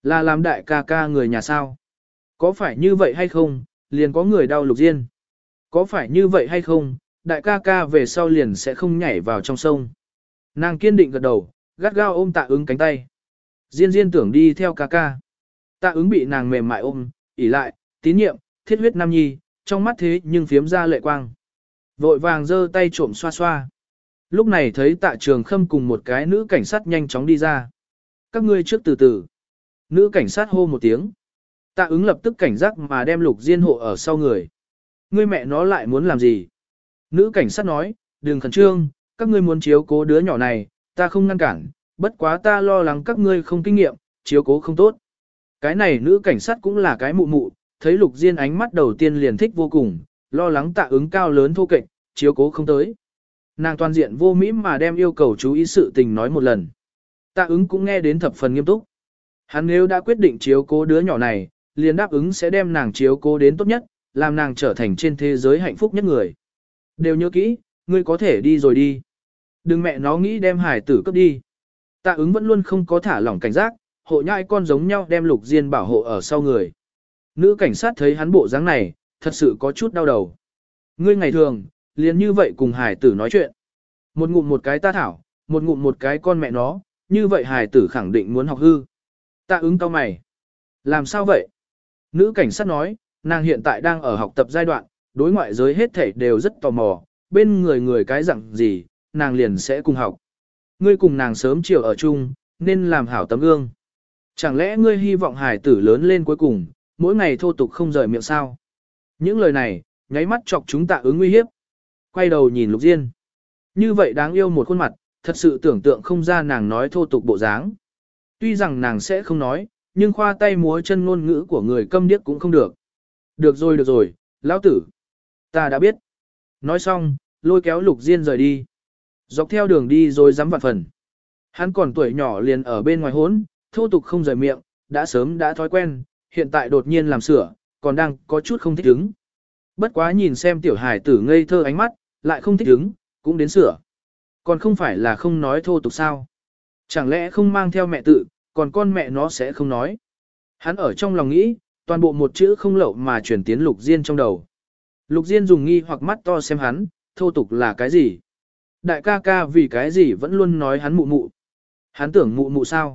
Là làm đại ca ca người nhà sao? Có phải như vậy hay không, liền có người đau Lục Diên. Có phải như vậy hay không, đại ca ca về sau liền sẽ không nhảy vào trong sông. Nàng kiên định gật đầu, gắt gao ôm Tạ Ứng cánh tay. Diên Diên tưởng đi theo ca ca. Tạ Ứng bị nàng mềm mại ôm, ỉ lại, tín nhiệm, thiết huyết nam nhi, trong mắt thế nhưng phiếm ra lệ quang. Vội vàng giơ tay trộm xoa xoa. Lúc này thấy Tạ Trường Khâm cùng một cái nữ cảnh sát nhanh chóng đi ra. Các ngươi trước từ từ. Nữ cảnh sát hô một tiếng. Tạ Ứng lập tức cảnh giác mà đem Lục Diên hộ ở sau người. Ngươi mẹ nó lại muốn làm gì? Nữ cảnh sát nói, đừng khẩn trương, các ngươi muốn chiếu cố đứa nhỏ này, ta không ngăn cản, bất quá ta lo lắng các ngươi không kinh nghiệm, chiếu cố không tốt. Cái này nữ cảnh sát cũng là cái mụ mụ, thấy Lục Diên ánh mắt đầu tiên liền thích vô cùng, lo lắng Tạ Ứng cao lớn thô kệch, chiếu cố không tới. Nàng toàn diện vô mỹ mà đem yêu cầu chú ý sự tình nói một lần. Tạ Ứng cũng nghe đến thập phần nghiêm túc. Hắn nếu đã quyết định chiếu cố đứa nhỏ này, liền đáp ứng sẽ đem nàng chiếu cố đến tốt nhất, làm nàng trở thành trên thế giới hạnh phúc nhất người. Đều nhớ kỹ, ngươi có thể đi rồi đi. Đừng mẹ nó nghĩ đem hải tử cấp đi. Tạ Ứng vẫn luôn không có thả lỏng cảnh giác, hộ nhai con giống nhau đem Lục Diên bảo hộ ở sau người. Nữ cảnh sát thấy hắn bộ dáng này, thật sự có chút đau đầu. Ngươi ngày thường, liền như vậy cùng hải tử nói chuyện. Một ngụm một cái ta thảo, một ngụm một cái con mẹ nó, như vậy hải tử khẳng định muốn học hư. Tạ Ứng cau mày. Làm sao vậy? Nữ cảnh sát nói, nàng hiện tại đang ở học tập giai đoạn, đối ngoại giới hết thảy đều rất tò mò, bên người cái dạng gì, nàng liền sẽ cùng học. Ngươi cùng nàng sớm chiều ở chung, nên làm hảo tấm gương. Chẳng lẽ ngươi hy vọng hải tử lớn lên cuối cùng, mỗi ngày thô tục không rời miệng sao? Những lời này, nháy mắt chọc chúng Tạ Ứng nguy hiếp. Quay đầu nhìn Lục Diên. Như vậy đáng yêu một khuôn mặt, thật sự tưởng tượng không ra nàng nói thô tục bộ dáng. Tuy rằng nàng sẽ không nói, nhưng khoa tay múa chân ngôn ngữ của người câm điếc cũng không được. Được rồi, lão tử. Ta đã biết. Nói xong, lôi kéo Lục Diên rời đi. Dọc theo đường đi rồi dám vạn phần. Hắn còn tuổi nhỏ liền ở bên ngoài hốn, thô tục không rời miệng, đã sớm đã thói quen, hiện tại đột nhiên làm sửa, còn đang có chút không thích ứng. Bất quá nhìn xem tiểu hài tử ngây thơ ánh mắt, lại không thích ứng, cũng đến sửa. Còn không phải là không nói thô tục sao? Chẳng lẽ không mang theo mẹ tự, còn con mẹ nó sẽ không nói? Hắn ở trong lòng nghĩ, toàn bộ một chữ không lậu mà chuyển tiến Lục Diên trong đầu. Lục Diên dùng nghi hoặc mắt to xem hắn, thô tục là cái gì? Đại ca ca vì cái gì vẫn luôn nói hắn mụ mụ? Hắn tưởng mụ mụ sao?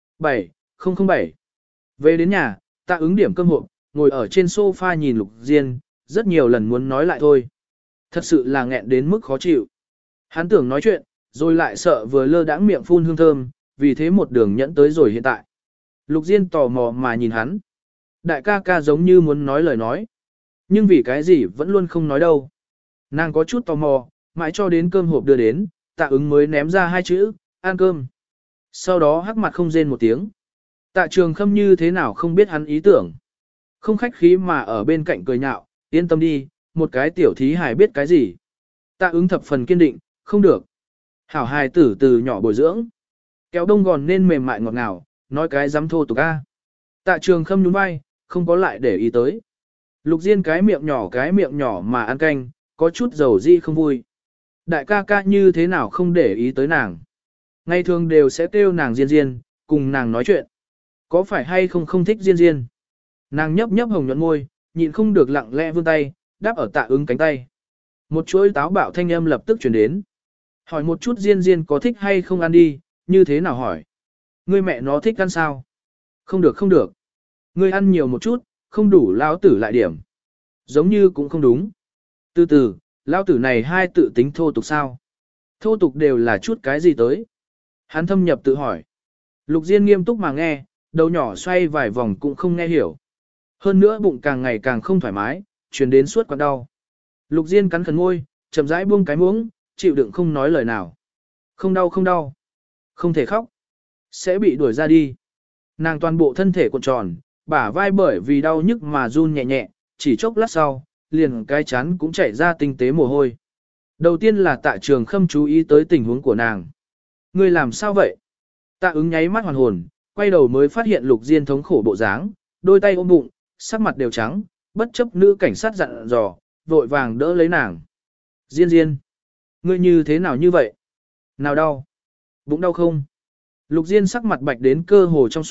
7007. Về đến nhà, Tạ Ứng điểm cơm hộp, ngồi ở trên sofa nhìn Lục Diên, rất nhiều lần muốn nói lại thôi. Thật sự là nghẹn đến mức khó chịu. Hắn tưởng nói chuyện, rồi lại sợ vừa lơ đãng miệng phun hương thơm, vì thế một đường nhẫn tới rồi hiện tại. Lục Diên tò mò mà nhìn hắn. Đại ca ca giống như muốn nói lời nói. Nhưng vì cái gì vẫn luôn không nói đâu. Nàng có chút tò mò, mãi cho đến cơm hộp đưa đến, Tạ Ứng mới ném ra hai chữ, ăn cơm. Sau đó hắc mặt không rên một tiếng. Tạ Trường Khâm như thế nào không biết hắn ý tưởng. Không khách khí mà ở bên cạnh cười nhạo, yên tâm đi, một cái tiểu thí hài biết cái gì. Tạ Ứng thập phần kiên định, không được. Hảo hài tử từ nhỏ bồi dưỡng. Kéo đông gòn nên mềm mại ngọt ngào, nói cái dám thô tục a. Tạ Trường Khâm nhún vai, không có lại để ý tới. Lục Diên cái miệng nhỏ mà ăn canh, có chút dầu di không vui. Đại ca ca như thế nào không để ý tới nàng. Ngày thường đều sẽ kêu nàng Diên Diên, cùng nàng nói chuyện. Có phải hay không không thích Diên Diên? Nàng nhấp nhấp hồng nhuận môi, nhịn không được lặng lẽ vươn tay, đáp ở Tạ Ứng cánh tay. Một chuỗi táo bạo thanh âm lập tức truyền đến. Hỏi một chút Diên Diên có thích hay không ăn đi, như thế nào hỏi? Ngươi mẹ nó thích ăn sao? Không được. Ngươi ăn nhiều một chút, không đủ lão tử lại điểm. Giống như cũng không đúng. Từ từ, lão tử này hai tự tính thô tục sao? Thô tục đều là chút cái gì tới? Hắn thâm nhập tự hỏi. Lục Diên nghiêm túc mà nghe, đầu nhỏ xoay vài vòng cũng không nghe hiểu. Hơn nữa bụng càng ngày càng không thoải mái, truyền đến suốt quặn đau. Lục Diên cắn khẩn môi, chậm rãi buông cái muỗng, chịu đựng không nói lời nào. Không đau. Không thể khóc. Sẽ bị đuổi ra đi. Nàng toàn bộ thân thể cuộn tròn, bả vai bởi vì đau nhức mà run nhẹ nhẹ, chỉ chốc lát sau, liền cái chán cũng chảy ra tinh tế mồ hôi. Đầu tiên là Tạ Trường Khâm chú ý tới tình huống của nàng. Ngươi làm sao vậy? Tạ Ứng nháy mắt hoàn hồn, quay đầu mới phát hiện Lục Diên thống khổ bộ dáng, đôi tay ôm bụng, sắc mặt đều trắng, bất chấp nữ cảnh sát dặn dò, vội vàng đỡ lấy nàng. Diên, ngươi như thế nào như vậy? Nào đau? Bụng đau không? Lục Diên sắc mặt bạch đến cơ hồ trong suốt,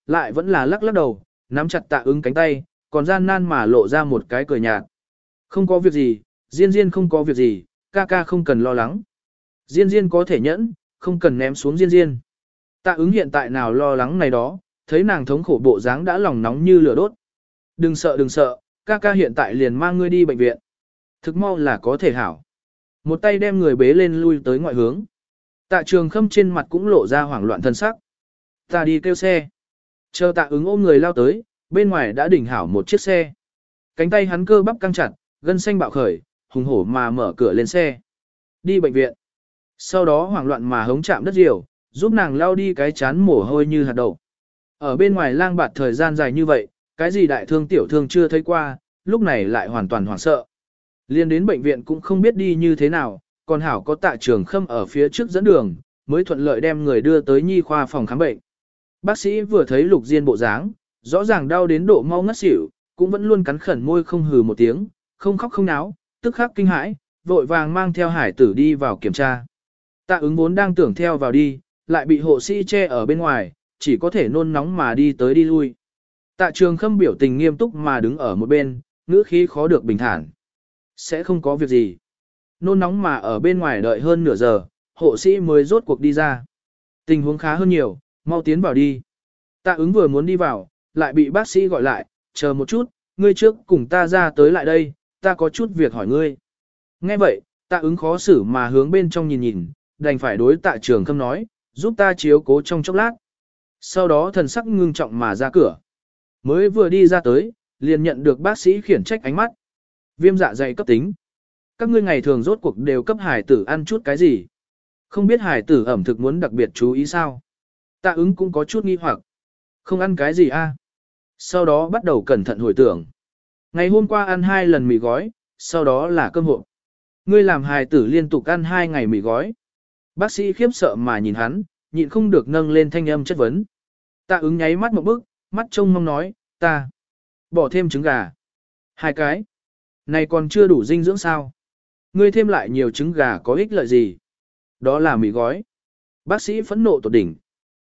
Lại vẫn là lắc lắc đầu, nắm chặt Tạ Ứng cánh tay, còn gian nan mà lộ ra một cái cười nhạt. Không có việc gì, Diên Diên không có việc gì, ca ca không cần lo lắng. Diên Diên có thể nhẫn, không cần ném xuống Diên Diên. Tạ Ứng hiện tại nào lo lắng này đó, thấy nàng thống khổ bộ dáng đã lòng nóng như lửa đốt. Đừng sợ, ca ca hiện tại liền mang ngươi đi bệnh viện. Thực mau là có thể hảo. Một tay đem người bế lên lui tới ngoại hướng. Tạ Trường Khâm trên mặt cũng lộ ra hoảng loạn thân sắc. Ta đi kêu xe. Chờ Tạ Ứng ôm người lao tới, bên ngoài đã đỉnh hảo một chiếc xe. Cánh tay hắn cơ bắp căng chặt, gân xanh bạo khởi, hùng hổ mà mở cửa lên xe. Đi bệnh viện. Sau đó hoảng loạn mà hống chạm đất diều, giúp nàng lao đi cái chán mồ hôi như hạt đậu. Ở bên ngoài lang bạt thời gian dài như vậy, cái gì đại thương tiểu thương chưa thấy qua, lúc này lại hoàn toàn hoảng sợ. Liên đến bệnh viện cũng không biết đi như thế nào, còn hảo có Tạ Trường Khâm ở phía trước dẫn đường, mới thuận lợi đem người đưa tới nhi khoa phòng khám bệnh. Bác sĩ vừa thấy Lục Diên bộ dáng, rõ ràng đau đến độ mau ngất xỉu, cũng vẫn luôn cắn khẩn môi không hừ một tiếng, không khóc không náo, tức khắc kinh hãi, vội vàng mang theo Hải Tử đi vào kiểm tra. Tạ Ứng vốn đang tưởng theo vào đi, lại bị hộ sĩ che ở bên ngoài, chỉ có thể nôn nóng mà đi tới đi lui. Tạ Trường Khâm biểu tình nghiêm túc mà đứng ở một bên, ngữ khí khó được bình thản. Sẽ không có việc gì. Nôn nóng mà ở bên ngoài đợi hơn nửa giờ, hộ sĩ mới rốt cuộc đi ra. Tình huống khá hơn nhiều, mau tiến vào đi. Tạ Ứng vừa muốn đi vào, lại bị bác sĩ gọi lại, chờ một chút, ngươi trước cùng ta ra tới lại đây, ta có chút việc hỏi ngươi. Nghe vậy, Tạ Ứng khó xử mà hướng bên trong nhìn nhìn, đành phải đối Tạ Trường Khâm nói, giúp ta chiếu cố trong chốc lát. Sau đó thần sắc ngưng trọng mà ra cửa. Mới vừa đi ra tới, liền nhận được bác sĩ khiển trách ánh mắt. Viêm dạ dày cấp tính. Các ngươi ngày thường rốt cuộc đều cấp hải tử ăn chút cái gì? Không biết hải tử ẩm thực muốn đặc biệt chú ý sao? Tạ Ứng cũng có chút nghi hoặc. Không ăn cái gì a? Sau đó bắt đầu cẩn thận hồi tưởng. Ngày hôm qua ăn 2 lần mì gói, sau đó là cơm hộp. Ngươi làm hài tử liên tục ăn 2 ngày mì gói. Bác sĩ khiếp sợ mà nhìn hắn, nhịn không được nâng lên thanh âm chất vấn. Tạ Ứng nháy mắt một bước, mắt trông mong nói, ta bỏ thêm trứng gà. 2 cái. Này còn chưa đủ dinh dưỡng sao? Ngươi thêm lại nhiều trứng gà có ích lợi gì? Đó là mì gói. Bác sĩ phẫn nộ tột đỉnh.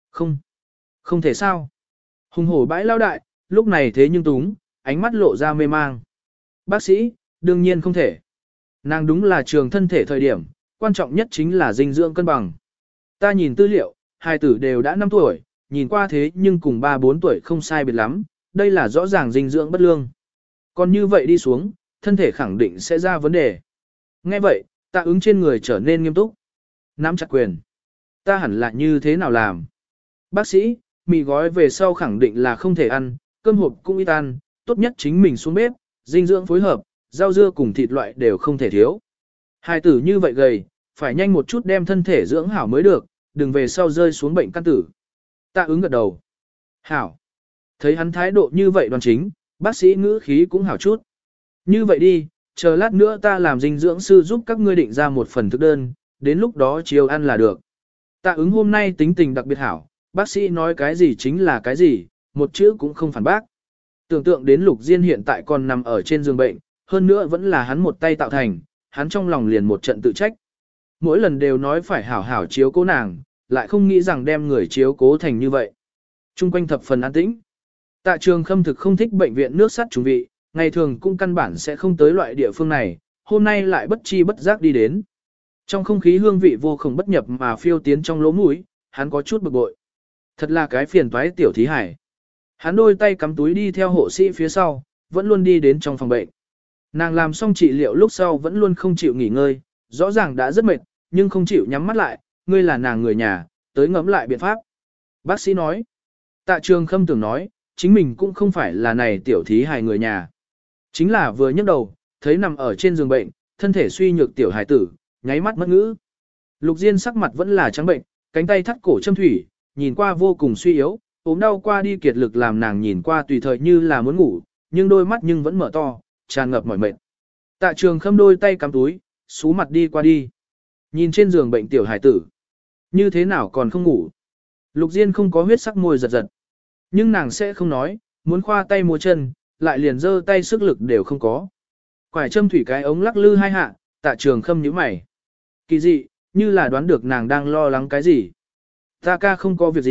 Không thể sao. Hùng hổ bãi lao đại, lúc này thế nhưng túng, ánh mắt lộ ra mê mang. Bác sĩ, đương nhiên không thể. Nàng đúng là trường thân thể thời điểm, quan trọng nhất chính là dinh dưỡng cân bằng. Ta nhìn tư liệu, hai tử đều đã 5 tuổi, nhìn qua thế nhưng cùng 3-4 tuổi không sai biệt lắm, đây là rõ ràng dinh dưỡng bất lương. Còn như vậy đi xuống, thân thể khẳng định sẽ ra vấn đề. Nghe vậy, Tạ Ứng trên người trở nên nghiêm túc. Nắm chặt quyền. Ta hẳn là như thế nào làm? Bác sĩ, mì gói về sau khẳng định là không thể ăn, cơm hộp cũng ít ăn, tốt nhất chính mình xuống bếp, dinh dưỡng phối hợp, rau dưa cùng thịt loại đều không thể thiếu. Hai tử như vậy gầy, phải nhanh một chút đem thân thể dưỡng hảo mới được, đừng về sau rơi xuống bệnh căn tử. Tạ Ứng gật đầu. Hảo. Thấy hắn thái độ như vậy đoan chính, bác sĩ ngữ khí cũng hảo chút. Như vậy đi, chờ lát nữa ta làm dinh dưỡng sư giúp các ngươi định ra một phần thực đơn, đến lúc đó chiều ăn là được. Tạ Ứng hôm nay tính tình đặc biệt hảo, bác sĩ nói cái gì chính là cái gì, một chữ cũng không phản bác. Tưởng tượng đến Lục Diên hiện tại còn nằm ở trên giường bệnh, hơn nữa vẫn là hắn một tay tạo thành, hắn trong lòng liền một trận tự trách. Mỗi lần đều nói phải hảo hảo chiếu cố nàng, lại không nghĩ rằng đem người chiếu cố thành như vậy. Trung quanh thập phần an tĩnh. Tạ Trường Khâm thực không thích bệnh viện nước sắt trùng vị, ngày thường cũng căn bản sẽ không tới loại địa phương này, hôm nay lại bất chi bất giác đi đến. Trong không khí hương vị vô cùng bất nhập mà phiêu tiến trong lỗ mũi, hắn có chút bực bội. Thật là cái phiền toái tiểu thí hải. Hắn đôi tay cắm túi đi theo hộ sĩ phía sau, vẫn luôn đi đến trong phòng bệnh. Nàng làm xong trị liệu lúc sau vẫn luôn không chịu nghỉ ngơi, rõ ràng đã rất mệt, nhưng không chịu nhắm mắt lại, ngươi là nàng người nhà, tới ngẫm lại biện pháp. Bác sĩ nói. Tạ Trường Khâm tưởng nói, chính mình cũng không phải là này tiểu thí hài người nhà. Chính là vừa nhấc đầu, thấy nằm ở trên giường bệnh, thân thể suy nhược tiểu hài tử, nháy mắt mất ngữ. Lục Diên sắc mặt vẫn là trắng bệnh, cánh tay thắt cổ châm thủy, nhìn qua vô cùng suy yếu, ốm đau qua đi kiệt lực làm nàng nhìn qua tùy thời như là muốn ngủ, nhưng đôi mắt nhưng vẫn mở to, tràn ngập mỏi mệt. Tạ Trường Khâm đôi tay cắm túi, xú mặt đi qua đi. Nhìn trên giường bệnh tiểu hải tử. Như thế nào còn không ngủ? Lục Diên không có huyết sắc môi giật giật. Nhưng nàng sẽ không nói, muốn khoa tay múa chân, lại liền giơ tay sức lực đều không có. Quải châm thủy cái ống lắc lư hai hạ, Tạ Trường Khâm nhíu mày. Kỳ dị, như là đoán được nàng đang lo lắng cái gì. Ta ca không có việc gì,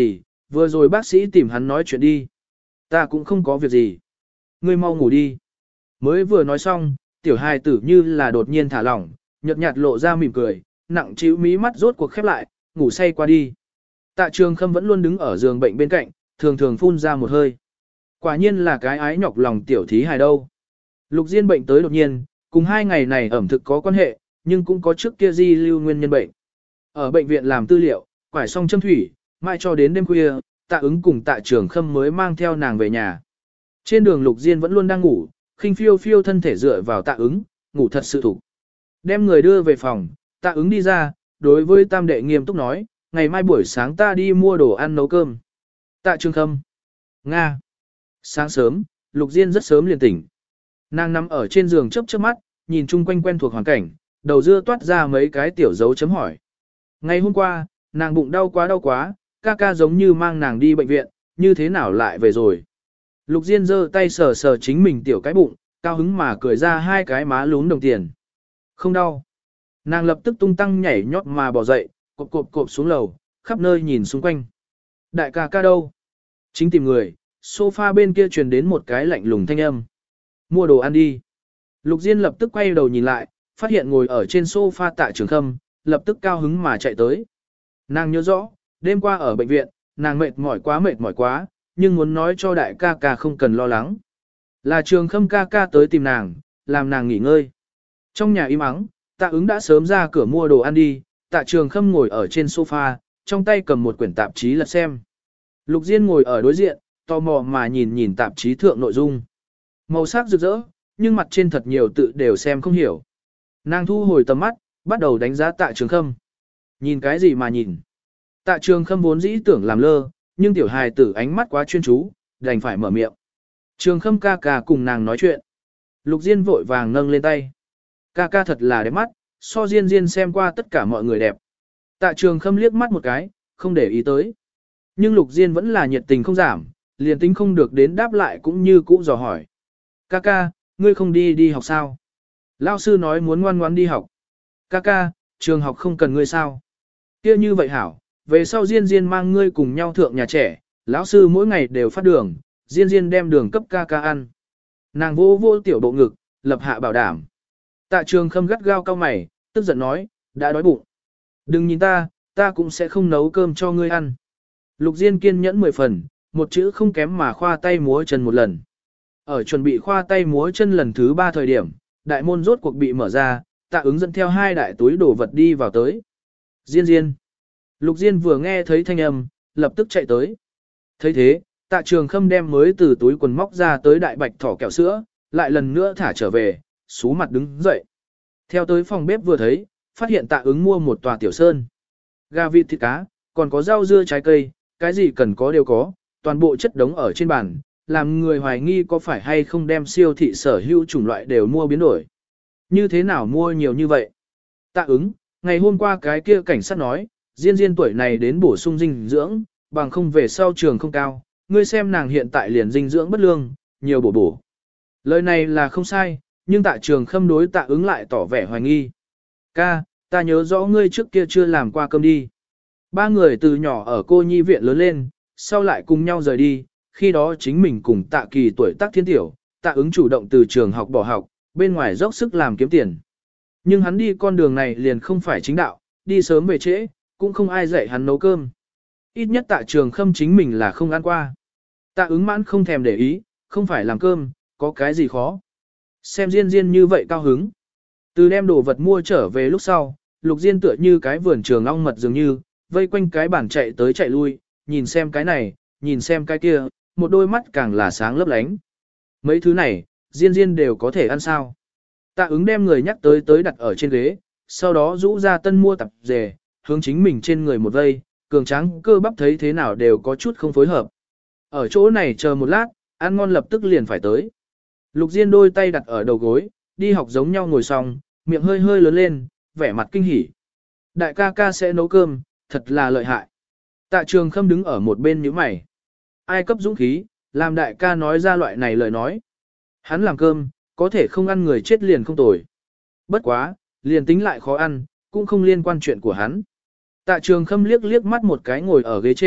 vừa rồi bác sĩ tìm hắn nói chuyện đi. Ta cũng không có việc gì. Ngươi mau ngủ đi. Mới vừa nói xong, tiểu hài tử như là đột nhiên thả lỏng, nhợt nhạt lộ ra mỉm cười, nặng trĩu mí mắt rốt cuộc khép lại, ngủ say qua đi. Tạ Trường Khâm vẫn luôn đứng ở giường bệnh bên cạnh, thường thường phun ra một hơi. Quả nhiên là cái ái nhọc lòng tiểu thí hài đâu. Lục Diên bệnh tới đột nhiên, cùng 2 ngày này ẩm thực có quan hệ, nhưng cũng có trước kia di lưu nguyên nhân bệnh. Ở bệnh viện làm tư liệu, quải xong châm thủy, mai cho đến đêm khuya, Tạ Ứng cùng Tạ Trường Khâm mới mang theo nàng về nhà. Trên đường Lục Diên vẫn luôn đang ngủ, khinh phiêu phiêu thân thể dựa vào Tạ Ứng, ngủ thật sự thủ. Đem người đưa về phòng, Tạ Ứng đi ra, đối với tam đệ nghiêm túc nói, ngày mai buổi sáng ta đi mua đồ ăn nấu cơm. Tạ Trường Khâm. Nga. Sáng sớm, Lục Diên rất sớm liền tỉnh. Nàng nằm ở trên giường chớp chớp mắt, nhìn chung quanh quen thuộc hoàn cảnh, đầu dưa toát ra mấy cái tiểu dấu chấm hỏi. Ngày hôm qua, nàng bụng đau quá, ca ca giống như mang nàng đi bệnh viện, như thế nào lại về rồi. Lục Diên giơ tay sờ sờ chính mình tiểu cái bụng, cao hứng mà cười ra 2 cái má lún đồng tiền. Không đau. Nàng lập tức tung tăng nhảy nhót mà bỏ dậy, cộp xuống lầu, khắp nơi nhìn xung quanh. Đại ca ca đâu? Chính tìm người, sofa bên kia truyền đến một cái lạnh lùng thanh âm. Mua đồ ăn đi. Lục Diên lập tức quay đầu nhìn lại, phát hiện ngồi ở trên sofa Tạ Trường Khâm, lập tức cao hứng mà chạy tới. Nàng nhớ rõ, đêm qua ở bệnh viện, nàng mệt mỏi quá, nhưng muốn nói cho đại ca ca không cần lo lắng. Là Trường Khâm ca ca tới tìm nàng, làm nàng nghỉ ngơi. Trong nhà im ắng, Tạ Ứng đã sớm ra cửa mua đồ ăn đi, Tạ Trường Khâm ngồi ở trên sofa, trong tay cầm một quyển tạp chí lật xem. Lục Diên ngồi ở đối diện, tò mò mà nhìn tạp chí thượng nội dung. Màu sắc rực rỡ, nhưng mặt trên thật nhiều tự đều xem không hiểu. Nàng thu hồi tầm mắt, bắt đầu đánh giá Tạ Trường Khâm. Nhìn cái gì mà nhìn? Tạ Trường Khâm vốn dĩ tưởng làm lơ, nhưng tiểu hài tử ánh mắt quá chuyên chú, đành phải mở miệng. Trường Khâm ca ca cùng nàng nói chuyện. Lục Diên vội vàng nâng lên tay. Ca ca thật là đẹp mắt, so Diên xem qua tất cả mọi người đẹp. Tạ Trường Khâm liếc mắt một cái, không để ý tới. Nhưng Lục Diên vẫn là nhiệt tình không giảm, liền tính không được đến đáp lại cũng như cũ dò hỏi. Ca ca, ngươi không đi học sao? Lao sư nói muốn ngoan ngoãn đi học. Ca ca, trường học không cần ngươi sao? Kia như vậy hảo, về sau Diên mang ngươi cùng nhau thượng nhà trẻ, lão sư mỗi ngày đều phát đường, Diên đem đường cấp ca ca ăn. Nàng vô tiểu bộ ngực, lập hạ bảo đảm. Tạ Trường Khâm gắt gao cau mày, tức giận nói, đã đói bụng. Đừng nhìn ta cũng sẽ không nấu cơm cho ngươi ăn. Lục Diên kiên nhẫn 10 phần, một chữ không kém mà khoa tay múa chân một lần. Ở chuẩn bị khoa tay múa chân lần thứ 3 thời điểm, đại môn rốt cuộc bị mở ra, Tạ Ứng dẫn theo 2 đại túi đồ vật đi vào tới. Diên. Lục Diên vừa nghe thấy thanh âm, lập tức chạy tới. Thấy thế, Tạ Trường Khâm đem mới từ túi quần móc ra tới đại bạch thỏ kẹo sữa, lại lần nữa thả trở về, sú mặt đứng dậy. Theo tới phòng bếp vừa thấy, phát hiện Tạ Ứng mua một tòa tiểu sơn. Gà vịt thịt cá, còn có rau dưa trái cây, cái gì cần có đều có, toàn bộ chất đống ở trên bàn, làm người hoài nghi có phải hay không đem siêu thị sở hữu chủng loại đều mua biến đổi. Như thế nào mua nhiều như vậy? Tạ Ứng, ngày hôm qua cái kia cảnh sát nói, Diên tuổi này đến bổ sung dinh dưỡng, bằng không về sau trường không cao, ngươi xem nàng hiện tại liền dinh dưỡng bất lương, nhiều bổ. Lời này là không sai, nhưng Tạ Trường Khâm đối Tạ Ứng lại tỏ vẻ hoài nghi. Ca, ta nhớ rõ ngươi trước kia chưa làm qua cơm đi. 3 người từ nhỏ ở cô nhi viện lớn lên, sau lại cùng nhau rời đi, khi đó chính mình cùng Tạ Kỳ tuổi tác thiên tiểu, Tạ Ứng chủ động từ trường học bỏ học, bên ngoài dốc sức làm kiếm tiền. Nhưng hắn đi con đường này liền không phải chính đạo, đi sớm về trễ, cũng không ai dạy hắn nấu cơm. Ít nhất Tạ Trường Khâm chính mình là không ăn qua. Tạ Ứng mãn không thèm để ý, không phải làm cơm, có cái gì khó. Xem Diên như vậy cao hứng. Từ đem đồ vật mua trở về lúc sau, Lục Diên tựa như cái vườn trường ong mật dường như, vây quanh cái bàn chạy tới chạy lui, nhìn xem cái này, nhìn xem cái kia, một đôi mắt càng là sáng lấp lánh. Mấy thứ này, Diên đều có thể ăn sao. Tạ Ứng đem người nhắc tới đặt ở trên ghế, sau đó rũ ra tân mua tập dề, hướng chính mình trên người một vây, cường tráng cơ bắp thấy thế nào đều có chút không phối hợp. Ở chỗ này chờ một lát, ăn ngon lập tức liền phải tới. Lục Diên đôi tay đặt ở đầu gối, đi học giống nhau ngồi xong, miệng hơi lớn lên, vẻ mặt kinh hỉ. Đại ca ca sẽ nấu cơm, thật là lợi hại. Tạ Trường Khâm đứng ở một bên nhíu mày. Ai cấp dũng khí, làm đại ca nói ra loại này lời nói. Hắn làm cơm, có thể không ăn người chết liền không tồi. Bất quá, liền tính lại khó ăn, cũng không liên quan chuyện của hắn. Tạ Trường Khâm liếc mắt một cái ngồi ở ghế trên,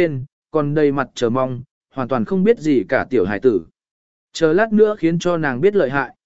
còn đầy mặt chờ mong, hoàn toàn không biết gì cả tiểu hài tử. Chờ lát nữa khiến cho nàng biết lợi hại.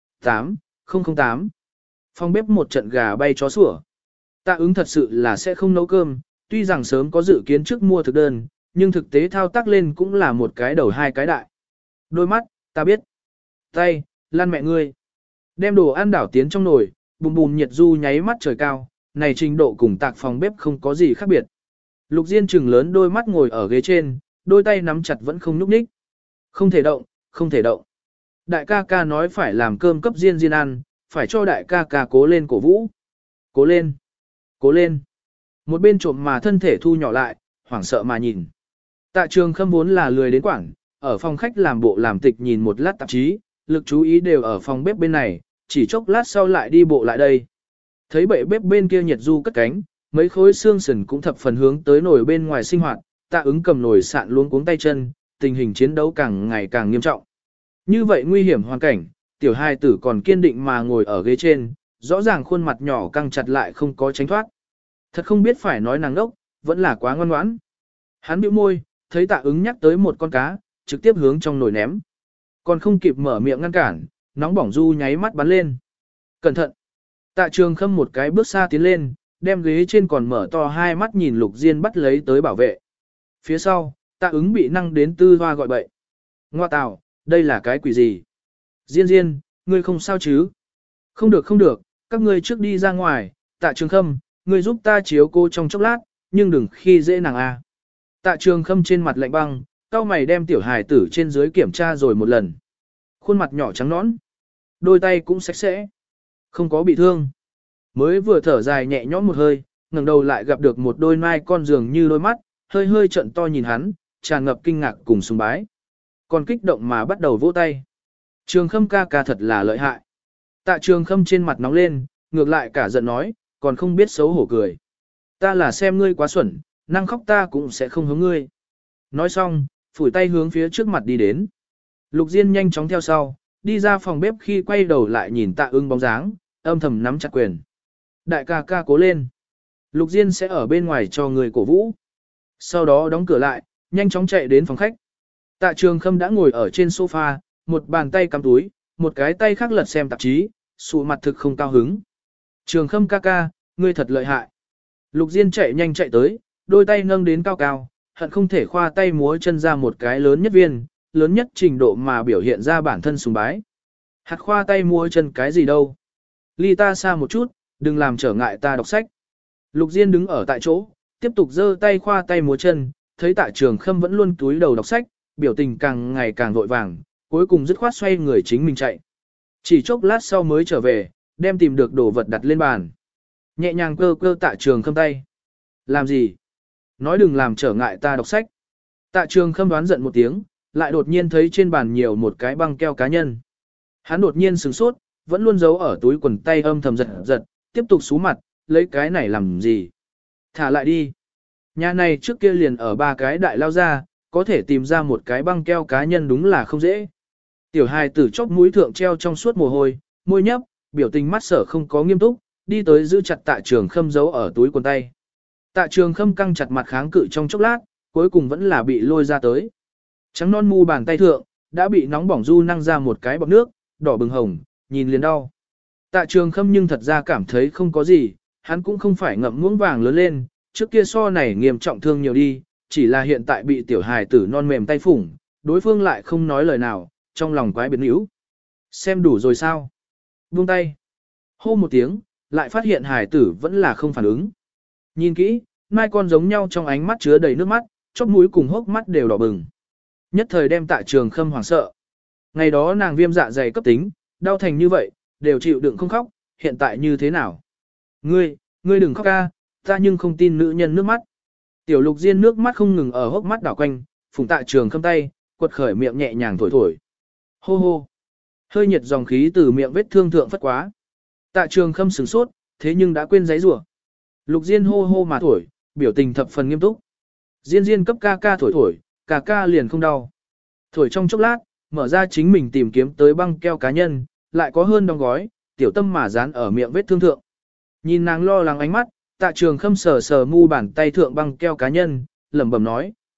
8008 Phòng bếp một trận gà bay chó sủa. Tạ ứng thật sự là sẽ không nấu cơm, tuy rằng sớm có dự kiến trước mua thực đơn, nhưng thực tế thao tác lên cũng là một cái đầu hai cái đại. Đôi mắt, ta biết. Tay, lan mẹ ngươi. Đem đồ ăn đảo tiến trong nồi, bùm bùm nhiệt du nháy mắt trời cao, này trình độ cùng tạc phòng bếp không có gì khác biệt. Lục Diên trừng lớn đôi mắt ngồi ở ghế trên, đôi tay nắm chặt vẫn không nhúc nhích. Không thể động, không thể động. Đại ca ca nói phải làm cơm cấp Diên Diên ăn, phải cho đại ca ca cố lên cổ vũ. Cố lên, cố lên. Một bên trộm mà thân thể thu nhỏ lại, hoảng sợ mà nhìn. Tạ Trường Khâm vốn là lười đến quảng, ở phòng khách làm bộ làm tịch nhìn một lát tạp chí, lực chú ý đều ở phòng bếp bên này, chỉ chốc lát sau lại đi bộ lại đây. Thấy bệ bếp bên kia nhiệt du cất cánh, mấy khối xương sườn cũng thập phần hướng tới nồi bên ngoài sinh hoạt, Tạ ứng cầm nồi sạn luống cuống tay chân, tình hình chiến đấu càng ngày càng nghiêm trọng. Như vậy nguy hiểm hoàn cảnh, tiểu hai tử còn kiên định mà ngồi ở ghế trên, rõ ràng khuôn mặt nhỏ căng chặt lại không có tránh thoát. Thật không biết phải nói nàng đốc, vẫn là quá ngoan ngoãn. Hắn bĩu môi, thấy Tạ ứng nhắc tới một con cá, trực tiếp hướng trong nồi ném. Còn không kịp mở miệng ngăn cản, nóng bỏng du nháy mắt bắn lên. Cẩn thận! Tạ Trường Khâm một cái bước xa tiến lên, đem ghế trên còn mở to hai mắt nhìn Lục Diên bắt lấy tới bảo vệ. Phía sau, Tạ ứng bị năng đến tư hoa gọi bậy. Ngoa tào, đây là cái quỷ gì? Diên Diên, ngươi không sao chứ? Không được không được, các ngươi trước đi ra ngoài, Tạ Trường Khâm, ngươi giúp ta chiếu cô trong chốc lát, nhưng đừng khi dễ nàng a. Tạ Trường Khâm trên mặt lạnh băng, cau mày đem tiểu hài tử trên dưới kiểm tra rồi một lần. Khuôn mặt nhỏ trắng nõn, đôi tay cũng sạch sẽ, không có bị thương. Mới vừa thở dài nhẹ nhõm một hơi, ngẩng đầu lại gặp được một đôi nai con dường như đôi mắt, hơi hơi trận to nhìn hắn, tràn ngập kinh ngạc cùng sùng bái. Còn kích động mà bắt đầu vỗ tay. Trường Khâm ca ca thật là lợi hại. Tạ Trường Khâm trên mặt nóng lên, ngược lại cả giận nói, còn không biết xấu hổ cười. Ta là xem ngươi quá xuẩn, năng khóc ta cũng sẽ không hướng ngươi. Nói xong, phủi tay hướng phía trước mặt đi đến. Lục Diên nhanh chóng theo sau, đi ra phòng bếp khi quay đầu lại nhìn Tạ Ưng bóng dáng, âm thầm nắm chặt quyền. Đại ca ca cố lên. Lục Diên sẽ ở bên ngoài cho người cổ vũ. Sau đó đóng cửa lại, nhanh chóng chạy đến phòng khách. Tạ Trường Khâm đã ngồi ở trên sofa, một bàn tay cắm túi, một cái tay khác lật xem tạp chí, sụ mặt thực không cao hứng. Trường Khâm ca ca, ngươi thật lợi hại. Lục Diên chạy nhanh chạy tới, đôi tay nâng đến cao cao, hận không thể khoa tay múa chân ra một cái lớn nhất viên, lớn nhất trình độ mà biểu hiện ra bản thân sùng bái. Hạt khoa tay múa chân cái gì đâu. Ly ta xa một chút, đừng làm trở ngại ta đọc sách. Lục Diên đứng ở tại chỗ, tiếp tục giơ tay khoa tay múa chân, thấy Tạ Trường Khâm vẫn luôn túi đầu đọc sách, biểu tình càng ngày càng vội vàng, cuối cùng dứt khoát xoay người chính mình chạy. Chỉ chốc lát sau mới trở về, đem tìm được đồ vật đặt lên bàn. Nhẹ nhàng cơ cơ Tạ Trường Khâm tay. Làm gì? Nói đừng làm trở ngại ta đọc sách. Tạ Trường Khâm đoán giận một tiếng, lại đột nhiên thấy trên bàn nhiều một cái băng keo cá nhân. Hắn đột nhiên sửng sốt, vẫn luôn giấu ở túi quần tay âm thầm giật giật, tiếp tục sú mặt, lấy cái này làm gì? Thả lại đi. Nhà này trước kia liền ở ba cái đại lao ra, có thể tìm ra một cái băng keo cá nhân đúng là không dễ. Tiểu hài tử chóp mũi thượng treo trong suốt mồ hôi, môi nhấp, biểu tình mắt sở không có nghiêm túc, đi tới giữ chặt Tạ Trường Khâm giấu ở túi quần tay. Tạ Trường Khâm căng chặt mặt kháng cự trong chốc lát, cuối cùng vẫn là bị lôi ra tới. Trắng non mu bàn tay thượng, đã bị nóng bỏng du năng ra một cái bọt nước, đỏ bừng hồng, nhìn liền đau. Tạ Trường Khâm nhưng thật ra cảm thấy không có gì, hắn cũng không phải ngậm muỗng vàng lớn lên, trước kia so này nghiêm trọng thương nhiều đi, chỉ là hiện tại bị tiểu hài tử non mềm tay phủng, đối phương lại không nói lời nào, trong lòng quái biến yếu. Xem đủ rồi sao? Buông tay. Hô một tiếng, lại phát hiện hài tử vẫn là không phản ứng. Nhìn kỹ, mai con giống nhau trong ánh mắt chứa đầy nước mắt, chóp mũi cùng hốc mắt đều đỏ bừng. Nhất thời đem Tạ Trường Khâm hoảng sợ. Ngày đó nàng viêm dạ dày cấp tính, đau thành như vậy, đều chịu đựng không khóc, hiện tại như thế nào? Ngươi đừng khóc ca, ta nhưng không tin nữ nhân nước mắt. Tiểu Lục Diên nước mắt không ngừng ở hốc mắt đảo quanh, phùng Tạ Trường Khâm tay, quật khởi miệng nhẹ nhàng thổi thổi. Hô hô. Hơi nhiệt dòng khí từ miệng vết thương thượng phất quá. Tạ Trường Khâm sửng sốt, thế nhưng đã quên giấy rủa. Lục Diên hô hô mà thổi, biểu tình thập phần nghiêm túc. Diên Diên cấp ca ca thổi thổi, ca ca liền không đau. Thổi trong chốc lát, mở ra chính mình tìm kiếm tới băng keo cá nhân, lại có hơn đong gói, tiểu tâm mà dán ở miệng vết thương thượng. Nhìn nàng lo lắng ánh mắt, Tạ Trường Khâm sờ sờ mu bàn tay thượng băng keo cá nhân, lẩm bẩm nói,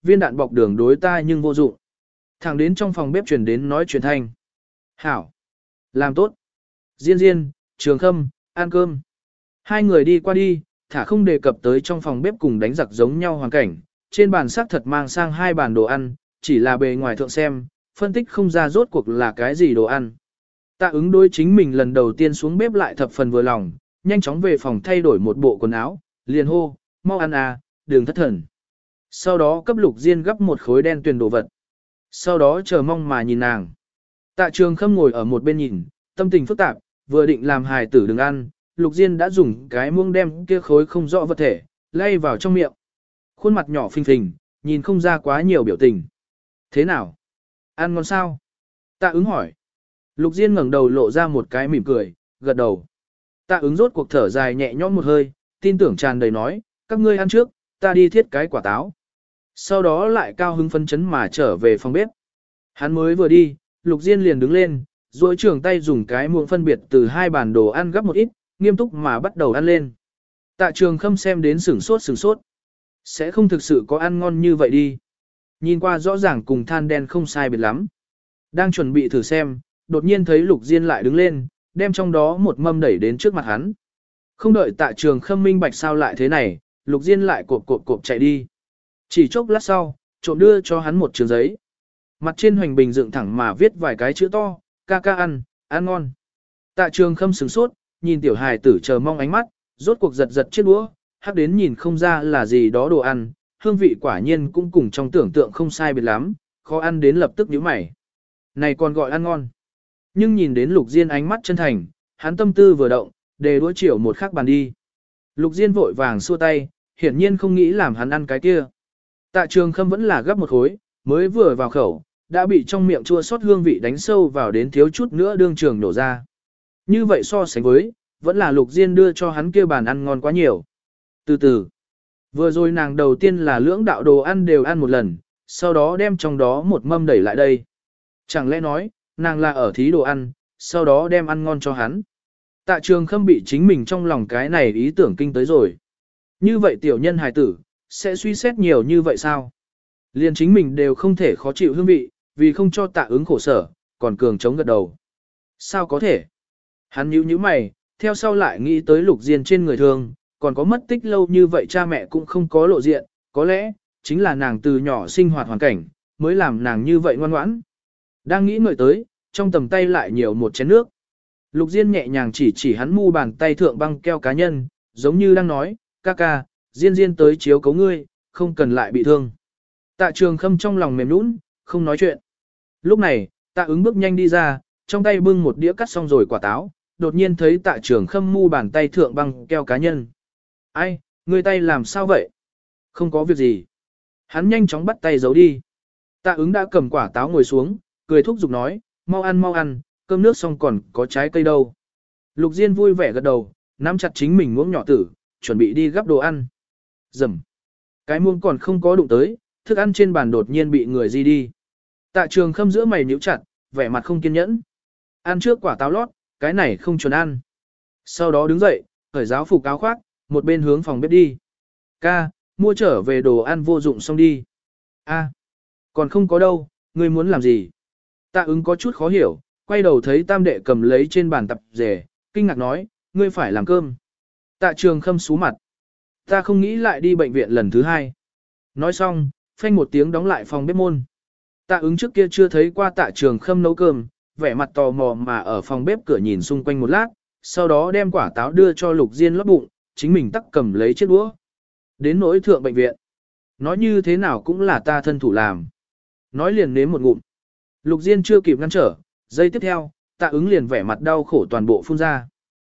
viên đạn bọc đường đối ta nhưng vô dụng. Thẳng đến trong phòng bếp truyền đến nói chuyện thanh. Hảo. Làm tốt. Diên Diên, Trường Khâm, ăn cơm. Hai người đi qua đi, thả không đề cập tới trong phòng bếp cùng đánh giặc giống nhau hoàn cảnh. Trên bàn xác thật mang sang hai bàn đồ ăn, chỉ là bề ngoài thượng xem, phân tích không ra rốt cuộc là cái gì đồ ăn. Tạ ứng đối chính mình lần đầu tiên xuống bếp lại thập phần vừa lòng, nhanh chóng về phòng thay đổi một bộ quần áo, liền hô, mau ăn à, đừng thất thần. Sau đó cấp Lục Diên gấp một khối đen tuyền đồ vật. Sau đó chờ mong mà nhìn nàng. Tạ Trường Khâm ngồi ở một bên nhìn, tâm tình phức tạp, vừa định làm hài tử đừng ăn, Lục Diên đã dùng cái muông đem kia khối không rõ vật thể, lay vào trong miệng. Khuôn mặt nhỏ phình phình, nhìn không ra quá nhiều biểu tình. Thế nào? Ăn ngon sao? Tạ ứng hỏi. Lục Diên ngẩng đầu lộ ra một cái mỉm cười, gật đầu. Tạ ứng rốt cuộc thở dài nhẹ nhõm một hơi, tin tưởng tràn đầy nói, các ngươi ăn trước, ta đi thiết cái quả táo. Sau đó lại cao hứng phấn chấn mà trở về phòng bếp. Hắn mới vừa đi, Lục Diên liền đứng lên, duỗi trường tay dùng cái muỗng phân biệt từ hai bàn đồ ăn gấp một ít, nghiêm túc mà bắt đầu ăn lên. Tạ Trường Khâm xem đến sửng sốt. Sẽ không thực sự có ăn ngon như vậy đi. Nhìn qua rõ ràng cùng than đen không sai biệt lắm. Đang chuẩn bị thử xem, đột nhiên thấy Lục Diên lại đứng lên, đem trong đó một mâm đẩy đến trước mặt hắn. Không đợi Tạ Trường Khâm minh bạch sao lại thế này, Lục Diên lại cộp chạy đi. Chỉ chốc lát sau, trộm đưa cho hắn một trường giấy. Mặt trên hoành bình dựng thẳng mà viết vài cái chữ to, ca ca ăn ngon. Tạ Trường Khâm sửng sốt, nhìn tiểu hài tử chờ mong ánh mắt, rốt cuộc giật chiếc đũa, hắc đến nhìn không ra là gì đó đồ ăn, hương vị quả nhiên cũng cùng trong tưởng tượng không sai biệt lắm, khó ăn đến lập tức nhíu mày. Này còn gọi ăn ngon. Nhưng nhìn đến Lục Diên ánh mắt chân thành, hắn tâm tư vừa động, đề đũa chiều một khắc bàn đi. Lục Diên vội vàng xua tay, hiển nhiên không nghĩ làm hắn ăn cái kia. Tạ Trường Khâm vẫn là gấp một khối, mới vừa vào khẩu, đã bị trong miệng chua xót hương vị đánh sâu vào đến thiếu chút nữa đương trường nổ ra. Như vậy so sánh với, vẫn là Lục Diên đưa cho hắn kia bàn ăn ngon quá nhiều. Từ từ, vừa rồi nàng đầu tiên là lưỡng đạo đồ ăn đều ăn một lần, sau đó đem trong đó một mâm đẩy lại đây. Chẳng lẽ nói, nàng là ở thí đồ ăn, sau đó đem ăn ngon cho hắn. Tạ Trường Khâm bị chính mình trong lòng cái này ý tưởng kinh tới rồi. Như vậy tiểu nhân hài tử, sẽ suy xét nhiều như vậy sao? Liền chính mình đều không thể khó chịu hương vị, vì không cho Tạ ứng khổ sở, còn cường chống gật đầu. Sao có thể? Hắn nhíu mày, theo sau lại nghĩ tới Lục Diên trên người thường, còn có mất tích lâu như vậy cha mẹ cũng không có lộ diện, có lẽ, chính là nàng từ nhỏ sinh hoạt hoàn cảnh, mới làm nàng như vậy ngoan ngoãn. Đang nghĩ ngợi tới, trong tầm tay lại nhiều một chén nước. Lục Diên nhẹ nhàng chỉ hắn mu bàn tay thượng băng keo cá nhân, giống như đang nói, ca ca, Diên tới chiếu cấu ngươi, không cần lại bị thương. Tạ Trường Khâm trong lòng mềm nũng, không nói chuyện. Lúc này, Tạ ứng bước nhanh đi ra, trong tay bưng một đĩa cắt xong rồi quả táo, đột nhiên thấy Tạ Trường Khâm mu bàn tay thượng băng keo cá nhân. Ai, ngươi tay làm sao vậy? Không có việc gì. Hắn nhanh chóng bắt tay giấu đi. Tạ ứng đã cầm quả táo ngồi xuống, cười thúc giục nói, mau ăn, cơm nước xong còn có trái cây đâu. Lục Diên vui vẻ gật đầu, nắm chặt chính mình muỗng nhỏ tử, chuẩn bị đi gắp đồ ăn. Rầm. Cái muỗng còn không có đụng tới, thức ăn trên bàn đột nhiên bị người di đi. Tạ Trường Khâm giữa mày nhíu chặt, vẻ mặt không kiên nhẫn. Ăn trước quả táo lót, cái này không chuẩn ăn. Sau đó đứng dậy, cởi giáo phục áo khoác, một bên hướng phòng bếp đi. Ca, mua trở về đồ ăn vô dụng xong đi. A, còn không có đâu, ngươi muốn làm gì? Tạ ứng có chút khó hiểu, quay đầu thấy tam đệ cầm lấy trên bàn tập rể, kinh ngạc nói, ngươi phải làm cơm. Tạ Trường Khâm sú mặt. Ta không nghĩ lại đi bệnh viện lần thứ hai. Nói xong, phanh một tiếng đóng lại phòng bếp môn. Tạ ứng trước kia chưa thấy qua Tạ Trường Khâm nấu cơm, vẻ mặt tò mò mà ở phòng bếp cửa nhìn xung quanh một lát, sau đó đem quả táo đưa cho Lục Diên lót bụng, chính mình tắc cầm lấy chiếc đũa. Đến nỗi thượng bệnh viện. Nói như thế nào cũng là ta thân thủ làm. Nói liền nếm một ngụm. Lục Diên chưa kịp ngăn trở, giây tiếp theo, Tạ ứng liền vẻ mặt đau khổ toàn bộ phun ra.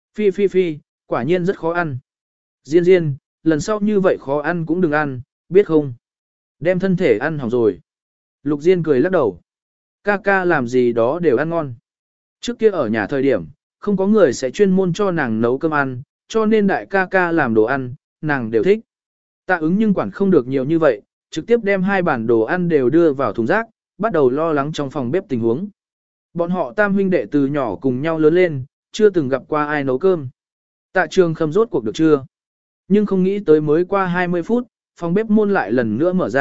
Phi, quả nhiên rất khó ăn. Diên, lần sau như vậy khó ăn cũng đừng ăn, biết không? Đem thân thể ăn hỏng rồi. Lục Diên cười lắc đầu. Ca làm gì đó đều ăn ngon. Trước kia ở nhà thời điểm, không có người sẽ chuyên môn cho nàng nấu cơm ăn, cho nên đại ca làm đồ ăn, nàng đều thích. Tạ ứng nhưng quản không được nhiều như vậy, trực tiếp đem hai bản đồ ăn đều đưa vào thùng rác, bắt đầu lo lắng trong phòng bếp tình huống. Bọn họ tam huynh đệ từ nhỏ cùng nhau lớn lên, chưa từng gặp qua ai nấu cơm. Tạ Trường Khâm rốt cuộc được chưa? Nhưng không nghĩ tới mới qua 20 phút, phòng bếp môn lại lần nữa mở ra,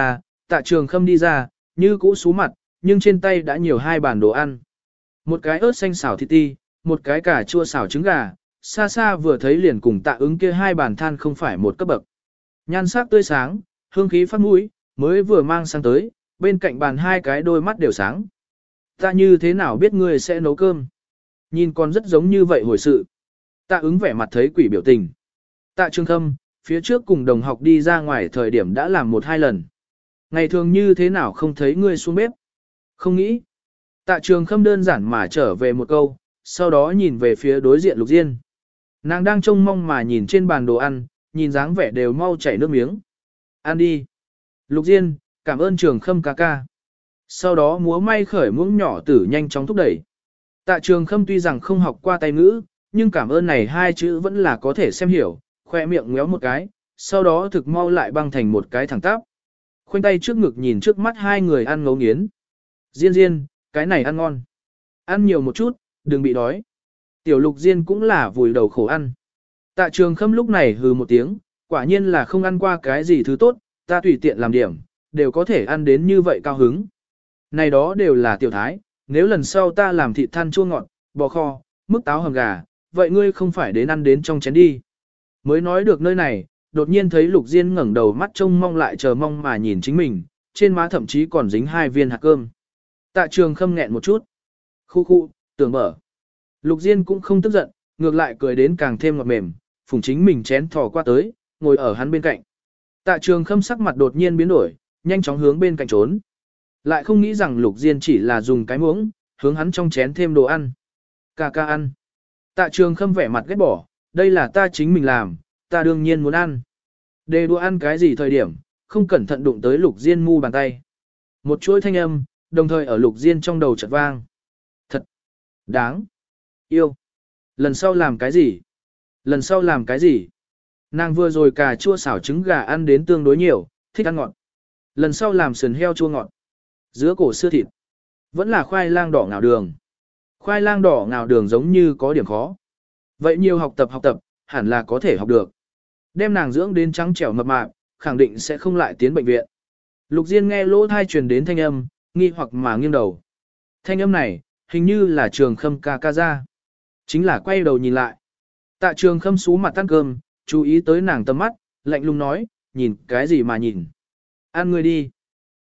Tạ Trường Khâm đi ra, như cũ sú mặt, nhưng trên tay đã nhiều hai bàn đồ ăn. Một cái ớt xanh xào thịt ti, một cái cà chua xào trứng gà, xa xa vừa thấy liền cùng Tạ Ứng kia hai bàn than không phải một cấp bậc. Nhan sắc tươi sáng, hương khí phát mũi, mới vừa mang sang tới, bên cạnh bàn hai cái đôi mắt đều sáng. Ta như thế nào biết ngươi sẽ nấu cơm? Nhìn còn rất giống như vậy hồi sự. Tạ Ứng vẻ mặt thấy quỷ biểu tình. Tạ Trường Khâm, phía trước cùng đồng học đi ra ngoài thời điểm đã làm một hai lần. Ngày thường như thế nào không thấy ngươi xuống bếp? Không nghĩ. Tạ Trường Khâm đơn giản mà trở về một câu, sau đó nhìn về phía đối diện Lục Diên. Nàng đang trông mong mà nhìn trên bàn đồ ăn, nhìn dáng vẻ đều mau chảy nước miếng. Ăn đi. Lục Diên, cảm ơn Trường Khâm ca ca. Sau đó múa may khởi muỗng nhỏ tử nhanh chóng thúc đẩy. Tạ Trường Khâm tuy rằng không học qua tay ngữ, nhưng cảm ơn này hai chữ vẫn là có thể xem hiểu, khoe miệng ngéo một cái, sau đó thực mau lại băng thành một cái thẳng tắp. Khoanh tay trước ngực nhìn trước mắt hai người ăn ngấu nghiến. Diên Diên, cái này ăn ngon. Ăn nhiều một chút, đừng bị đói. Tiểu Lục Diên cũng là vùi đầu khổ ăn. Tạ Trường Khâm lúc này hừ một tiếng, quả nhiên là không ăn qua cái gì thứ tốt, ta tùy tiện làm điểm, đều có thể ăn đến như vậy cao hứng. Này đó đều là tiểu thái, nếu lần sau ta làm thịt than chua ngọt, bò kho, mức táo hầm gà, vậy ngươi không phải đến ăn đến trong chén đi. Mới nói được nơi này, đột nhiên thấy Lục Diên ngẩng đầu mắt trông mong lại chờ mong mà nhìn chính mình, trên má thậm chí còn dính hai viên hạt cơm. Tạ Trường Khâm nghẹn một chút. Khu khu, tưởng mở. Lục Diên cũng không tức giận, ngược lại cười đến càng thêm ngọt mềm, phùng chính mình chén thò qua tới, ngồi ở hắn bên cạnh. Tạ Trường Khâm sắc mặt đột nhiên biến đổi, nhanh chóng hướng bên cạnh trốn. Lại không nghĩ rằng Lục Diên chỉ là dùng cái muỗng, hướng hắn trong chén thêm đồ ăn. Ca ca ăn. Tạ Trường Khâm vẻ mặt ghét bỏ, đây là ta chính mình làm, ta đương nhiên muốn ăn. Đề đũa ăn cái gì thời điểm, không cẩn thận đụng tới Lục Diên mu bàn tay. Một chuỗi thanh âm, đồng thời ở Lục Diên trong đầu chợt vang. Thật đáng yêu. Lần sau làm cái gì? Lần sau làm cái gì? Nàng vừa rồi cà chua xào trứng gà ăn đến tương đối nhiều, thích ăn ngọt. Lần sau làm sườn heo chua ngọt. Giữa cổ xưa thịt. Vẫn là khoai lang đỏ ngào đường. Khoai lang đỏ ngào đường giống như có điểm khó. Vậy nhiều học tập, hẳn là có thể học được. Đem nàng dưỡng đến trắng trẻo mập mạp, khẳng định sẽ không lại tiến bệnh viện. Lục Diên nghe lỗ thai truyền đến thanh âm, nghi hoặc mà nghiêng đầu. Thanh âm này, hình như là Trường Khâm ca ca ra. Chính là quay đầu nhìn lại. Tạ Trường Khâm sú mặt ăn cơm, chú ý tới nàng tầm mắt, lạnh lùng nói, nhìn cái gì mà nhìn. Ăn ngươi đi.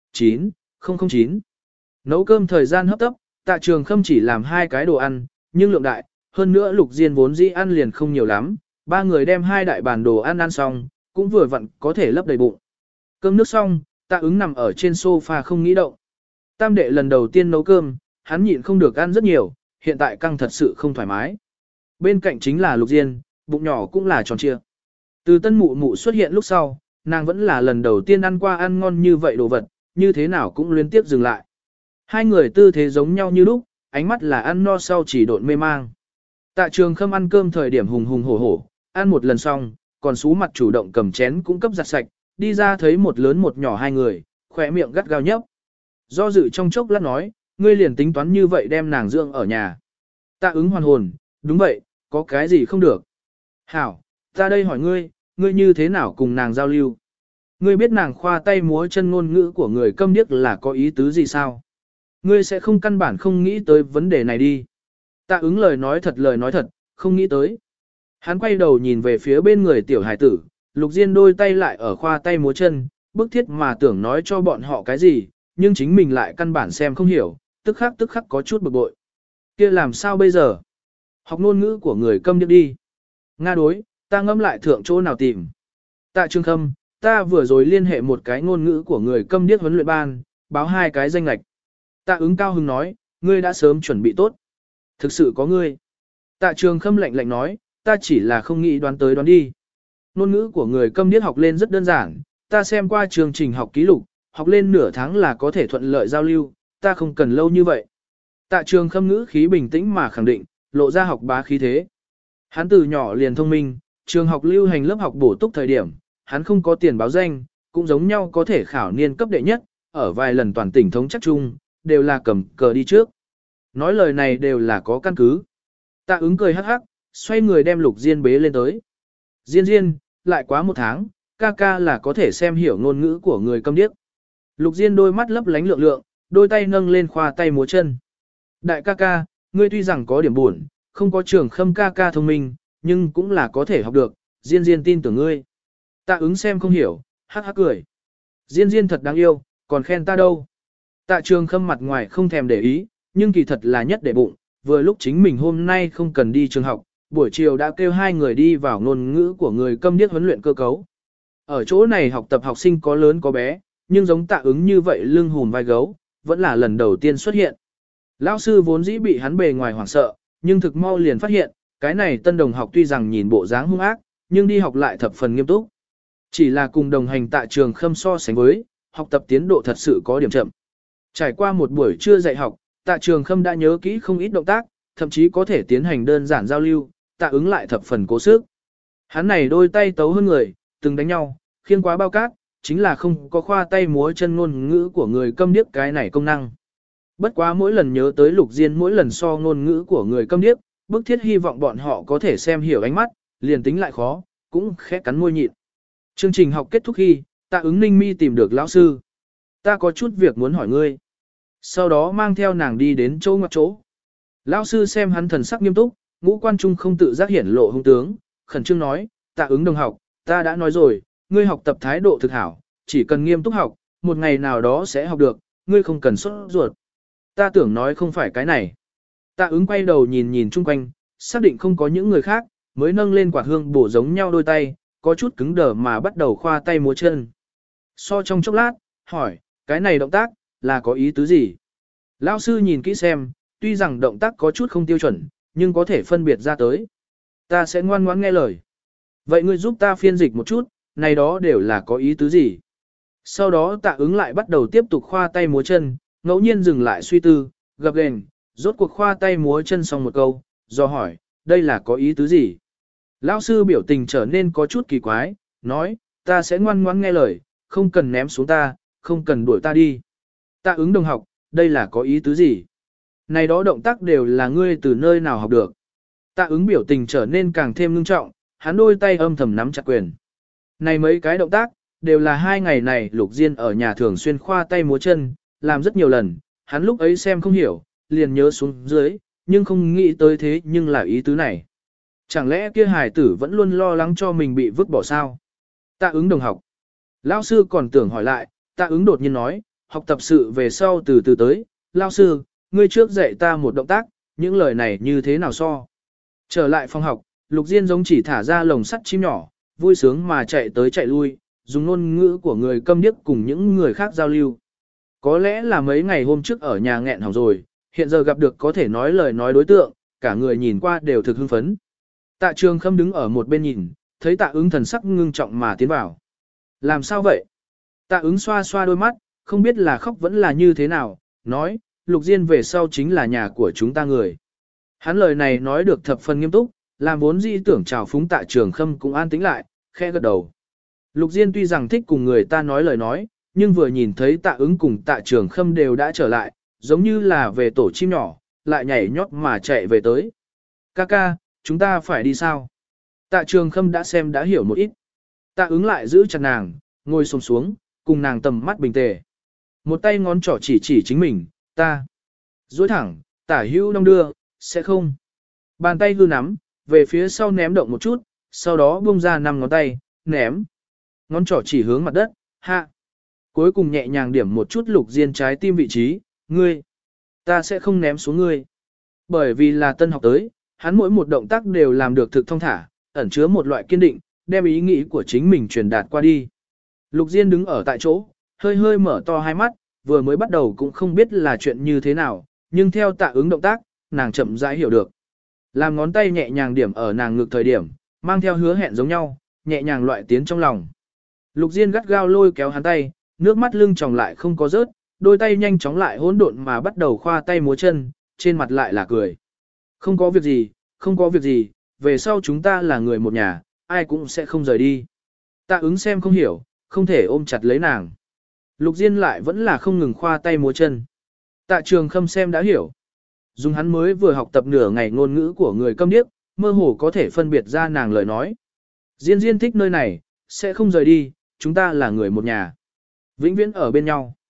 9:09. Nấu cơm thời gian hấp tấp, Tạ Trường Khâm chỉ làm 2 cái đồ ăn, nhưng lượng đại, hơn nữa Lục Diên vốn dĩ ăn liền không nhiều lắm, 3 người đem 2 đại bàn đồ ăn ăn xong, cũng vừa vặn có thể lấp đầy bụng. Cơm nước xong, Tạ Ứng nằm ở trên sofa không nghĩ động. Tam đệ lần đầu tiên nấu cơm, hắn nhịn không được ăn rất nhiều, hiện tại căng thật sự không thoải mái. Bên cạnh chính là Lục Diên, bụng nhỏ cũng là tròn trịa. Từ tân mụ mụ xuất hiện lúc sau, nàng vẫn là lần đầu tiên ăn qua ăn ngon như vậy đồ vật, như thế nào cũng liên tiếp dừng lại. Hai người tư thế giống nhau như lúc, ánh mắt là ăn no sau chỉ độn mê mang. Tạ Trường Khâm ăn cơm thời điểm hùng hùng hổ hổ, ăn một lần xong, còn sú mặt chủ động cầm chén cũng cấp giặt sạch, đi ra thấy một lớn một nhỏ hai người, khỏe miệng gắt gao nhấp. Do dự trong chốc lát nói, ngươi liền tính toán như vậy đem nàng dưỡng ở nhà. Tạ Ứng hoàn hồn, đúng vậy, có cái gì không được. Hảo, ta đây hỏi ngươi, ngươi như thế nào cùng nàng giao lưu? Ngươi biết nàng khoa tay múa chân ngôn ngữ của người câm điếc là có ý tứ gì sao? Ngươi sẽ không căn bản không nghĩ tới vấn đề này đi. Tạ Ứng lời nói thật, không nghĩ tới. Hắn quay đầu nhìn về phía bên người tiểu hải tử, Lục Diên đôi tay lại ở khoa tay múa chân, bức thiết mà tưởng nói cho bọn họ cái gì, nhưng chính mình lại căn bản xem không hiểu, tức khắc có chút bực bội. Kia làm sao bây giờ? Học ngôn ngữ của người câm điếc đi. Nga đối, ta ngâm lại thượng chỗ nào tìm. Tạ Trường Khâm, ta vừa rồi liên hệ một cái ngôn ngữ của người câm điếc huấn luyện ban, báo 2 cái danh lệch. Tạ Ứng cao hứng nói, ngươi đã sớm chuẩn bị tốt. Thực sự có ngươi. Tạ Trường Khâm lạnh lạnh nói, ta chỉ là không nghĩ đoán tới đoán đi. Ngôn ngữ của người câm điếc học lên rất đơn giản, ta xem qua chương trình học ký lục, học lên nửa tháng là có thể thuận lợi giao lưu, ta không cần lâu như vậy. Tạ Trường Khâm ngữ khí bình tĩnh mà khẳng định, lộ ra học bá khí thế. Hắn từ nhỏ liền thông minh, trường học lưu hành lớp học bổ túc thời điểm, hắn không có tiền báo danh, cũng giống nhau có thể khảo niên cấp đệ nhất, ở vài lần toàn tỉnh thống chắc chung, đều là cầm cờ đi trước. Nói lời này đều là có căn cứ. Tạ Ứng cười hắc hắc, xoay người đem Lục Diên bế lên tới. Diên, lại quá 1 tháng, ca ca là có thể xem hiểu ngôn ngữ của người câm điếc. Lục Diên đôi mắt lấp lánh lượng lượng, đôi tay nâng lên khoa tay múa chân. Đại ca ca, ngươi tuy rằng có điểm buồn, không có Trường Khâm ca ca thông minh, nhưng cũng là có thể học được, Diên Diên tin tưởng ngươi. Tạ ứng xem không hiểu, hắc hắc cười. Diên Diên thật đáng yêu, còn khen ta đâu. Tạ Trường Khâm mặt ngoài không thèm để ý, nhưng kỳ thật là nhất để bụng, vừa lúc chính mình hôm nay không cần đi trường học, buổi chiều đã kêu hai người đi vào ngôn ngữ của người câm điếc huấn luyện cơ cấu. Ở chỗ này học tập học sinh có lớn có bé, nhưng giống Tạ ứng như vậy lưng hùm vai gấu, vẫn là lần đầu tiên xuất hiện. Lão sư vốn dĩ bị hắn bề ngoài hoảng sợ, nhưng thực mau liền phát hiện, cái này tân đồng học tuy rằng nhìn bộ dáng hung ác, nhưng đi học lại thập phần nghiêm túc. Chỉ là cùng đồng hành Tạ Trường Khâm so sánh với, học tập tiến độ thật sự có điểm chậm. Trải qua một buổi trưa dạy học, Tạ Trường Khâm đã nhớ kỹ không ít động tác, thậm chí có thể tiến hành đơn giản giao lưu, Tạ ứng lại thập phần cố sức. Hắn này đôi tay tấu hơn người, từng đánh nhau, khiêng quá bao cát, chính là không có khoa tay múa chân ngôn ngữ của người câm điếc cái này công năng. Bất quá mỗi lần nhớ tới Lục Diên mỗi lần so ngôn ngữ của người câm điếc, bức thiết hy vọng bọn họ có thể xem hiểu ánh mắt, liền tính lại khó, cũng khẽ cắn môi nhịn. Chương trình học kết thúc khi, Tạ ứng ninh mi tìm được lão sư. Ta có chút việc muốn hỏi ngươi. Sau đó mang theo nàng đi đến chỗ ngoặc chỗ. Lão sư xem hắn thần sắc nghiêm túc, ngũ quan trung không tự giác hiển lộ hung tướng, khẩn trương nói, Tạ ứng đồng học, ta đã nói rồi, ngươi học tập thái độ thực hảo, chỉ cần nghiêm túc học, một ngày nào đó sẽ học được, ngươi không cần sốt ruột. Ta tưởng nói không phải cái này. Tạ ứng quay đầu nhìn nhìn chung quanh, xác định không có những người khác, mới nâng lên quạt hương bổ giống nhau đôi tay, có chút cứng đờ mà bắt đầu khoa tay múa chân. So trong chốc lát, hỏi, cái này động tác, là có ý tứ gì? Lão sư nhìn kỹ xem, tuy rằng động tác có chút không tiêu chuẩn, nhưng có thể phân biệt ra tới. Ta sẽ ngoan ngoãn nghe lời. Vậy ngươi giúp ta phiên dịch một chút, này đó đều là có ý tứ gì? Sau đó Tạ ứng lại bắt đầu tiếp tục khoa tay múa chân, ngẫu nhiên dừng lại suy tư, gập ghềnh, rốt cuộc khoa tay múa chân xong một câu, do hỏi, đây là có ý tứ gì? Lão sư biểu tình trở nên có chút kỳ quái, nói, ta sẽ ngoan ngoãn nghe lời, không cần ném xuống ta, không cần đuổi ta đi. Tạ ứng đồng học, đây là có ý tứ gì? Này đó động tác đều là ngươi từ nơi nào học được. Tạ ứng biểu tình trở nên càng thêm ngưng trọng, hắn đôi tay âm thầm nắm chặt quyền. Này mấy cái động tác, đều là hai ngày này Lục Diên ở nhà thường xuyên khoa tay múa chân, làm rất nhiều lần, hắn lúc ấy xem không hiểu, liền nhớ xuống dưới, nhưng không nghĩ tới thế nhưng là ý tứ này. Chẳng lẽ kia hài tử vẫn luôn lo lắng cho mình bị vứt bỏ sao? Tạ ứng đồng học. Lão sư còn tưởng hỏi lại, Tạ ứng đột nhiên nói, học tập sự về sau từ từ tới, Lão sư, ngươi trước dạy ta một động tác, những lời này như thế nào so? Trở lại phòng học, Lục Diên giống chỉ thả ra lồng sắt chim nhỏ, vui sướng mà chạy tới chạy lui, dùng ngôn ngữ của người câm điếc cùng những người khác giao lưu. Có lẽ là mấy ngày hôm trước ở nhà nghẹn hỏng rồi, hiện giờ gặp được có thể nói lời nói đối tượng, cả người nhìn qua đều thực hưng phấn. Tạ Trường Khâm đứng ở một bên nhìn, thấy Tạ ứng thần sắc ngưng trọng mà tiến vào. Làm sao vậy? Tạ ứng xoa xoa đôi mắt, không biết là khóc vẫn là như thế nào, nói, Lục Diên về sau chính là nhà của chúng ta người. Hắn lời này nói được thập phần nghiêm túc, làm vốn dĩ tưởng chào phúng Tạ Trường Khâm cũng an tĩnh lại, khẽ gật đầu. Lục Diên tuy rằng thích cùng người ta nói lời nói, nhưng vừa nhìn thấy Tạ ứng cùng Tạ Trường Khâm đều đã trở lại, giống như là về tổ chim nhỏ, lại nhảy nhót mà chạy về tới. Ca, chúng ta phải đi sao? Tạ Trường Khâm đã xem đã hiểu một ít. Tạ ứng lại giữ chặt nàng, ngồi xổm xuống, cùng nàng tầm mắt bình tề. Một tay ngón trỏ chỉ chính mình, ta. Duỗi thẳng, tả hữu đong đưa, sẽ không. Bàn tay hư nắm, về phía sau ném động một chút, sau đó buông ra 5 ngón tay, ném. Ngón trỏ chỉ hướng mặt đất, hạ. Cuối cùng nhẹ nhàng điểm một chút Lục Diên trái tim vị trí, ngươi. Ta sẽ không ném xuống ngươi. Bởi vì là tân học tới, hắn mỗi một động tác đều làm được thực thông thả, ẩn chứa một loại kiên định, đem ý nghĩ của chính mình truyền đạt qua đi. Lục Diên đứng ở tại chỗ, hơi hơi mở to hai mắt, vừa mới bắt đầu cũng không biết là chuyện như thế nào, nhưng theo Tạ ứng động tác, nàng chậm rãi hiểu được. Làm ngón tay nhẹ nhàng điểm ở nàng ngực thời điểm, mang theo hứa hẹn giống nhau, nhẹ nhàng loại tiến trong lòng. Lục Diên gắt gao lôi kéo hắn tay, nước mắt lưng tròng lại không có rớt, đôi tay nhanh chóng lại hỗn độn mà bắt đầu khoa tay múa chân, trên mặt lại là cười. Không có việc gì, không có việc gì, về sau chúng ta là người một nhà, ai cũng sẽ không rời đi. Tạ ứng xem không hiểu, không thể ôm chặt lấy nàng. Lục Diên lại vẫn là không ngừng khoa tay múa chân. Tạ Trường Khâm xem đã hiểu. Dùng hắn mới vừa học tập nửa ngày ngôn ngữ của người câm điếc, mơ hồ có thể phân biệt ra nàng lời nói. Diên thích nơi này, sẽ không rời đi, chúng ta là người một nhà. Vĩnh viễn ở bên nhau.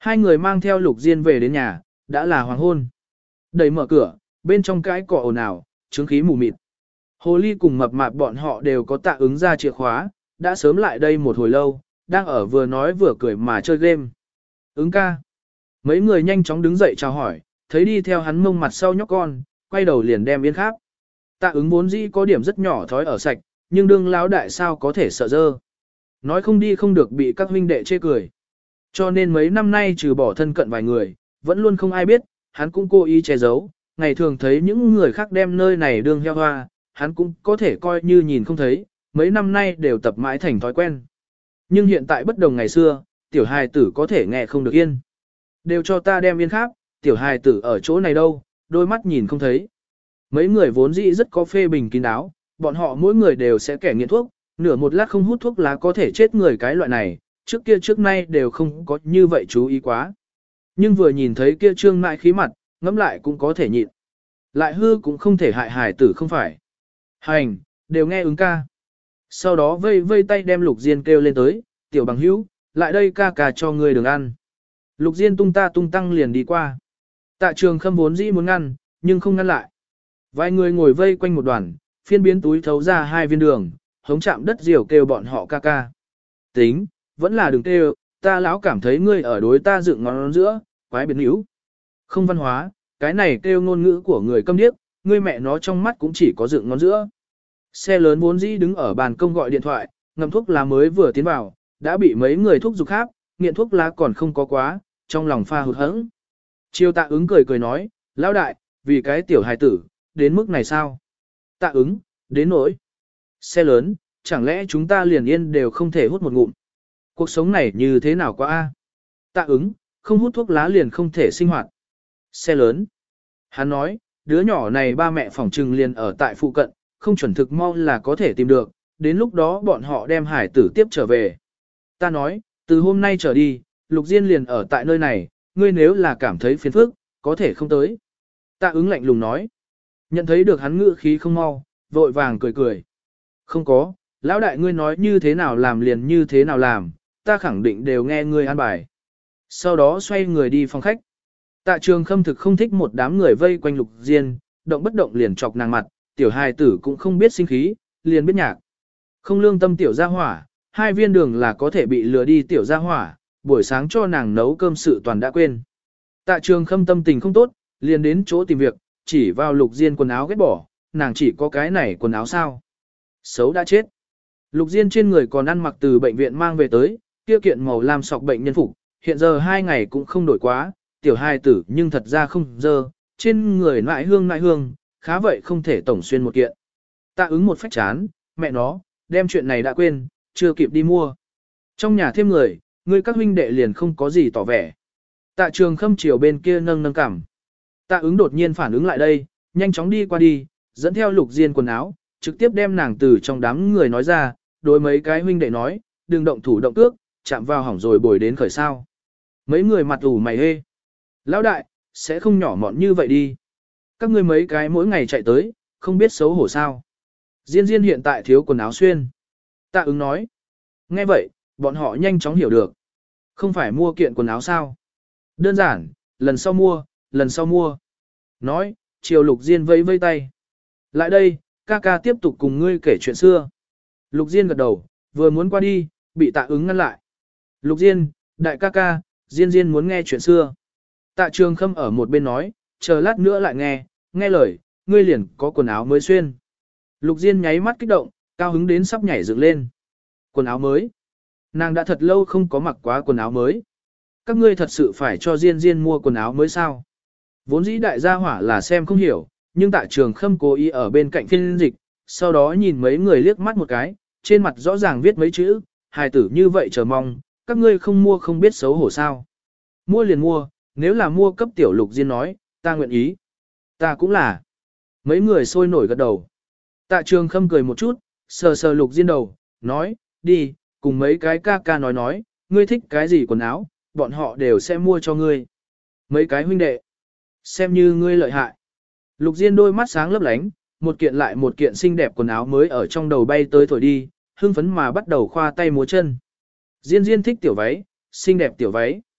Hai người mang theo Lục Diên về đến nhà, đã là hoàng hôn. Đẩy mở cửa, bên trong cái cỏ ồn ào, chứng khí mù mịt. Hồ ly cùng mập mạp bọn họ đều có tạ ứng ra chìa khóa, đã sớm lại đây một hồi lâu, đang ở vừa nói vừa cười mà chơi game. Ứng ca. Mấy người nhanh chóng đứng dậy chào hỏi, thấy đi theo hắn mông mặt sau nhóc con, quay đầu liền đem yên khác. Tạ ứng vốn dĩ có điểm rất nhỏ thói ở sạch, nhưng đương lão đại sao có thể sợ dơ. Nói không đi không được bị các huynh đệ chê cười. Cho nên mấy năm nay trừ bỏ thân cận vài người, vẫn luôn không ai biết, hắn cũng cố ý che giấu. Ngày thường thấy những người khác đem nơi này đương heo hoa, hắn cũng có thể coi như nhìn không thấy, mấy năm nay đều tập mãi thành thói quen. Nhưng hiện tại bất đồng ngày xưa, tiểu hài tử có thể nghe không được yên. Đều cho ta đem yên khác, tiểu hài tử ở chỗ này đâu, đôi mắt nhìn không thấy. Mấy người vốn dĩ rất có phê bình kín đáo, bọn họ mỗi người đều sẽ kẻ nghiện thuốc, nửa một lát không hút thuốc lá có thể chết người cái loại này, trước kia trước nay đều không có như vậy chú ý quá. Nhưng vừa nhìn thấy kia trương mại khí mặt, ngẫm lại cũng có thể nhịn. Lại hư cũng không thể hại hài tử không phải. Hành, đều nghe ứng ca. Sau đó vây vây tay đem Lục Diên kêu lên tới, tiểu bằng hữu, lại đây ca ca cho ngươi đường ăn. Lục Diên tung ta tung tăng liền đi qua. Tạ Trường Khâm vốn dĩ muốn ngăn, nhưng không ngăn lại. Vài người ngồi vây quanh một đoàn, phiên biến túi thấu ra 2 viên đường, hống chạm đất diều kêu bọn họ ca ca. Tính, vẫn là đừng kêu, ta lão cảm thấy ngươi ở đối ta dựng ngón giữa, quái biến hữu. Không văn hóa, cái này kêu ngôn ngữ của người câm điếc, ngươi mẹ nó trong mắt cũng chỉ có dựng ngón giữa. Xe lớn vốn dĩ đứng ở bàn công gọi điện thoại, ngậm thuốc lá mới vừa tiến vào, đã bị mấy người thúc giục khác, nghiện thuốc lá còn không có quá, trong lòng pha hụt hẫng. Chiêu Tạ ứng cười cười nói, lão đại, vì cái tiểu hài tử, đến mức này sao? Tạ ứng, đến nỗi. Xe lớn, chẳng lẽ chúng ta liền yên đều không thể hút một ngụm. Cuộc sống này như thế nào quá a? Tạ ứng, không hút thuốc lá liền không thể sinh hoạt. Xe lớn. Hắn nói, đứa nhỏ này ba mẹ phỏng trừng liền ở tại phụ cận, không chuẩn thực mau là có thể tìm được, đến lúc đó bọn họ đem hải tử tiếp trở về. Ta nói, từ hôm nay trở đi, Lục Diên liền ở tại nơi này, ngươi nếu là cảm thấy phiền phức, có thể không tới. Tạ ứng lạnh lùng nói. Nhận thấy được hắn ngữ khí không mau, vội vàng cười cười. Không có, lão đại ngươi nói như thế nào làm liền như thế nào làm, ta khẳng định đều nghe ngươi an bài. Sau đó xoay người đi phòng khách. Tạ Trường Khâm thực không thích một đám người vây quanh Lục Diên, động bất động liền chọc nàng mặt, tiểu hài tử cũng không biết sinh khí, liền biết nhạc. Không lương tâm tiểu gia hỏa, 2 viên đường là có thể bị lừa đi tiểu gia hỏa, buổi sáng cho nàng nấu cơm sự toàn đã quên. Tạ Trường Khâm tâm tình không tốt, liền đến chỗ tìm việc, chỉ vào Lục Diên quần áo ghét bỏ, nàng chỉ có cái này quần áo sao. Xấu đã chết. Lục Diên trên người còn ăn mặc từ bệnh viện mang về tới, kia kiện màu lam sọc bệnh nhân phục, hiện giờ 2 ngày cũng không đổi quá, tiểu hài tử nhưng thật ra không dơ, trên người nại hương, khá vậy không thể tổng xuyên một kiện. Tạ ứng một phách chán, mẹ nó, đem chuyện này đã quên, chưa kịp đi mua. Trong nhà thêm người, ngươi các huynh đệ liền không có gì tỏ vẻ. Tạ Trường Khâm chiều bên kia nâng cằm. Tạ ứng đột nhiên phản ứng lại đây, nhanh chóng đi qua đi, dẫn theo Lục Diên quần áo, trực tiếp đem nàng từ trong đám người nói ra, đối mấy cái huynh đệ nói, đừng động thủ động cước, chạm vào hỏng rồi bồi đến khởi sao. Mấy người mặt ủ mày hê. Lão đại, sẽ không nhỏ mọn như vậy đi. Các ngươi mấy cái mỗi ngày chạy tới, không biết xấu hổ sao. Diên Diên hiện tại thiếu quần áo xuyên. Tạ ứng nói. Nghe vậy, bọn họ nhanh chóng hiểu được. Không phải mua kiện quần áo sao. Đơn giản, lần sau mua. Nói, chiều Lục Diên vẫy vây tay. Lại đây, ca ca tiếp tục cùng ngươi kể chuyện xưa. Lục Diên gật đầu, vừa muốn qua đi, bị Tạ ứng ngăn lại. Lục Diên, đại ca ca, Diên Diên muốn nghe chuyện xưa. Tạ Trường Khâm ở một bên nói, chờ lát nữa lại nghe lời, ngươi liền có quần áo mới xuyên. Lục Diên nháy mắt kích động, cao hứng đến sắp nhảy dựng lên. Quần áo mới. Nàng đã thật lâu không có mặc quá quần áo mới. Các ngươi thật sự phải cho Diên Diên mua quần áo mới sao? Vốn dĩ đại gia hỏa là xem không hiểu, nhưng Tạ Trường Khâm cố ý ở bên cạnh phiên dịch, sau đó nhìn mấy người liếc mắt một cái, trên mặt rõ ràng viết mấy chữ, hài tử như vậy chờ mong, các ngươi không mua không biết xấu hổ sao. Mua liền mua, nếu là mua cấp tiểu Lục Diên nói, ta nguyện ý. Ta cũng là. Mấy người sôi nổi gật đầu. Tạ Trường Khâm cười một chút, sờ sờ Lục Diên đầu, nói, đi, cùng mấy cái ca ca nói, ngươi thích cái gì quần áo, bọn họ đều sẽ mua cho ngươi. Mấy cái huynh đệ, xem như ngươi lợi hại. Lục Diên đôi mắt sáng lấp lánh, một kiện lại một kiện xinh đẹp quần áo mới ở trong đầu bay tới thổi đi, hưng phấn mà bắt đầu khoa tay múa chân. Diên Diên thích tiểu váy, xinh đẹp tiểu váy.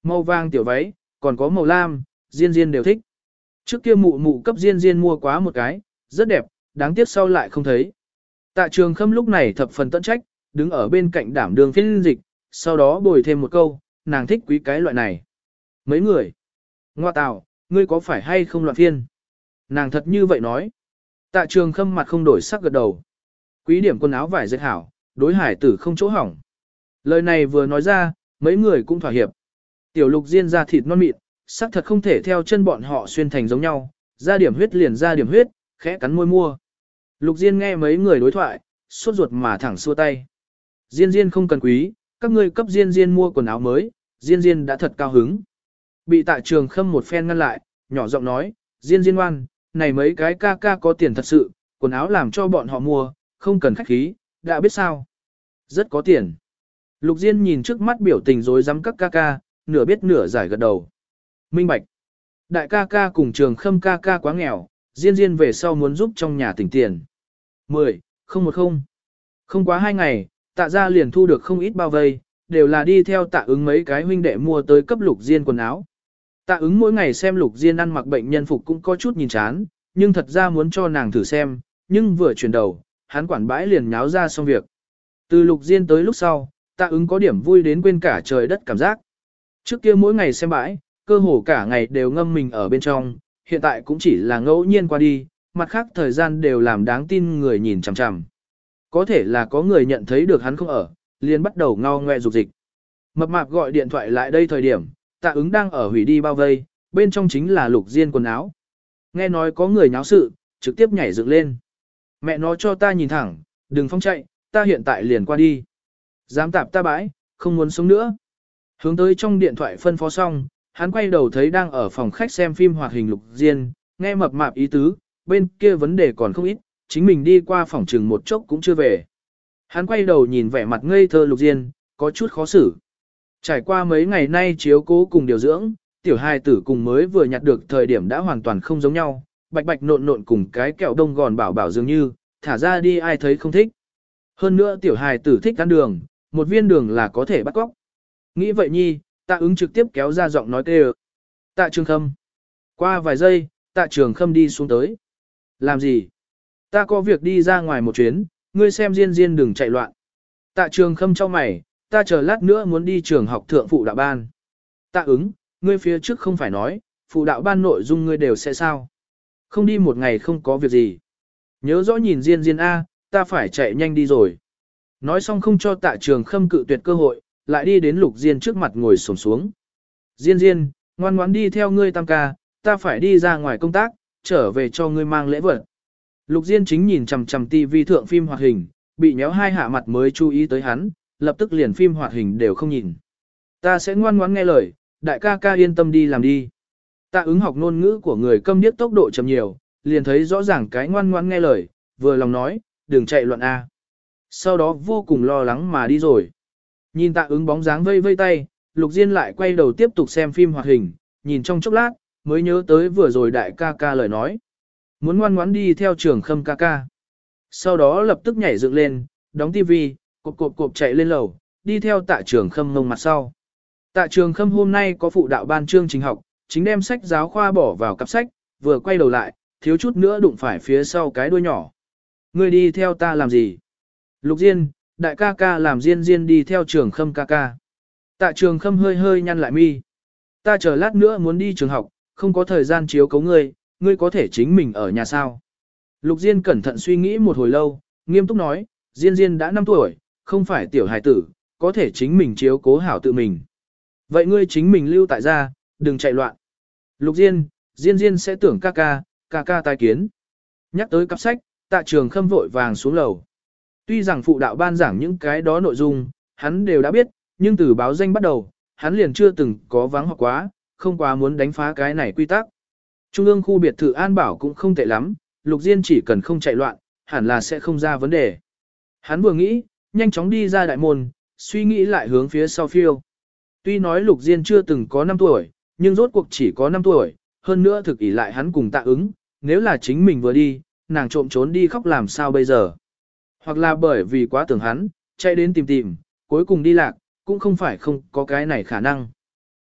Màu vàng tiểu váy, còn có màu lam, Diên Diên đều thích. Trước kia mụ mụ cấp Diên Diên mua quá một cái, rất đẹp, đáng tiếc sau lại không thấy. Tạ Trường Khâm lúc này thập phần tận trách, đứng ở bên cạnh đảm đường phiên dịch, sau đó bồi thêm một câu, nàng thích quý cái loại này. Mấy người. Ngoa tào, ngươi có phải hay không loạn phiên? Nàng thật như vậy nói. Tạ Trường Khâm mặt không đổi sắc gật đầu. Quý điểm quần áo vải dệt hảo, đối hải tử không chỗ hỏng. Lời này vừa nói ra, mấy người cũng thỏa hiệp. Tiểu Lục Diên ra thịt non mịn, sắc thật không thể theo chân bọn họ xuyên thành giống nhau, ra điểm huyết liền ra điểm huyết, khẽ cắn môi mua. Lục Diên nghe mấy người đối thoại, sốt ruột mà thẳng xua tay. Diên Diên không cần quý, các ngươi cấp Diên Diên mua quần áo mới, Diên Diên đã thật cao hứng. Bị Tạ Trường Khâm một phen ngăn lại, nhỏ giọng nói, Diên Diên ngoan, này mấy cái ca ca có tiền thật sự, quần áo làm cho bọn họ mua, không cần khách khí, đã biết sao. Rất có tiền. Lục Diên nhìn trước mắt biểu tình rối rắm các ca ca, nửa biết nửa giải gật đầu. Minh bạch. Đại ca ca cùng Trường Khâm ca ca quá nghèo, Diên Diên về sau muốn giúp trong nhà tỉnh tiền. 10, 010. Không quá 2 ngày, Tạ gia liền thu được không ít bao vây, đều là đi theo Tạ ứng mấy cái huynh đệ mua tới cấp Lục Diên quần áo. Tạ ứng mỗi ngày xem Lục Diên ăn mặc bệnh nhân phục cũng có chút nhìn chán, nhưng thật ra muốn cho nàng thử xem, nhưng vừa chuyển đầu, hắn quản bãi liền nháo ra xong việc. Từ Lục Diên tới lúc sau, Tạ ứng có điểm vui đến quên cả trời đất cảm giác. Trước kia mỗi ngày xem bãi, cơ hồ cả ngày đều ngâm mình ở bên trong, hiện tại cũng chỉ là ngẫu nhiên qua đi, mặt khác thời gian đều làm đáng tin người nhìn chằm chằm. Có thể là có người nhận thấy được hắn không ở, liền bắt đầu ngao ngoe dục dịch. Mập mạp gọi điện thoại lại đây thời điểm, Tạ ứng đang ở hủy đi bao vây, bên trong chính là Lục Diên quần áo. Nghe nói có người nháo sự, trực tiếp nhảy dựng lên. Mẹ nó cho ta nhìn thẳng, đừng phóng chạy, ta hiện tại liền qua đi. Dám tạp ta bãi, không muốn sống nữa. Hướng tới trong điện thoại phân phó xong, hắn quay đầu thấy đang ở phòng khách xem phim hoạt hình Lục Diên, nghe mập mạp ý tứ, bên kia vấn đề còn không ít, chính mình đi qua phòng trừng một chốc cũng chưa về. Hắn quay đầu nhìn vẻ mặt ngây thơ Lục Diên, có chút khó xử. Trải qua mấy ngày nay chiếu cố cùng điều dưỡng, tiểu hài tử cùng mới vừa nhặt được thời điểm đã hoàn toàn không giống nhau, bạch bạch nộn nộn cùng cái kẹo đông gòn bảo bảo dường như, thả ra đi ai thấy không thích. Hơn nữa tiểu hài tử thích ăn đường, một viên đường là có thể bắt cóc. Nghĩ vậy nhi, Tạ ứng trực tiếp kéo ra giọng nói kêu. Tạ Trường Khâm. Qua vài giây, Tạ Trường Khâm đi xuống tới. Làm gì? Ta có việc đi ra ngoài một chuyến, ngươi xem Diên Diên đừng chạy loạn. Tạ Trường Khâm cho mày, ta chờ lát nữa muốn đi trường học thượng phụ đạo ban. Tạ ứng, ngươi phía trước không phải nói, phụ đạo ban nội dung ngươi đều sẽ sao. Không đi một ngày không có việc gì. Nhớ rõ nhìn Diên Diên A, ta phải chạy nhanh đi rồi. Nói xong không cho Tạ Trường Khâm cự tuyệt cơ hội, lại đi đến Lục Diên trước mặt ngồi xổm xuống. Diên Diên, ngoan ngoãn đi theo ngươi tam ca, ta phải đi ra ngoài công tác, trở về cho ngươi mang lễ vật. Lục Diên chính nhìn chằm chằm tivi thượng phim hoạt hình, bị nhéo hai hạ mặt mới chú ý tới hắn, lập tức liền phim hoạt hình đều không nhìn. Ta sẽ ngoan ngoãn nghe lời, đại ca ca yên tâm đi làm đi. Tạ ứng học ngôn ngữ của người câm điếc tốc độ chậm nhiều, liền thấy rõ ràng cái ngoan ngoãn nghe lời, vừa lòng nói, đừng chạy loạn A. Sau đó vô cùng lo lắng mà đi rồi. Nhìn Tạ ứng bóng dáng vây vây tay, Lục Diên lại quay đầu tiếp tục xem phim hoạt hình, nhìn trong chốc lát, mới nhớ tới vừa rồi đại ca ca lời nói. Muốn ngoan ngoãn đi theo Trường Khâm ca ca. Sau đó lập tức nhảy dựng lên, đóng tivi, cộp chạy lên lầu, đi theo Tạ Trường Khâm ngông mặt sau. Tạ Trường Khâm hôm nay có phụ đạo ban chương trình học, chính đem sách giáo khoa bỏ vào cặp sách, vừa quay đầu lại, thiếu chút nữa đụng phải phía sau cái đuôi nhỏ. Ngươi đi theo ta làm gì? Lục Diên, đại ca ca làm Diên Diên đi theo Trường Khâm ca ca. Tạ Trường Khâm hơi hơi nhăn lại mi. Ta chờ lát nữa muốn đi trường học, không có thời gian chiếu cấu ngươi, ngươi có thể chính mình ở nhà sao? Lục Diên cẩn thận suy nghĩ một hồi lâu, nghiêm túc nói, Diên Diên đã 5 tuổi, không phải tiểu hài tử, có thể chính mình chiếu cố hảo tự mình. Vậy ngươi chính mình lưu tại gia, đừng chạy loạn. Lục Diên, Diên Diên sẽ tưởng ca ca tai kiến. Nhắc tới cặp sách, Tạ Trường Khâm vội vàng xuống lầu. Tuy rằng phụ đạo ban giảng những cái đó nội dung, hắn đều đã biết, nhưng từ báo danh bắt đầu, hắn liền chưa từng có vắng học quá, không quá muốn đánh phá cái này quy tắc. Trung ương khu biệt thự An Bảo cũng không tệ lắm, Lục Diên chỉ cần không chạy loạn, hẳn là sẽ không ra vấn đề. Hắn vừa nghĩ, nhanh chóng đi ra đại môn, suy nghĩ lại hướng phía sau phiêu. Tuy nói Lục Diên chưa từng có 5 tuổi, nhưng rốt cuộc chỉ có 5 tuổi, hơn nữa thực ỷ lại hắn cùng Tạ ứng, nếu là chính mình vừa đi, nàng trộm trốn đi khóc làm sao bây giờ. Hoặc là bởi vì quá tưởng hắn, chạy đến tìm, cuối cùng đi lạc, cũng không phải không có cái này khả năng.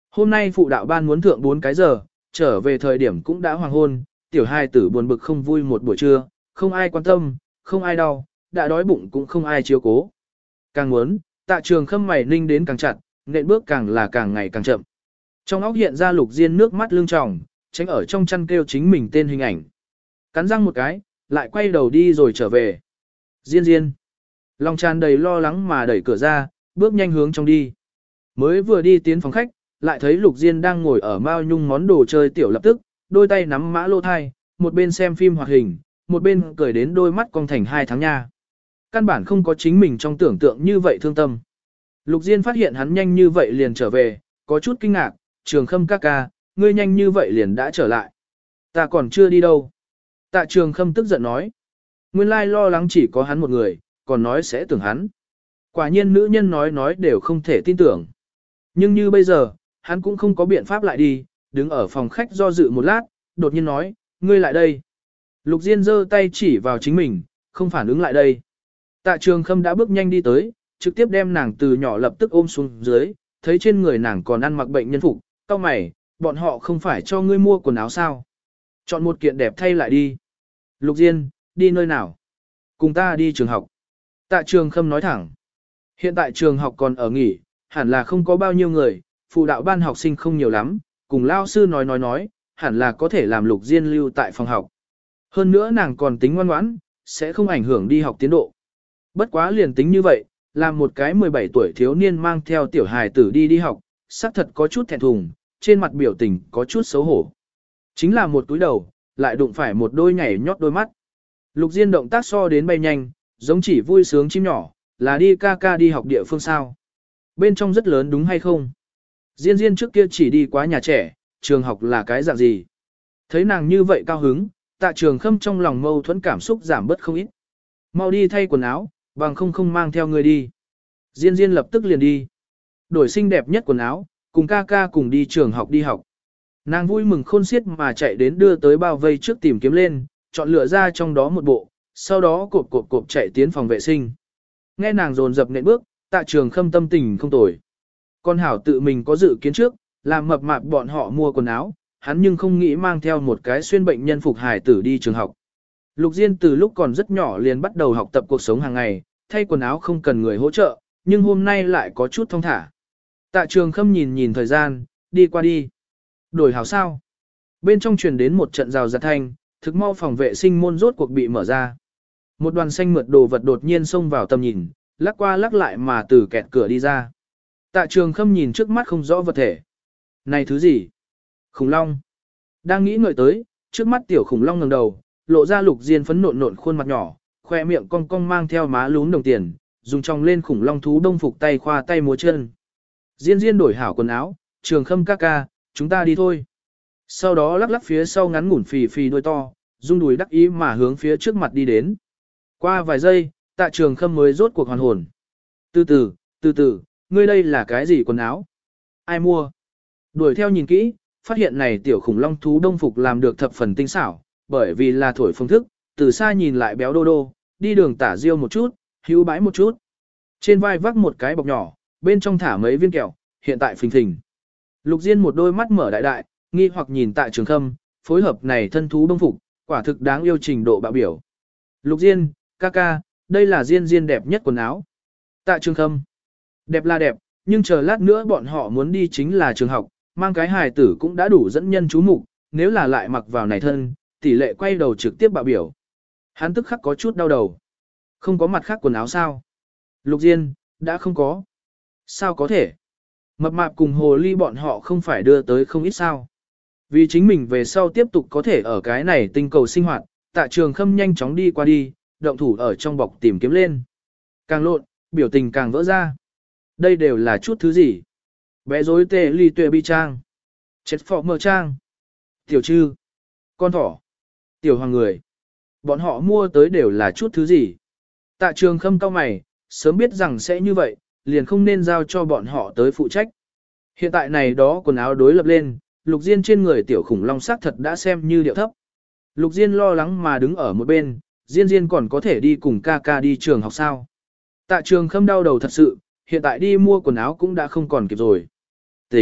Hôm nay phụ đạo ban muốn thượng 4 cái giờ, trở về thời điểm cũng đã hoàng hôn, tiểu hài tử buồn bực không vui một buổi trưa, không ai quan tâm, không ai đau, đã đói bụng cũng không ai chiếu cố. Càng muốn, Tạ Trường Khâm mày ninh đến càng chặt, nện bước càng là càng ngày càng chậm. Trong óc hiện ra Lục Diên nước mắt lưng tròng, tránh ở trong chăn kêu chính mình tên hình ảnh. Cắn răng một cái, lại quay đầu đi rồi trở về. Diên Diên. Lòng tràn đầy lo lắng mà đẩy cửa ra, bước nhanh hướng trong đi. Mới vừa đi tiến phòng khách, lại thấy Lục Diên đang ngồi ở mao nhung món đồ chơi tiểu lập tức, đôi tay nắm mã lô thai, một bên xem phim hoạt hình, một bên cười đến đôi mắt cong thành 2 tháng nha. Căn bản không có chính mình trong tưởng tượng như vậy thương tâm. Lục Diên phát hiện hắn nhanh như vậy liền trở về, có chút kinh ngạc, Trường Khâm ca ca, ngươi nhanh như vậy liền đã trở lại. Ta còn chưa đi đâu. Tạ Trường Khâm tức giận nói. Nguyên lai lo lắng chỉ có hắn một người, còn nói sẽ tưởng hắn. Quả nhiên nữ nhân nói đều không thể tin tưởng. Nhưng như bây giờ, hắn cũng không có biện pháp lại đi, đứng ở phòng khách do dự một lát, đột nhiên nói, ngươi lại đây. Lục Diên giơ tay chỉ vào chính mình, không phản ứng lại đây. Tạ Trường Khâm đã bước nhanh đi tới, trực tiếp đem nàng từ nhỏ lập tức ôm xuống dưới, thấy trên người nàng còn ăn mặc bệnh nhân phục, cau mày, bọn họ không phải cho ngươi mua quần áo sao? Chọn một kiện đẹp thay lại đi. Lục Diên, đi nơi nào? Cùng ta đi trường học. Tạ Trường Khâm nói thẳng. Hiện tại trường học còn ở nghỉ, hẳn là không có bao nhiêu người, phụ đạo ban học sinh không nhiều lắm, cùng lao sư nói, hẳn là có thể làm Lục Diên lưu tại phòng học. Hơn nữa nàng còn tính ngoan ngoãn, sẽ không ảnh hưởng đi học tiến độ. Bất quá liền tính như vậy, làm một cái 17 tuổi thiếu niên mang theo tiểu hài tử đi học, xác thật có chút thẹn thùng, trên mặt biểu tình có chút xấu hổ. Chính là một túi đầu, lại đụng phải một đôi nhảy nhót đôi mắt. Lục Diên động tác so đến bay nhanh, giống chỉ vui sướng chim nhỏ, là đi ca ca đi học địa phương sao. Bên trong rất lớn đúng hay không? Diên trước kia chỉ đi quá nhà trẻ, trường học là cái dạng gì? Thấy nàng như vậy cao hứng, Tạ Trường Khâm trong lòng mâu thuẫn cảm xúc giảm bớt không ít. Mau đi thay quần áo, bằng không mang theo người đi. Diên lập tức liền đi. Đổi xinh đẹp nhất quần áo, cùng ca ca cùng đi trường học đi học. Nàng vui mừng khôn xiết mà chạy đến đưa tới bao vây trước tìm kiếm lên, chọn lựa ra trong đó một bộ, sau đó cộp chạy tiến phòng vệ sinh. Nghe nàng dồn dập nện bước, Tạ Trường Khâm tâm tình không tồi. Con hảo tự mình có dự kiến trước, làm mập mạp bọn họ mua quần áo, hắn nhưng không nghĩ mang theo một cái xuyên bệnh nhân phục hài tử đi trường học. Lục Diên từ lúc còn rất nhỏ liền bắt đầu học tập cuộc sống hàng ngày, thay quần áo không cần người hỗ trợ, nhưng hôm nay lại có chút thong thả. Tạ Trường Khâm nhìn thời gian, đi qua đi. Đổi hảo sao? Bên trong truyền đến một trận rào rạt thanh, thực mau phòng vệ sinh môn rốt cuộc bị mở ra. Một đoàn xanh mượt đồ vật đột nhiên xông vào tầm nhìn, lắc qua lắc lại mà từ kẹt cửa đi ra. Tạ Trường Khâm nhìn trước mắt không rõ vật thể. Này thứ gì? Khủng long. Đang nghĩ ngợi tới, trước mắt tiểu khủng long ngẩng đầu, lộ ra Lục Diên phấn nộn khuôn mặt nhỏ, khoe miệng cong cong mang theo má lún đồng tiền, dùng trong lên khủng long thú đông phục tay khoa tay múa chân. Diên đổi hảo quần áo, Trường Khâm ca ca, chúng ta đi thôi. Sau đó lắc phía sau ngắn ngủn phì phì đuôi to, rung đùi đắc ý mà hướng phía trước mặt đi đến. Qua vài giây, Tạ Trường Khâm mới rốt cuộc hoàn hồn. Từ từ, ngươi đây là cái gì quần áo? Ai mua? Đuổi theo nhìn kỹ, phát hiện này tiểu khủng long thú đông phục làm được thập phần tinh xảo, bởi vì là thổi phương thức, từ xa nhìn lại béo đô đô, đi đường tả diêu một chút, hữu bãi một chút. Trên vai vác một cái bọc nhỏ, bên trong thả mấy viên kẹo, hiện tại phình phình. Lục Diên một đôi mắt mở đại đại, nghi hoặc nhìn Tạ Trường Khâm, phối hợp này thân thú đông phục, quả thực đáng yêu trình độ bạo biểu. Lục Diên, ca ca, đây là Diên đẹp nhất quần áo. Tạ Trường Khâm, đẹp là đẹp, nhưng chờ lát nữa bọn họ muốn đi chính là trường học, mang cái hài tử cũng đã đủ dẫn nhân chú mục, nếu là lại mặc vào này thân, tỷ lệ quay đầu trực tiếp bạo biểu. Hắn tức khắc có chút đau đầu. Không có mặt khác quần áo sao? Lục Diên, đã không có. Sao có thể? Mập mạp cùng hồ ly bọn họ không phải đưa tới không ít sao. Vì chính mình về sau tiếp tục có thể ở cái này tinh cầu sinh hoạt, Tạ Trường Khâm nhanh chóng đi qua đi, động thủ ở trong bọc tìm kiếm lên. Càng lộn, biểu tình càng vỡ ra. Đây đều là chút thứ gì? Bé rối tê ly tuệ bi trang. Chết phọ mờ trang. Tiểu trư. Con thỏ. Tiểu hoàng người. Bọn họ mua tới đều là chút thứ gì? Tạ Trường Khâm cau mày, sớm biết rằng sẽ như vậy, liền không nên giao cho bọn họ tới phụ trách. Hiện tại này đó quần áo đối lập lên, Lục Diên trên người tiểu khủng long sắc thật đã xem như điệu thấp. Lục Diên lo lắng mà đứng ở một bên, Diên còn có thể đi cùng ca ca đi trường học sao. Tạ Trường Khâm đau đầu thật sự, hiện tại đi mua quần áo cũng đã không còn kịp rồi. Tính,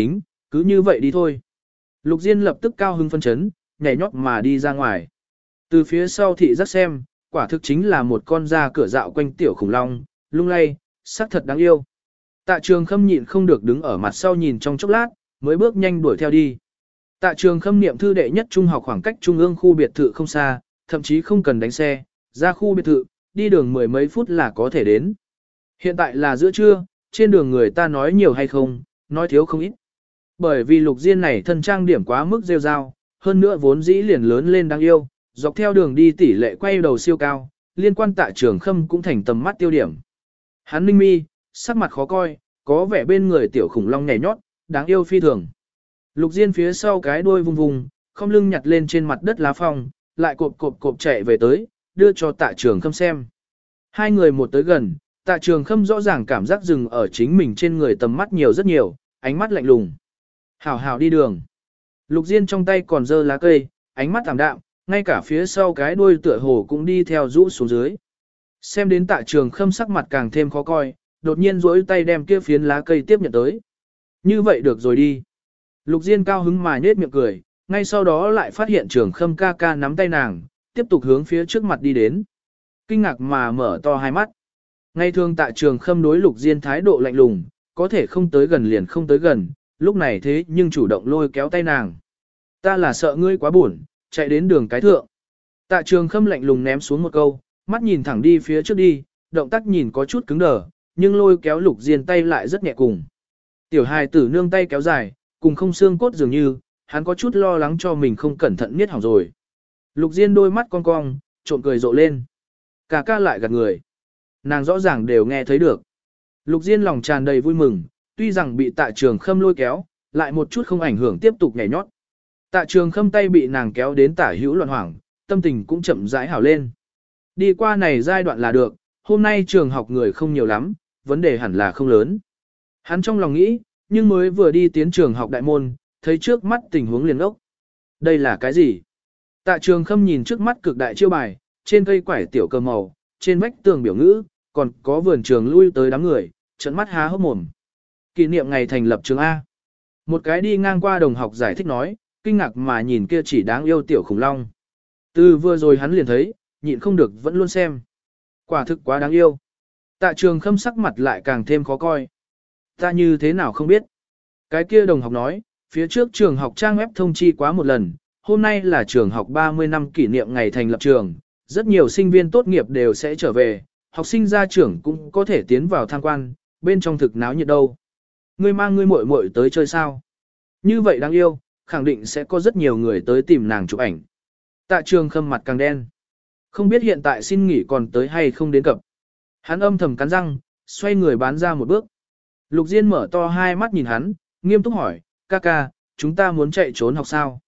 cứ như vậy đi thôi. Lục Diên lập tức cao hưng phân chấn, nhảy nhót mà đi ra ngoài. Từ phía sau thị giác xem, quả thực chính là một con da cửa dạo quanh tiểu khủng long, lung lay, sắc thật đáng yêu. Tạ Trường Khâm nhịn không được đứng ở mặt sau nhìn trong chốc lát, mới bước nhanh đuổi theo đi. Tạ Trường Khâm niệm thư đệ nhất trung học khoảng cách trung ương khu biệt thự không xa, thậm chí không cần đánh xe, ra khu biệt thự, đi đường mười mấy phút là có thể đến. Hiện tại là giữa trưa, trên đường người ta nói nhiều hay không, nói thiếu không ít. Bởi vì Lục Diên này thân trang điểm quá mức rêu rao, hơn nữa vốn dĩ liền lớn lên đáng yêu, dọc theo đường đi tỷ lệ quay đầu siêu cao, liên quan Tạ Trường Khâm cũng thành tầm mắt tiêu điểm. Hắn ninh mi, sắc mặt khó coi, có vẻ bên người tiểu khủng long nhảy nhót, đáng yêu phi thường. Lục Diên phía sau cái đuôi vùng vùng, không lưng nhặt lên trên mặt đất lá phong, lại cộp cộp cộp chạy về tới, đưa cho Tạ Trường Khâm xem. Hai người một tới gần, Tạ Trường Khâm rõ ràng cảm giác dừng ở chính mình trên người tầm mắt nhiều rất nhiều, ánh mắt lạnh lùng. Hảo hảo đi đường. Lục Diên trong tay còn giơ lá cây, ánh mắt thảm đạm, ngay cả phía sau cái đuôi tựa hồ cũng đi theo rũ xuống dưới. Xem đến Tạ Trường Khâm sắc mặt càng thêm khó coi, đột nhiên duỗi tay đem kia phiến lá cây tiếp nhận tới. Như vậy được rồi đi. Lục Diên cao hứng mà nhếch miệng cười, ngay sau đó lại phát hiện Trường Khâm ca ca nắm tay nàng, tiếp tục hướng phía trước mặt đi đến. Kinh ngạc mà mở to hai mắt. Ngay thường Tạ Trường Khâm đối Lục Diên thái độ lạnh lùng, có thể không tới gần liền không tới gần, lúc này thế nhưng chủ động lôi kéo tay nàng. Ta là sợ ngươi quá buồn, chạy đến đường cái thượng. Tạ Trường Khâm lạnh lùng ném xuống một câu, mắt nhìn thẳng đi phía trước đi, động tác nhìn có chút cứng đờ, nhưng lôi kéo Lục Diên tay lại rất nhẹ cùng. Tiểu hài tử nương tay kéo dài, cùng không xương cốt dường như, hắn có chút lo lắng cho mình không cẩn thận niết hỏng rồi. Lục Diên đôi mắt cong cong, trộn cười rộ lên. Cả ca lại gạt người. Nàng rõ ràng đều nghe thấy được. Lục Diên lòng tràn đầy vui mừng, tuy rằng bị Tạ Trường Khâm lôi kéo, lại một chút không ảnh hưởng tiếp tục nhảy nhót. Tạ Trường Khâm tay bị nàng kéo đến tả hữu loạn hoảng, tâm tình cũng chậm rãi hảo lên. Đi qua này giai đoạn là được, hôm nay trường học người không nhiều lắm, vấn đề hẳn là không lớn. Hắn trong lòng nghĩ, nhưng mới vừa đi tiến trường học đại môn, thấy trước mắt tình huống liền ốc. Đây là cái gì? Tạ Trường Khâm nhìn trước mắt cực đại chiêu bài, trên cây quải tiểu cờ màu, trên vách tường biểu ngữ, còn có vườn trường lui tới đám người, trận mắt há hốc mồm. Kỷ niệm ngày thành lập trường A. Một cái đi ngang qua đồng học giải thích nói, kinh ngạc mà nhìn kia chỉ đáng yêu tiểu khủng long. Từ vừa rồi hắn liền thấy, nhịn không được vẫn luôn xem. Quả thực quá đáng yêu. Tạ Trường Khâm sắc mặt lại càng thêm khó coi. Ta như thế nào không biết. Cái kia đồng học nói, phía trước trường học trang web thông chi quá một lần, hôm nay là trường học 30 năm kỷ niệm ngày thành lập trường, rất nhiều sinh viên tốt nghiệp đều sẽ trở về, học sinh gia trưởng cũng có thể tiến vào tham quan, bên trong thực náo nhiệt đâu. Ngươi mang ngươi muội muội tới chơi sao? Như vậy đáng yêu, khẳng định sẽ có rất nhiều người tới tìm nàng chụp ảnh. Tạ Trường Khâm mặt càng đen. Không biết hiện tại xin nghỉ còn tới hay không đến cập. Hắn âm thầm cắn răng, xoay người bán ra một bước. Lục Diên mở to hai mắt nhìn hắn, nghiêm túc hỏi, ca ca, chúng ta muốn chạy trốn học sao?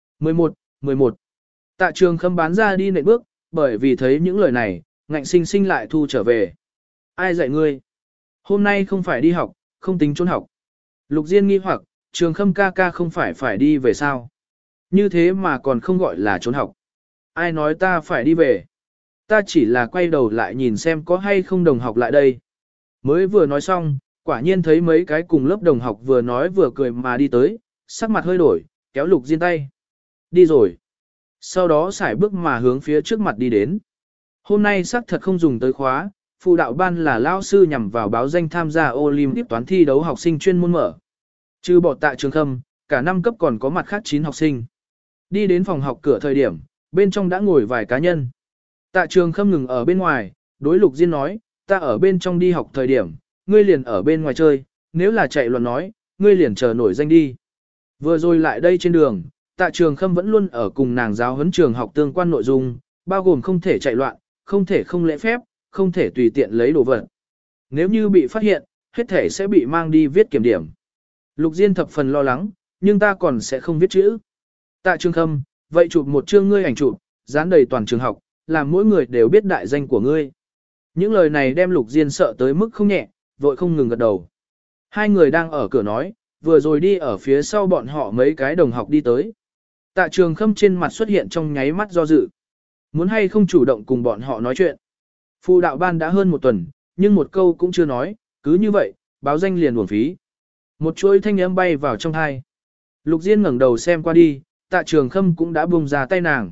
11. Tạ Trường Khâm bán ra đi nệm bước, bởi vì thấy những lời này, ngạnh sinh sinh lại thu trở về. Ai dạy ngươi? Hôm nay không phải đi học, không tính trốn học. Lục Diên nghi hoặc, Trường Khâm ca ca không phải đi về sao? Như thế mà còn không gọi là trốn học. Ai nói ta phải đi về? Ta chỉ là quay đầu lại nhìn xem có hay không đồng học lại đây. Mới vừa nói xong, quả nhiên thấy mấy cái cùng lớp đồng học vừa nói vừa cười mà đi tới, sắc mặt hơi đổi, kéo Lục Diên tay. Đi rồi. Sau đó xài bước mà hướng phía trước mặt đi đến. Hôm nay xác thật không dùng tới khóa, phụ đạo ban là lao sư nhằm vào báo danh tham gia Olympic toán thi đấu học sinh chuyên môn mở. Trừ bỏ Tạ Trường Khâm, cả năm cấp còn có mặt khác 9 học sinh. Đi đến phòng học cửa thời điểm, bên trong đã ngồi vài cá nhân. Tạ Trường Khâm ngừng ở bên ngoài, đối Lục Diên nói, ta ở bên trong đi học thời điểm, ngươi liền ở bên ngoài chơi, nếu là chạy loạn nói, ngươi liền chờ nổi danh đi. Vừa rồi lại đây trên đường, Tạ Trường Khâm vẫn luôn ở cùng nàng giáo huấn trường học tương quan nội dung, bao gồm không thể chạy loạn, không thể không lễ phép, không thể tùy tiện lấy đồ vật. Nếu như bị phát hiện, hết thể sẽ bị mang đi viết kiểm điểm. Lục Diên thập phần lo lắng, nhưng ta còn sẽ không viết chữ. Tạ Trường Khâm, vậy chụp một chương ngươi ảnh chụp, dán đầy toàn trường học, làm mỗi người đều biết đại danh của ngươi. Những lời này đem Lục Diên sợ tới mức không nhẹ, vội không ngừng gật đầu. Hai người đang ở cửa nói, vừa rồi đi ở phía sau bọn họ mấy cái đồng học đi tới. Tạ Trường Khâm trên mặt xuất hiện trong nháy mắt do dự. Muốn hay không chủ động cùng bọn họ nói chuyện. Phụ đạo ban đã hơn một tuần, nhưng một câu cũng chưa nói, cứ như vậy, báo danh liền uổng phí. Một chuỗi thanh âm bay vào trong tai, Lục Diên ngẩng đầu xem qua đi, Tạ Trường Khâm cũng đã buông ra tay nàng.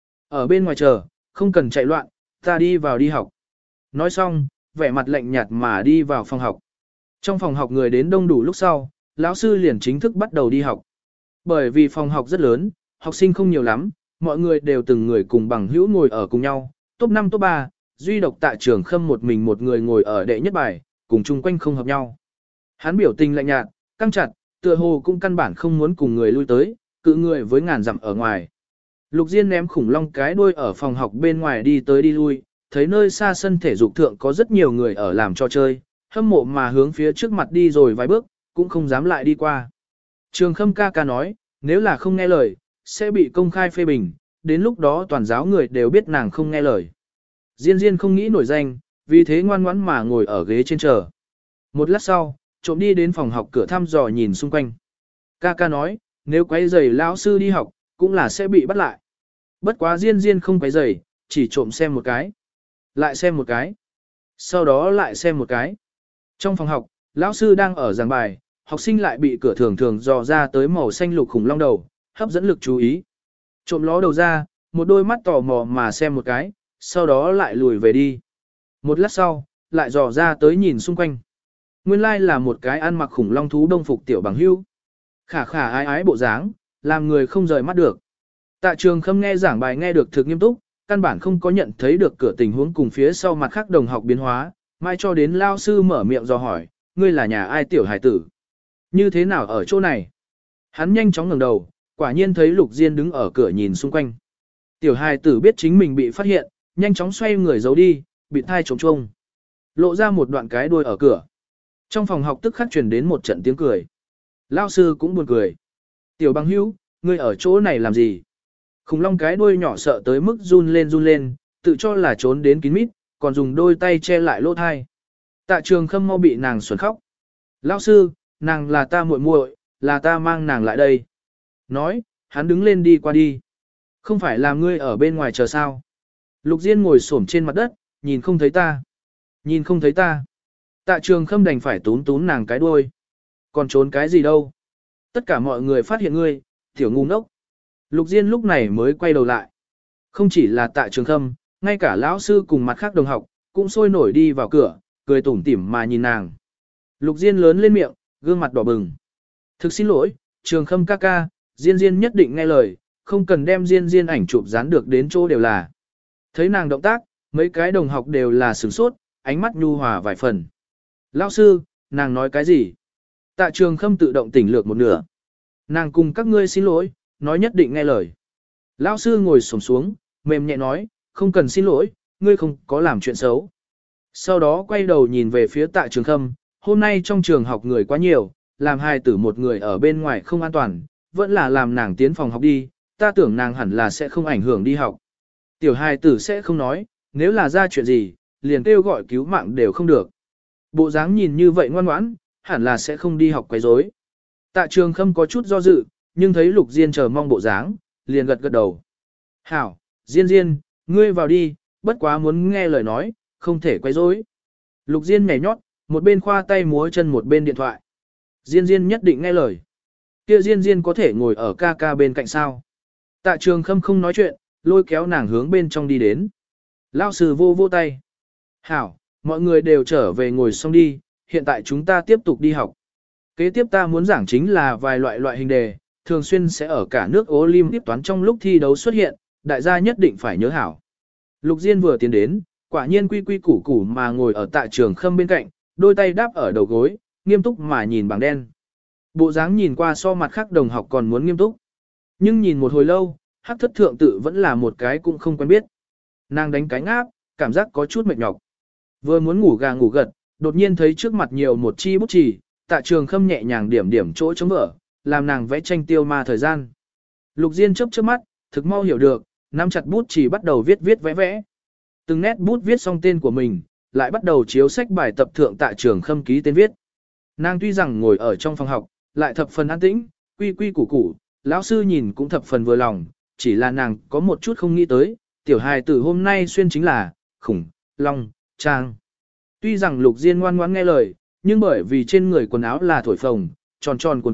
Ở bên ngoài chờ, không cần chạy loạn, ta đi vào đi học. Nói xong, vẻ mặt lạnh nhạt mà đi vào phòng học. Trong phòng học người đến đông đủ lúc sau, lão sư liền chính thức bắt đầu đi học. Bởi vì phòng học rất lớn, học sinh không nhiều lắm, mọi người đều từng người cùng bằng hữu ngồi ở cùng nhau, top 5 top 3, duy độc Tạ Trường Khâm một mình một người ngồi ở đệ nhất bài, cùng chung quanh không hợp nhau. Hắn biểu tình lạnh nhạt, căng chặt, tựa hồ cũng căn bản không muốn cùng người lui tới, cự người với ngàn dặm ở ngoài. Lục Diên ném khủng long cái đuôi ở phòng học bên ngoài đi tới đi lui, thấy nơi xa sân thể dục thượng có rất nhiều người ở làm trò chơi, hâm mộ mà hướng phía trước mặt đi rồi vài bước, cũng không dám lại đi qua. Trường Khâm ca ca nói, nếu là không nghe lời, sẽ bị công khai phê bình, đến lúc đó toàn giáo người đều biết nàng không nghe lời. Diên Diên không nghĩ nổi danh, vì thế ngoan ngoãn mà ngồi ở ghế trên chờ. Một lát sau, trộm đi đến phòng học cửa thăm dò nhìn xung quanh. Ca ca nói, nếu quấy rầy lão sư đi học, cũng là sẽ bị bắt lại. Bất quá Diên Diên không quấy rầy, chỉ trộm xem một cái. Lại xem một cái. Sau đó lại xem một cái. Trong phòng học, lão sư đang ở giảng bài, học sinh lại bị cửa thường thường dò ra tới màu xanh lục khủng long đầu, hấp dẫn lực chú ý. Trộm ló đầu ra, một đôi mắt tò mò mà xem một cái, sau đó lại lùi về đi. Một lát sau, lại dò ra tới nhìn xung quanh. Nguyên lai là một cái ăn mặc khủng long thú đông phục tiểu bằng hưu. Khả khả ái ái bộ dáng, làm người không rời mắt được. Tạ Trường Khâm nghe giảng bài nghe được thực nghiêm túc, căn bản không có nhận thấy được cửa tình huống cùng phía sau mặt khác đồng học biến hóa, mai cho đến lao sư mở miệng dò hỏi, ngươi là nhà ai tiểu hải tử? Như thế nào ở chỗ này? Hắn nhanh chóng ngẩng đầu, quả nhiên thấy Lục Diên đứng ở cửa nhìn xung quanh. Tiểu hải tử biết chính mình bị phát hiện, nhanh chóng xoay người giấu đi, bị thai trống trông. Lộ ra một đoạn cái đuôi ở cửa. Trong phòng học tức khắc truyền đến một trận tiếng cười. Lao sư cũng buồn cười. Tiểu bằng hữu, ngươi ở chỗ này làm gì? Khủng long cái đuôi nhỏ sợ tới mức run lên, tự cho là trốn đến kín mít, còn dùng đôi tay che lại lỗ thai. Tạ Trường Khâm mau bị nàng xuẩn khóc. Lão sư, nàng là ta muội muội, là ta mang nàng lại đây. Nói, hắn đứng lên đi qua đi. Không phải là ngươi ở bên ngoài chờ sao? Lục Diên ngồi xổm trên mặt đất, nhìn không thấy ta. Nhìn không thấy ta. Tạ Trường Khâm đành phải tún tún nàng cái đuôi. Còn trốn cái gì đâu? Tất cả mọi người phát hiện ngươi, tiểu ngu ngốc. Lục Diên lúc này mới quay đầu lại. Không chỉ là Tạ Trường Khâm, ngay cả lão sư cùng mặt khác đồng học, cũng sôi nổi đi vào cửa, cười tủm tỉm mà nhìn nàng. Lục Diên lớn lên miệng, gương mặt đỏ bừng. Thực xin lỗi, Trường Khâm ca ca, Diên Diên nhất định nghe lời, không cần đem Diên Diên ảnh chụp dán được đến chỗ đều là. Thấy nàng động tác, mấy cái đồng học đều là sửng sốt, ánh mắt nhu hòa vài phần. Lão sư, nàng nói cái gì? Tạ Trường Khâm tự động tỉnh lược một nửa. Nàng cùng các ngươi xin lỗi, nói nhất định nghe lời. Lão sư ngồi xổm xuống, mềm nhẹ nói, không cần xin lỗi, ngươi không có làm chuyện xấu. Sau đó quay đầu nhìn về phía Tạ Trường Khâm, hôm nay trong trường học người quá nhiều, làm hài tử một người ở bên ngoài không an toàn, vẫn là làm nàng tiến phòng học đi, ta tưởng nàng hẳn là sẽ không ảnh hưởng đi học. Tiểu hài tử sẽ không nói, nếu là ra chuyện gì, liền kêu gọi cứu mạng đều không được. Bộ dáng nhìn như vậy ngoan ngoãn, hẳn là sẽ không đi học quấy rối. Tạ Trường Khâm có chút do dự, nhưng thấy Lục Diên chờ mong bộ dáng, liền gật gật đầu. Hảo, Diên Diên, ngươi vào đi, bất quá muốn nghe lời nói, không thể quấy rối. Lục Diên nhảy nhót, một bên khoa tay múa chân một bên điện thoại. Diên Diên nhất định nghe lời. Kia Diên Diên có thể ngồi ở ca ca bên cạnh sao? Tạ Trường Khâm không nói chuyện, lôi kéo nàng hướng bên trong đi đến. Lão sư vô vô tay. Hảo, mọi người đều trở về ngồi xong đi, hiện tại chúng ta tiếp tục đi học. Kế tiếp ta muốn giảng chính là vài loại hình đề, thường xuyên sẽ ở cả nước Olympic toán trong lúc thi đấu xuất hiện, đại gia nhất định phải nhớ hảo. Lục Diên vừa tiến đến, quả nhiên quy quy củ củ mà ngồi ở Tạ Trường Khâm bên cạnh, đôi tay đáp ở đầu gối, nghiêm túc mà nhìn bảng đen. Bộ dáng nhìn qua so mặt khác đồng học còn muốn nghiêm túc. Nhưng nhìn một hồi lâu, hắc thất thượng tự vẫn là một cái cũng không quen biết. Nàng đánh cánh áp, cảm giác có chút mệt nhọc. Vừa muốn ngủ gà ngủ gật, đột nhiên thấy trước mặt nhiều một chi bút chì, Tạ Trường Khâm nhẹ nhàng điểm chỗ chống vở, làm nàng vẽ tranh tiêu ma thời gian. Lục Diên chớp chớp mắt, thực mau hiểu được, nắm chặt bút chì bắt đầu viết vẽ. Từng nét bút viết xong tên của mình, lại bắt đầu chiếu sách bài tập thượng Tạ Trường Khâm ký tên viết. Nàng tuy rằng ngồi ở trong phòng học, lại thập phần an tĩnh, quy quy củ củ, lão sư nhìn cũng thập phần vừa lòng, chỉ là nàng có một chút không nghĩ tới, tiểu hài tử hôm nay xuyên chính là khủng long trang. Tuy rằng Lục Diên ngoan ngoãn nghe lời, nhưng bởi vì trên người quần áo là thổi phồng, tròn cuộn,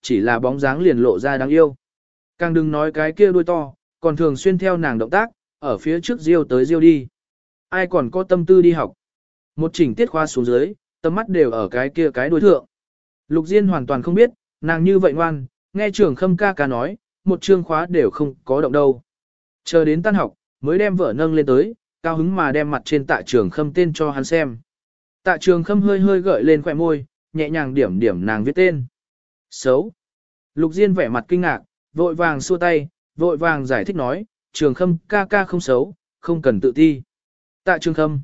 chỉ là bóng dáng liền lộ ra đáng yêu. Càng đừng nói cái kia đuôi to, còn thường xuyên theo nàng động tác, ở phía trước riêu tới riêu đi. Ai còn có tâm tư đi học. Một chỉnh tiết khoa xuống dưới, tầm mắt đều ở cái kia cái đối thượng. Lục Diên hoàn toàn không biết, nàng như vậy ngoan, nghe Trường Khâm ca ca nói, một chương khóa đều không có động đâu. Chờ đến tan học, mới đem vở nâng lên tới, cao hứng mà đem mặt trên Tạ Trường Khâm tên cho hắn xem. Tạ Trường Khâm hơi hơi gợi lên khóe môi, nhẹ nhàng điểm điểm nàng viết tên. Xấu. Lục Diên vẻ mặt kinh ngạc, vội vàng xua tay, vội vàng giải thích nói, Trường Khâm ca ca không xấu, không cần tự ti. Tạ Trường Khâm.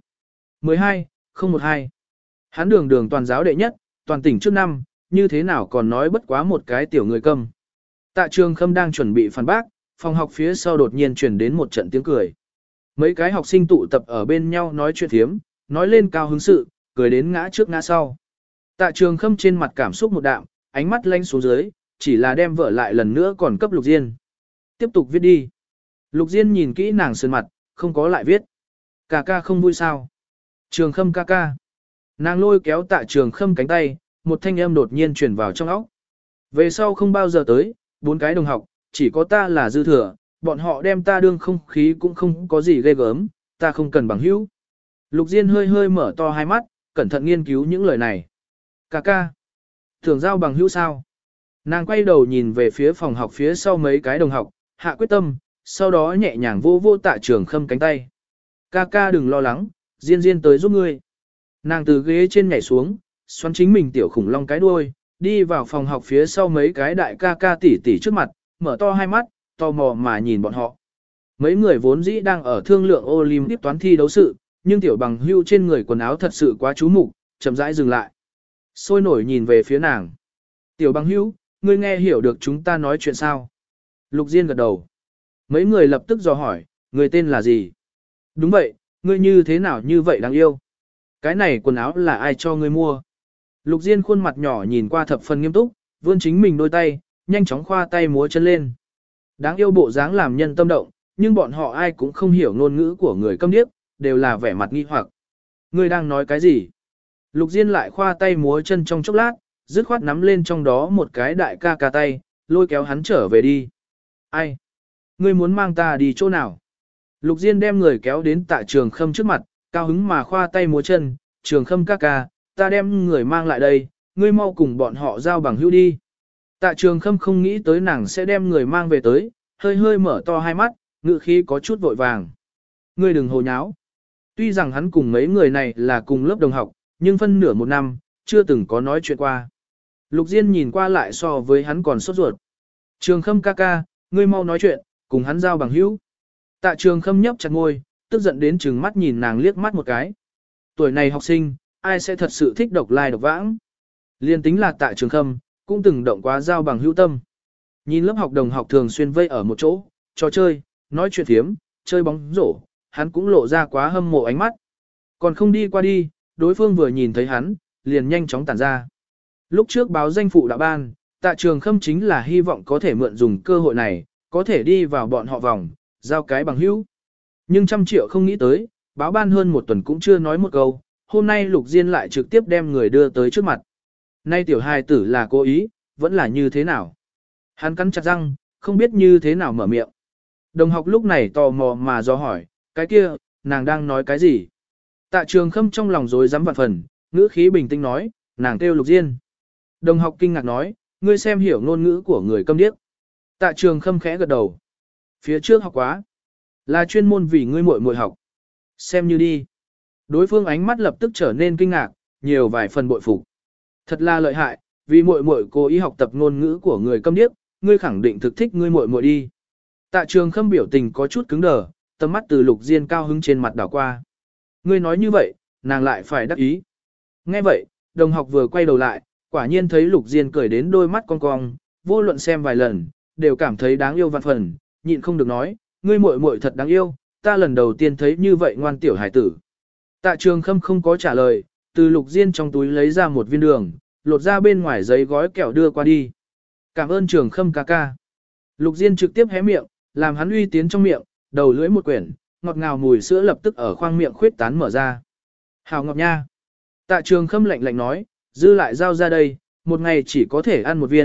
12, 012. Hắn đường đường toàn giáo đệ nhất, toàn tỉnh trước năm, như thế nào còn nói bất quá một cái tiểu người câm. Tạ Trường Khâm đang chuẩn bị phản bác, phòng học phía sau đột nhiên truyền đến một trận tiếng cười. Mấy cái học sinh tụ tập ở bên nhau nói chuyện thiếm, nói lên cao hứng sự, cười đến ngã trước ngã sau. Tạ Trường Khâm trên mặt cảm xúc một đạm, ánh mắt lanh xuống dưới, chỉ là đem vợ lại lần nữa còn cấp Lục Diên. Tiếp tục viết đi. Lục Diên nhìn kỹ nàng sơn mặt, không có lại viết. Ca ca không vui sao? Trường Khâm ca ca. Nàng lôi kéo Tạ Trường Khâm cánh tay, một thanh âm đột nhiên truyền vào trong óc. Về sau không bao giờ tới, 4 cái đồng học, chỉ có ta là dư thừa, bọn họ đem ta đương không khí cũng không có gì ghê gớm, ta không cần bằng hữu. Lục Diên hơi hơi mở to hai mắt, cẩn thận nghiên cứu những lời này. Ca ca. Thường giao bằng hữu sao? Nàng quay đầu nhìn về phía phòng học phía sau mấy cái đồng học, hạ quyết tâm, sau đó nhẹ nhàng vô vô Tạ Trường Khâm cánh tay. Ca ca đừng lo lắng, Diên Diên tới giúp ngươi. Nàng từ ghế trên nhảy xuống, xoắn chính mình tiểu khủng long cái đuôi, đi vào phòng học phía sau mấy cái đại ca ca tỷ tỷ trước mặt, mở to hai mắt, tò mò mà nhìn bọn họ. Mấy người vốn dĩ đang ở thương lượng Olympic toán thi đấu sự, nhưng tiểu bằng hưu trên người quần áo thật sự quá chú mục, chậm rãi dừng lại. Sôi nổi nhìn về phía nàng. Tiểu bằng hưu, ngươi nghe hiểu được chúng ta nói chuyện sao? Lục Diên gật đầu. Mấy người lập tức dò hỏi, người tên là gì? Đúng vậy, ngươi như thế nào như vậy đáng yêu? Cái này quần áo là ai cho ngươi mua? Lục Diên khuôn mặt nhỏ nhìn qua thập phần nghiêm túc, vươn chính mình đôi tay, nhanh chóng khoa tay múa chân lên. Đáng yêu bộ dáng làm nhân tâm động, nhưng bọn họ ai cũng không hiểu ngôn ngữ của người câm điếc, đều là vẻ mặt nghi hoặc. Ngươi đang nói cái gì? Lục Diên lại khoa tay múa chân trong chốc lát, dứt khoát nắm lên trong đó một cái đại ca ca tay, lôi kéo hắn trở về đi. Ai? Ngươi muốn mang ta đi chỗ nào? Lục Diên đem người kéo đến Tạ Trường Khâm trước mặt, cao hứng mà khoa tay múa chân, Trường Khâm ca ca, ta đem người mang lại đây, ngươi mau cùng bọn họ giao bằng hữu đi. Tạ Trường Khâm không nghĩ tới nàng sẽ đem người mang về tới, hơi hơi mở to hai mắt, ngữ khí có chút vội vàng. Ngươi đừng hồ nháo. Tuy rằng hắn cùng mấy người này là cùng lớp đồng học, nhưng phân nửa một năm, chưa từng có nói chuyện qua. Lục Diên nhìn qua lại so với hắn còn sốt ruột. Trường Khâm ca ca, ngươi mau nói chuyện, cùng hắn giao bằng hữu. Tạ Trường Khâm nhấp chặt môi, tức giận đến trừng mắt nhìn nàng liếc mắt một cái. Tuổi này học sinh, ai sẽ thật sự thích độc lai độc vãng. Liên tính là Tạ Trường Khâm, cũng từng động quá giao bằng hữu tâm. Nhìn lớp học đồng học thường xuyên vây ở một chỗ, trò chơi, nói chuyện thiếm, chơi bóng rổ, hắn cũng lộ ra quá hâm mộ ánh mắt. Còn không đi qua đi, đối phương vừa nhìn thấy hắn, liền nhanh chóng tản ra. Lúc trước báo danh phụ đạo ban, Tạ Trường Khâm chính là hy vọng có thể mượn dùng cơ hội này, có thể đi vào bọn họ vòng, giao cái bằng hữu. Nhưng 100 triệu không nghĩ tới, báo ban hơn một tuần cũng chưa nói một câu, hôm nay Lục Diên lại trực tiếp đem người đưa tới trước mặt. Nay tiểu hài tử là cố ý, vẫn là như thế nào? Hắn cắn chặt răng, không biết như thế nào mở miệng. Đồng học lúc này tò mò mà do hỏi, cái kia, nàng đang nói cái gì? Tạ Trường Khâm trong lòng rối rắm vạn phần, ngữ khí bình tĩnh nói, nàng kêu Lục Diên. Đồng học kinh ngạc nói, ngươi xem hiểu ngôn ngữ của người câm điếc. Tạ Trường Khâm khẽ gật đầu. Phía trước học quá, là chuyên môn vì ngươi muội muội học. Xem như đi. Đối phương ánh mắt lập tức trở nên kinh ngạc, nhiều vài phần bội phục. Thật là lợi hại, vì muội muội cố ý học tập ngôn ngữ của người câm điếc, ngươi khẳng định thực thích ngươi muội muội đi. Tạ Trường Khâm biểu tình có chút cứng đờ, tầm mắt từ Lục Diên cao hứng trên mặt đảo qua. Ngươi nói như vậy, nàng lại phải đắc ý. Nghe vậy, đồng học vừa quay đầu lại, quả nhiên thấy Lục Diên cười đến đôi mắt cong cong, vô luận xem vài lần, đều cảm thấy đáng yêu vạn phần, nhịn không được nói, ngươi muội muội thật đáng yêu, ta lần đầu tiên thấy như vậy ngoan tiểu hải tử. Tạ Trường Khâm không có trả lời, từ Lục Diên trong túi lấy ra một viên đường, lột ra bên ngoài giấy gói kẹo đưa qua đi. Cảm ơn Trường Khâm ca ca. Lục Diên trực tiếp hé miệng, làm hắn uy tiến trong miệng, đầu lưỡi một quyển, ngọt ngào mùi sữa lập tức ở khoang miệng khuyết tán mở ra. Hào ngọt nha. Tạ Trường Khâm lạnh lạnh nói, dư lại giao ra đây, một ngày chỉ có thể ăn một viên,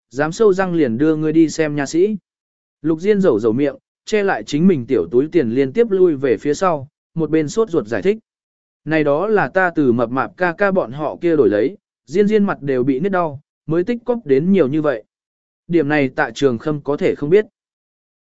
dám sâu răng liền đưa ngươi đi xem nha sĩ. Lục Diên rầu rầu miệng, che lại chính mình tiểu túi tiền liên tiếp lui về phía sau, một bên sốt ruột giải thích. Này đó là ta từ mập mạp ca ca bọn họ kia đổi lấy, Diên Diên mặt đều bị nứt đau, mới tích cóp đến nhiều như vậy. Điểm này Tạ Trường Khâm có thể không biết.